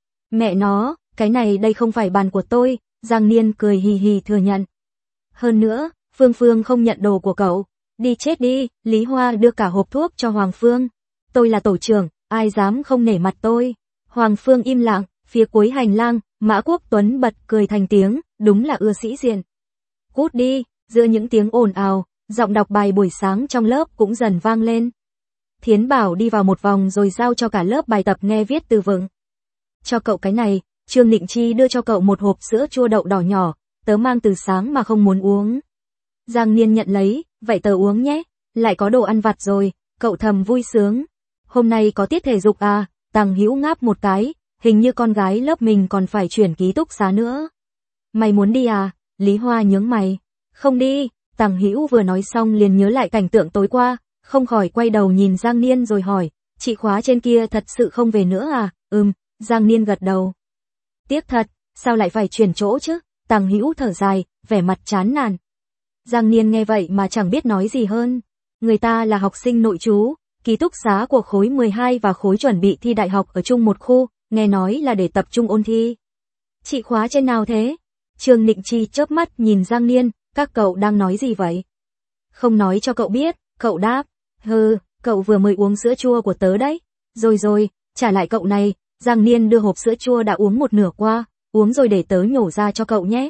Mẹ nó, cái này đây không phải bàn của tôi, Giang Niên cười hì hì thừa nhận. Hơn nữa, Phương Phương không nhận đồ của cậu. Đi chết đi, Lý Hoa đưa cả hộp thuốc cho Hoàng Phương. Tôi là tổ trưởng, ai dám không nể mặt tôi. Hoàng Phương im lặng, phía cuối hành lang, Mã Quốc Tuấn bật cười thành tiếng, đúng là ưa sĩ diện. Cút đi, giữa những tiếng ồn ào, giọng đọc bài buổi sáng trong lớp cũng dần vang lên. Thiến Bảo đi vào một vòng rồi giao cho cả lớp bài tập nghe viết từ vựng. Cho cậu cái này, Trương Nịnh Chi đưa cho cậu một hộp sữa chua đậu đỏ nhỏ, tớ mang từ sáng mà không muốn uống. Giang Niên nhận lấy, vậy tớ uống nhé, lại có đồ ăn vặt rồi, cậu thầm vui sướng. Hôm nay có tiết thể dục à, Tằng Hữu ngáp một cái, hình như con gái lớp mình còn phải chuyển ký túc xá nữa. Mày muốn đi à? Lý Hoa nhướng mày. Không đi, Tằng Hữu vừa nói xong liền nhớ lại cảnh tượng tối qua, không khỏi quay đầu nhìn Giang Niên rồi hỏi, chị khóa trên kia thật sự không về nữa à? Ừm, Giang Niên gật đầu. Tiếc thật, sao lại phải chuyển chỗ chứ? Tằng Hữu thở dài, vẻ mặt chán nản. Giang Niên nghe vậy mà chẳng biết nói gì hơn. Người ta là học sinh nội trú, ký túc xá của khối mười hai và khối chuẩn bị thi đại học ở chung một khu, nghe nói là để tập trung ôn thi. Chị khóa trên nào thế? Trương Nịnh Chi chớp mắt nhìn Giang Niên, các cậu đang nói gì vậy? Không nói cho cậu biết, cậu đáp. Hừ, cậu vừa mới uống sữa chua của tớ đấy. Rồi rồi, trả lại cậu này. Giang Niên đưa hộp sữa chua đã uống một nửa qua, uống rồi để tớ nhổ ra cho cậu nhé.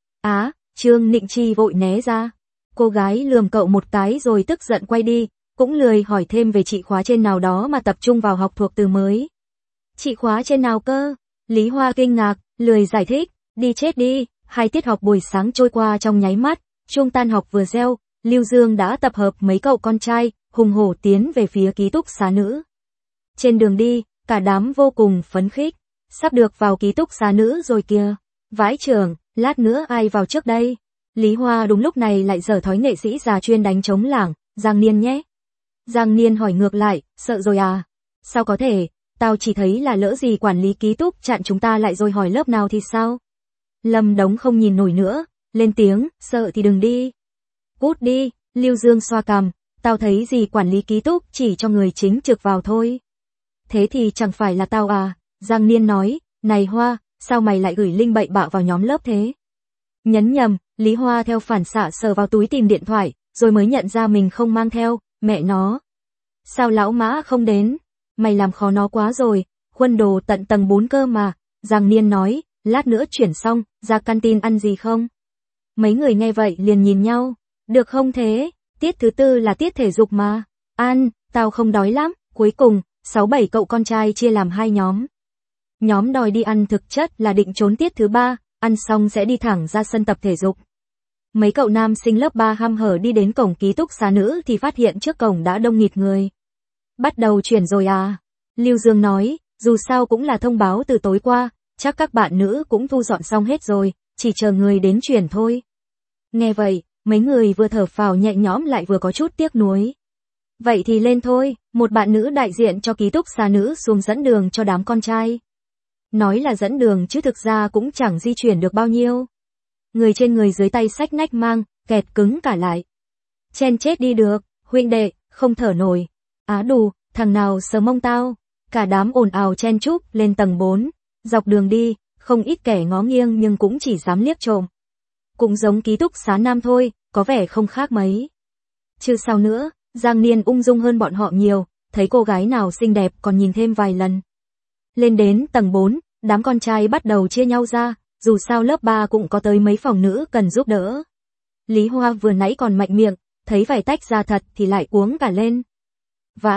Á, Trương Nịnh Chi vội né ra. Cô gái lườm cậu một cái rồi tức giận quay đi, cũng lười hỏi thêm về chị khóa trên nào đó mà tập trung vào học thuộc từ mới. Chị khóa trên nào cơ? Lý Hoa kinh ngạc, lười giải thích, đi chết đi. Hai tiết học buổi sáng trôi qua trong nháy mắt, chuông tan học vừa reo, Lưu Dương đã tập hợp mấy cậu con trai, hùng hổ tiến về phía ký túc xá nữ. Trên đường đi, cả đám vô cùng phấn khích, sắp được vào ký túc xá nữ rồi kìa. Vãi trưởng, lát nữa ai vào trước đây? Lý Hoa đúng lúc này lại giở thói nghệ sĩ già chuyên đánh trống lảng, Giang Niên nhé. Giang Niên hỏi ngược lại, sợ rồi à? Sao có thể, tao chỉ thấy là lỡ gì quản lý ký túc chặn chúng ta lại rồi hỏi lớp nào thì sao? Lâm Đống không nhìn nổi nữa, lên tiếng, sợ thì đừng đi. Cút đi, Lưu Dương xoa cằm, tao thấy gì quản lý ký túc chỉ cho người chính trực vào thôi. Thế thì chẳng phải là tao à? Giang Niên nói, này Hoa, sao mày lại gửi link bậy bạ vào nhóm lớp thế? Nhấn nhầm, Lý Hoa theo phản xạ sờ vào túi tìm điện thoại, rồi mới nhận ra mình không mang theo, mẹ nó. Sao lão Mã không đến? Mày làm khó nó quá rồi, khuôn đồ tận tầng bốn cơ mà. Giang Niên nói, lát nữa chuyển xong, ra canteen ăn gì không? Mấy người nghe vậy liền nhìn nhau, được không thế? Tiết thứ tư là tiết thể dục mà. Ăn, tao không đói lắm. Cuối cùng, sáu bảy cậu con trai chia làm hai nhóm. Nhóm đòi đi ăn thực chất là định trốn tiết thứ ba, ăn xong sẽ đi thẳng ra sân tập thể dục. Mấy cậu nam sinh lớp ba hăm hở đi đến cổng ký túc xá nữ thì phát hiện trước cổng đã đông nghịt người. Bắt đầu chuyển rồi à? Lưu Dương nói, dù sao cũng là thông báo từ tối qua, chắc các bạn nữ cũng thu dọn xong hết rồi, chỉ chờ người đến chuyển thôi. Nghe vậy, mấy người vừa thở phào nhẹ nhõm lại vừa có chút tiếc nuối. Vậy thì lên thôi, một bạn nữ đại diện cho ký túc xá nữ xuống dẫn đường cho đám con trai. Nói là dẫn đường chứ thực ra cũng chẳng di chuyển được bao nhiêu. Người trên người dưới tay xách nách mang, kẹt cứng cả lại. Chen chết đi được, huynh đệ, không thở nổi. Á đù, thằng nào sờ mông tao. Cả đám ồn ào chen chúc lên tầng bốn. Dọc đường đi, không ít kẻ ngó nghiêng nhưng cũng chỉ dám liếc trộm. Cũng giống ký túc xá nam thôi, có vẻ không khác mấy. Chứ sao nữa, Giang Niên ung dung hơn bọn họ nhiều, thấy cô gái nào xinh đẹp còn nhìn thêm vài lần. Lên đến tầng bốn, đám con trai bắt đầu chia nhau ra, dù sao lớp ba cũng có tới mấy phòng nữ cần giúp đỡ. Lý Hoa vừa nãy còn mạnh miệng, thấy phải tách ra thật thì lại cuống cả lên. Vãi,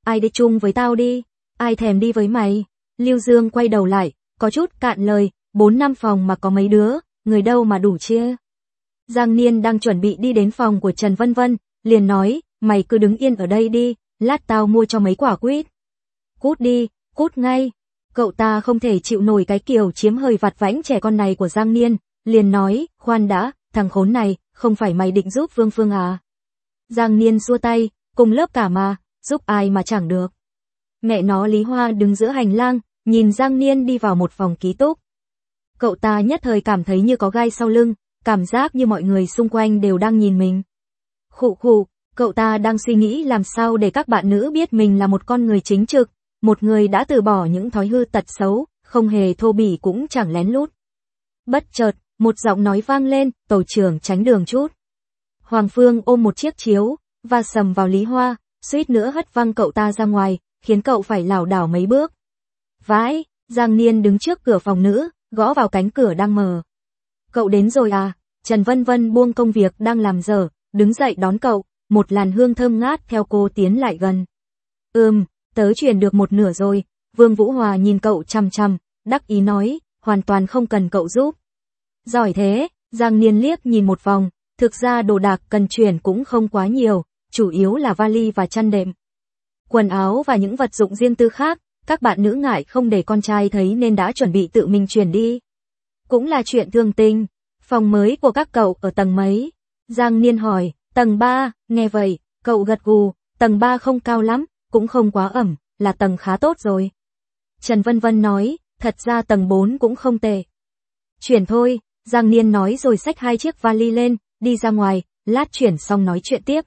ai đi chung với tao đi, ai thèm đi với mày. Lưu Dương quay đầu lại, có chút cạn lời, bốn năm phòng mà có mấy đứa, người đâu mà đủ chia. Giang Niên đang chuẩn bị đi đến phòng của Trần Vân Vân, liền nói, mày cứ đứng yên ở đây đi, lát tao mua cho mấy quả quýt. Cút đi, cút ngay. Cậu ta không thể chịu nổi cái kiểu chiếm hơi vặt vãnh trẻ con này của Giang Niên, liền nói, khoan đã, thằng khốn này, không phải mày định giúp Vương Phương à? Giang Niên xua tay, cùng lớp cả mà, giúp ai mà chẳng được. Mẹ nó Lý Hoa đứng giữa hành lang, nhìn Giang Niên đi vào một phòng ký túc. Cậu ta nhất thời cảm thấy như có gai sau lưng, cảm giác như mọi người xung quanh đều đang nhìn mình. Khụ khụ, cậu ta đang suy nghĩ làm sao để các bạn nữ biết mình là một con người chính trực, một người đã từ bỏ những thói hư tật xấu, không hề thô bỉ cũng chẳng lén lút. Bất chợt, một giọng nói vang lên, tổ trưởng tránh đường chút. Hoàng Phương ôm một chiếc chiếu, và sầm vào Lý Hoa, suýt nữa hất văng cậu ta ra ngoài, khiến cậu phải lảo đảo mấy bước. Vãi, Giang Niên đứng trước cửa phòng nữ, gõ vào cánh cửa đang mở. Cậu đến rồi à? Trần Vân Vân buông công việc đang làm dở, đứng dậy đón cậu, một làn hương thơm ngát theo cô tiến lại gần. Ừm, tớ chuyển được một nửa rồi. Vương Vũ Hòa nhìn cậu chằm chằm, đắc ý nói, hoàn toàn không cần cậu giúp. Giỏi thế, Giang Niên liếc nhìn một vòng, thực ra đồ đạc cần chuyển cũng không quá nhiều, chủ yếu là vali và chăn đệm. Quần áo và những vật dụng riêng tư khác, các bạn nữ ngại không để con trai thấy nên đã chuẩn bị tự mình chuyển đi. Cũng là chuyện thường tình. Phòng mới của các cậu ở tầng mấy? Giang Niên hỏi. Tầng ba, nghe vậy, cậu gật gù, tầng ba không cao lắm, cũng không quá ẩm, là tầng khá tốt rồi. Trần Vân Vân nói, thật ra tầng bốn cũng không tệ. Chuyển thôi, Giang Niên nói rồi xách hai chiếc vali lên, đi ra ngoài, lát chuyển xong nói chuyện tiếp.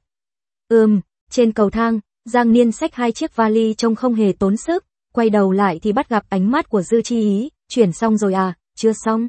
Ừm, trên cầu thang, Giang Niên xách hai chiếc vali trông không hề tốn sức, quay đầu lại thì bắt gặp ánh mắt của Dư Chi Ý, chuyển xong rồi à, chưa xong.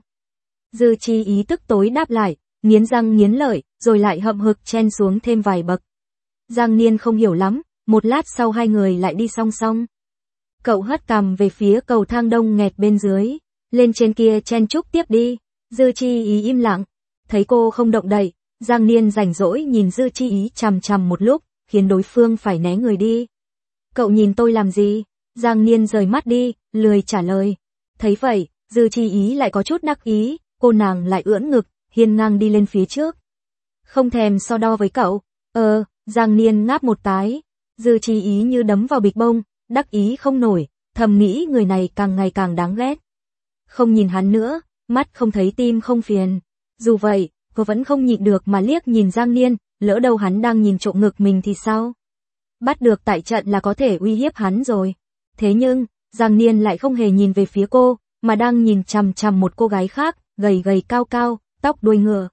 Dư Chi Ý tức tối đáp lại, nghiến răng nghiến lợi, rồi lại hậm hực chen xuống thêm vài bậc. Giang Niên không hiểu lắm, một lát sau hai người lại đi song song. Cậu hất cằm về phía cầu thang đông nghẹt bên dưới, lên trên kia chen chúc tiếp đi. Dư Chi Ý im lặng, thấy cô không động đậy, Giang Niên rảnh rỗi nhìn Dư Chi Ý chằm chằm một lúc, khiến đối phương phải né người đi. Cậu nhìn tôi làm gì? Giang Niên rời mắt đi, lười trả lời. Thấy vậy, Dư Chi Ý lại có chút đắc ý, cô nàng lại ưỡn ngực, hiên ngang đi lên phía trước. Không thèm so đo với cậu. Ờ, Giang Niên ngáp một cái. Dư Chi Ý như đấm vào bịch bông, đắc ý không nổi, thầm nghĩ người này càng ngày càng đáng ghét. Không nhìn hắn nữa, mắt không thấy tim không phiền. Dù vậy, cô vẫn không nhịn được mà liếc nhìn Giang Niên, lỡ đâu hắn đang nhìn trộm ngực mình thì sao? Bắt được tại trận là có thể uy hiếp hắn rồi. Thế nhưng, Giang Niên lại không hề nhìn về phía cô, mà đang nhìn chằm chằm một cô gái khác, gầy gầy cao cao, tóc đuôi ngựa.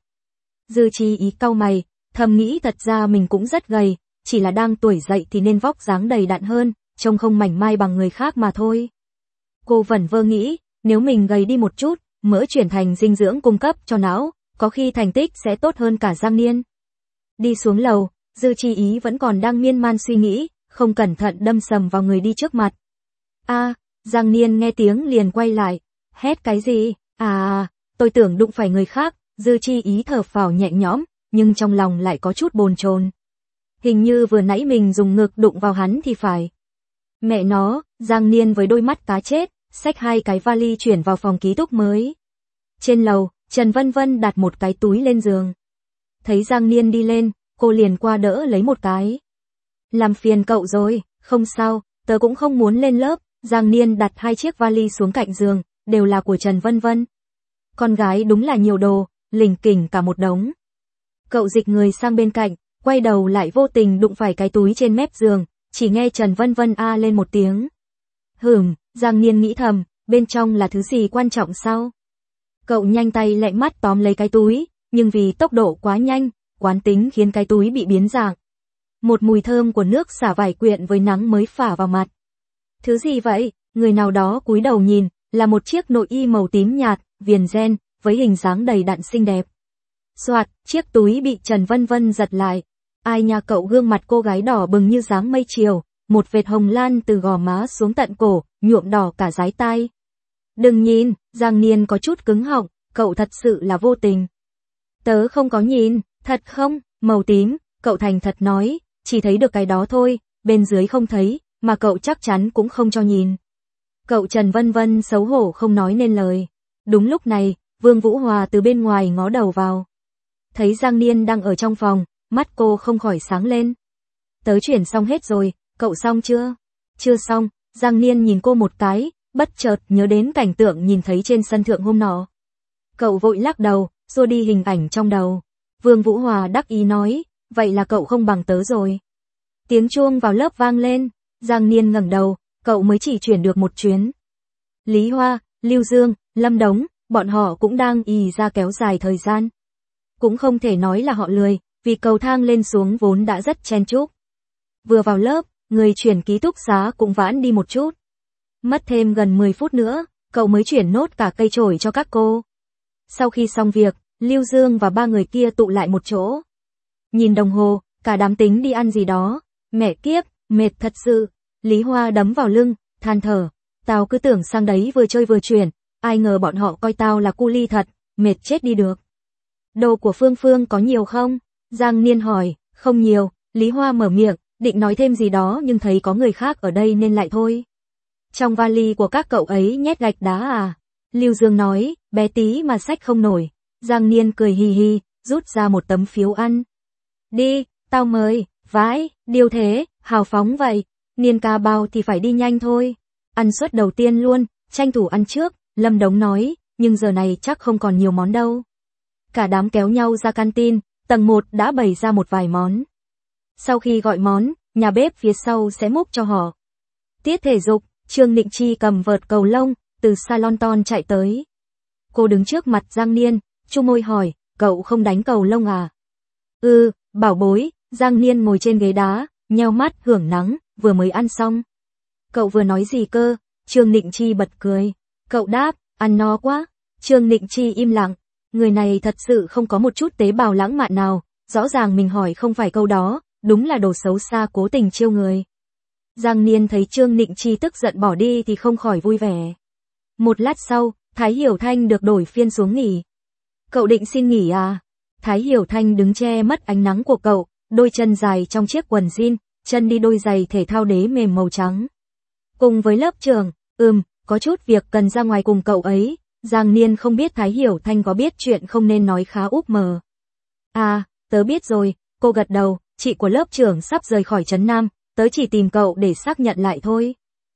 Dư Chi Ý cau mày, thầm nghĩ thật ra mình cũng rất gầy, chỉ là đang tuổi dậy thì nên vóc dáng đầy đặn hơn, trông không mảnh mai bằng người khác mà thôi. Cô vẩn vơ nghĩ, nếu mình gầy đi một chút, mỡ chuyển thành dinh dưỡng cung cấp cho não, có khi thành tích sẽ tốt hơn cả Giang Niên. Đi xuống lầu, Dư Chi Ý vẫn còn đang miên man suy nghĩ, không cẩn thận đâm sầm vào người đi trước mặt. A, Giang Niên nghe tiếng liền quay lại, hét cái gì? À, tôi tưởng đụng phải người khác. Dư Chi Ý thở phào nhẹ nhõm, nhưng trong lòng lại có chút bồn chồn. Hình như vừa nãy mình dùng ngực đụng vào hắn thì phải. Mẹ nó, Giang Niên với đôi mắt cá chết, xách hai cái vali chuyển vào phòng ký túc mới. Trên lầu, Trần Vân Vân đặt một cái túi lên giường. Thấy Giang Niên đi lên, cô liền qua đỡ lấy một cái. Làm phiền cậu rồi, không sao, tớ cũng không muốn lên lớp. Giang Niên đặt hai chiếc vali xuống cạnh giường, đều là của Trần Vân Vân. Con gái đúng là nhiều đồ, lỉnh kỉnh cả một đống. Cậu dịch người sang bên cạnh, quay đầu lại vô tình đụng phải cái túi trên mép giường, chỉ nghe Trần Vân Vân a lên một tiếng. Hửm, Giang Niên nghĩ thầm, bên trong là thứ gì quan trọng sao? Cậu nhanh tay lẹ mắt tóm lấy cái túi, nhưng vì tốc độ quá nhanh, quán tính khiến cái túi bị biến dạng. Một mùi thơm của nước xả vải quyện với nắng mới phả vào mặt. Thứ gì vậy? Người nào đó cúi đầu nhìn, là một chiếc nội y màu tím nhạt, viền ren, với hình dáng đầy đặn xinh đẹp. Soạt, chiếc túi bị Trần Vân Vân giật lại. Ai nha, cậu gương mặt cô gái đỏ bừng như dáng mây chiều, một vệt hồng lan từ gò má xuống tận cổ, nhuộm đỏ cả dái tai. Đừng nhìn, Giang Niên có chút cứng họng, cậu thật sự là vô tình. Tớ không có nhìn, thật không, màu tím, cậu thành thật nói, chỉ thấy được cái đó thôi, bên dưới không thấy, mà cậu chắc chắn cũng không cho nhìn. Cậu Trần vân vân xấu hổ không nói nên lời. Đúng lúc này, Vương Vũ Hòa từ bên ngoài ngó đầu vào. Thấy Giang Niên đang ở trong phòng, mắt cô không khỏi sáng lên. Tớ chuyển xong hết rồi, cậu xong chưa? Chưa xong, Giang Niên nhìn cô một cái, bất chợt nhớ đến cảnh tượng nhìn thấy trên sân thượng hôm nọ. Cậu vội lắc đầu, xua đi hình ảnh trong đầu. Vương Vũ Hòa đắc ý nói, vậy là cậu không bằng tớ rồi. Tiếng chuông vào lớp vang lên, Giang Niên ngẩng đầu, cậu mới chỉ chuyển được một chuyến. Lý Hoa, Lưu Dương, Lâm Đống, bọn họ cũng đang ì ra kéo dài thời gian. Cũng không thể nói là họ lười, vì cầu thang lên xuống vốn đã rất chen chúc. Vừa vào lớp, người chuyển ký túc xá cũng vãn đi một chút. Mất thêm gần mười phút nữa, cậu mới chuyển nốt cả cây chổi cho các cô. Sau khi xong việc, Lưu Dương và ba người kia tụ lại một chỗ. Nhìn đồng hồ, cả đám tính đi ăn gì đó. Mẹ kiếp, mệt thật sự. Lý Hoa đấm vào lưng, than thở. Tao cứ tưởng sang đấy vừa chơi vừa chuyển, ai ngờ bọn họ coi tao là cu li thật, mệt chết đi được. Đồ của Phương Phương có nhiều không? Giang Niên hỏi, không nhiều. Lý Hoa mở miệng, định nói thêm gì đó nhưng thấy có người khác ở đây nên lại thôi. Trong vali của các cậu ấy nhét gạch đá à? Lưu Dương nói, bé tí mà xách không nổi. Giang Niên cười hì hì, rút ra một tấm phiếu ăn. Đi, tao mời, vãi, điều thế, hào phóng vậy. Niên ca bao thì phải đi nhanh thôi. Ăn suất đầu tiên luôn, tranh thủ ăn trước, Lâm Đống nói, nhưng giờ này chắc không còn nhiều món đâu. Cả đám kéo nhau ra canteen, tầng một đã bày ra một vài món. Sau khi gọi món, nhà bếp phía sau sẽ múc cho họ. Tiết thể dục, Trương Nịnh Chi cầm vợt cầu lông, từ salon ton chạy tới. Cô đứng trước mặt Giang Niên, chu môi hỏi, cậu không đánh cầu lông à? Ừ, bảo bối. Giang Niên ngồi trên ghế đá, nheo mắt hưởng nắng, vừa mới ăn xong. Cậu vừa nói gì cơ? Trương Nịnh Chi bật cười. Cậu đáp, ăn no quá. Trương Nịnh Chi im lặng. Người này thật sự không có một chút tế bào lãng mạn nào, rõ ràng mình hỏi không phải câu đó, đúng là đồ xấu xa cố tình trêu người. Giang Niên thấy Trương Nịnh Chi tức giận bỏ đi thì không khỏi vui vẻ. Một lát sau, Thái Hiểu Thanh được đổi phiên xuống nghỉ. Cậu định xin nghỉ à? Thái Hiểu Thanh đứng che mất ánh nắng của cậu, đôi chân dài trong chiếc quần jean, chân đi đôi giày thể thao đế mềm màu trắng. Cùng với lớp trưởng, ừm, có chút việc cần ra ngoài cùng cậu ấy. Giang Niên không biết Thái Hiểu Thanh có biết chuyện không nên nói khá úp mờ. À, tớ biết rồi, cô gật đầu, chị của lớp trưởng sắp rời khỏi Trấn Nam, tớ chỉ tìm cậu để xác nhận lại thôi.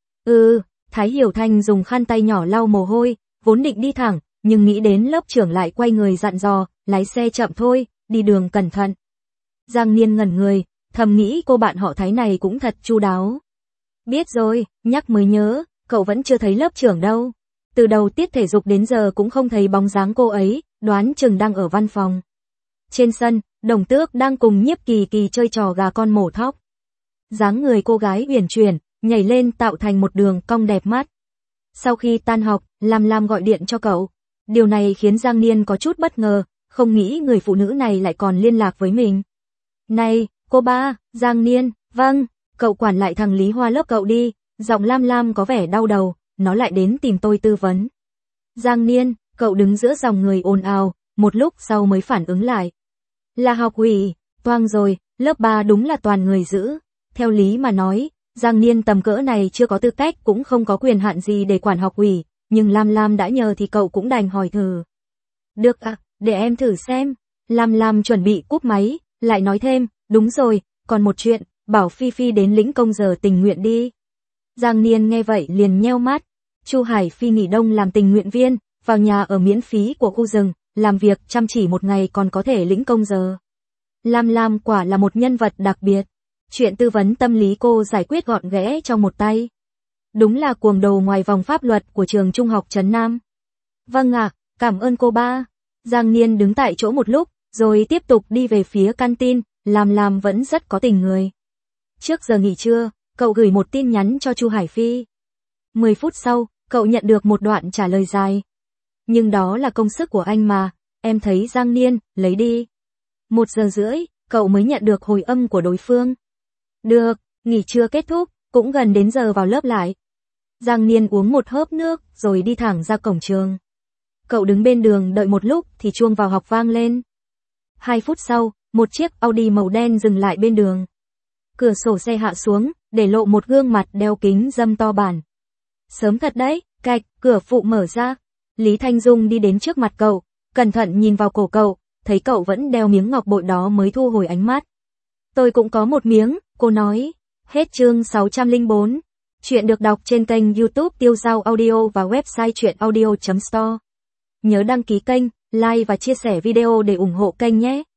Ừ, Thái Hiểu Thanh dùng khăn tay nhỏ lau mồ hôi, vốn định đi thẳng, nhưng nghĩ đến lớp trưởng lại quay người dặn dò, lái xe chậm thôi, đi đường cẩn thận. Giang Niên ngẩn người, thầm nghĩ cô bạn họ Thái này cũng thật chu đáo. Biết rồi, nhắc mới nhớ, cậu vẫn chưa thấy lớp trưởng đâu. Từ đầu tiết thể dục đến giờ cũng không thấy bóng dáng cô ấy, đoán chừng đang ở văn phòng. Trên sân, Đồng Tước đang cùng Nhiếp Kỳ Kỳ chơi trò gà con mổ thóc. Dáng người cô gái uyển chuyển, nhảy lên tạo thành một đường cong đẹp mắt. Sau khi tan học, Lam Lam gọi điện cho cậu. Điều này khiến Giang Niên có chút bất ngờ, không nghĩ người phụ nữ này lại còn liên lạc với mình. Này, cô ba, Giang Niên, vâng, cậu quản lại thằng Lý Hoa lớp cậu đi. Giọng Lam Lam có vẻ đau đầu, nó lại đến tìm tôi tư vấn. Giang Niên, cậu đứng giữa dòng người ồn ào, một lúc sau mới phản ứng lại. Là học ủy, toang rồi, lớp ba đúng là toàn người dữ. Theo lý mà nói, Giang Niên tầm cỡ này chưa có tư cách cũng không có quyền hạn gì để quản học ủy, nhưng Lam Lam đã nhờ thì cậu cũng đành hỏi thử. Được à, để em thử xem. Lam Lam chuẩn bị cúp máy, lại nói thêm, đúng rồi, còn một chuyện, bảo Phi Phi đến lĩnh công giờ tình nguyện đi. Giang Niên nghe vậy liền nheo mắt. Chu Hải Phi nghỉ đông làm tình nguyện viên, vào nhà ở miễn phí của khu rừng, làm việc chăm chỉ một ngày còn có thể lĩnh công giờ. Lam Lam quả là một nhân vật đặc biệt. Chuyện tư vấn tâm lý cô giải quyết gọn ghẽ trong một tay. Đúng là cuồng đồ ngoài vòng pháp luật của trường trung học Trấn Nam. Vâng ạ, à, cảm ơn cô ba. Giang Niên đứng tại chỗ một lúc, rồi tiếp tục đi về phía canteen, Lam Lam vẫn rất có tình người. Trước giờ nghỉ trưa, cậu gửi một tin nhắn cho Chu Hải Phi. mười phút sau, cậu nhận được một đoạn trả lời dài. Nhưng đó là công sức của anh mà, em thấy Giang Niên, lấy đi. Một giờ rưỡi, cậu mới nhận được hồi âm của đối phương. Được, nghỉ trưa kết thúc, cũng gần đến giờ vào lớp lại. Giang Niên uống một hớp nước, rồi đi thẳng ra cổng trường. Cậu đứng bên đường đợi một lúc thì chuông vào học vang lên. Hai phút sau, một chiếc Audi màu đen dừng lại bên đường. Cửa sổ xe hạ xuống, để lộ một gương mặt đeo kính râm to bản. Sớm thật đấy, cạch, cửa phụ mở ra. Lý Thanh Dung đi đến trước mặt cậu, cẩn thận nhìn vào cổ cậu, thấy cậu vẫn đeo miếng ngọc bội đó mới thu hồi ánh mắt. Tôi cũng có một miếng, cô nói. Hết chương sáu trăm lẻ bốn. Chuyện được đọc trên kênh YouTube Tiêu Dao Audio và website truyện audio chấm store. Nhớ đăng ký kênh, like và chia sẻ video để ủng hộ kênh nhé.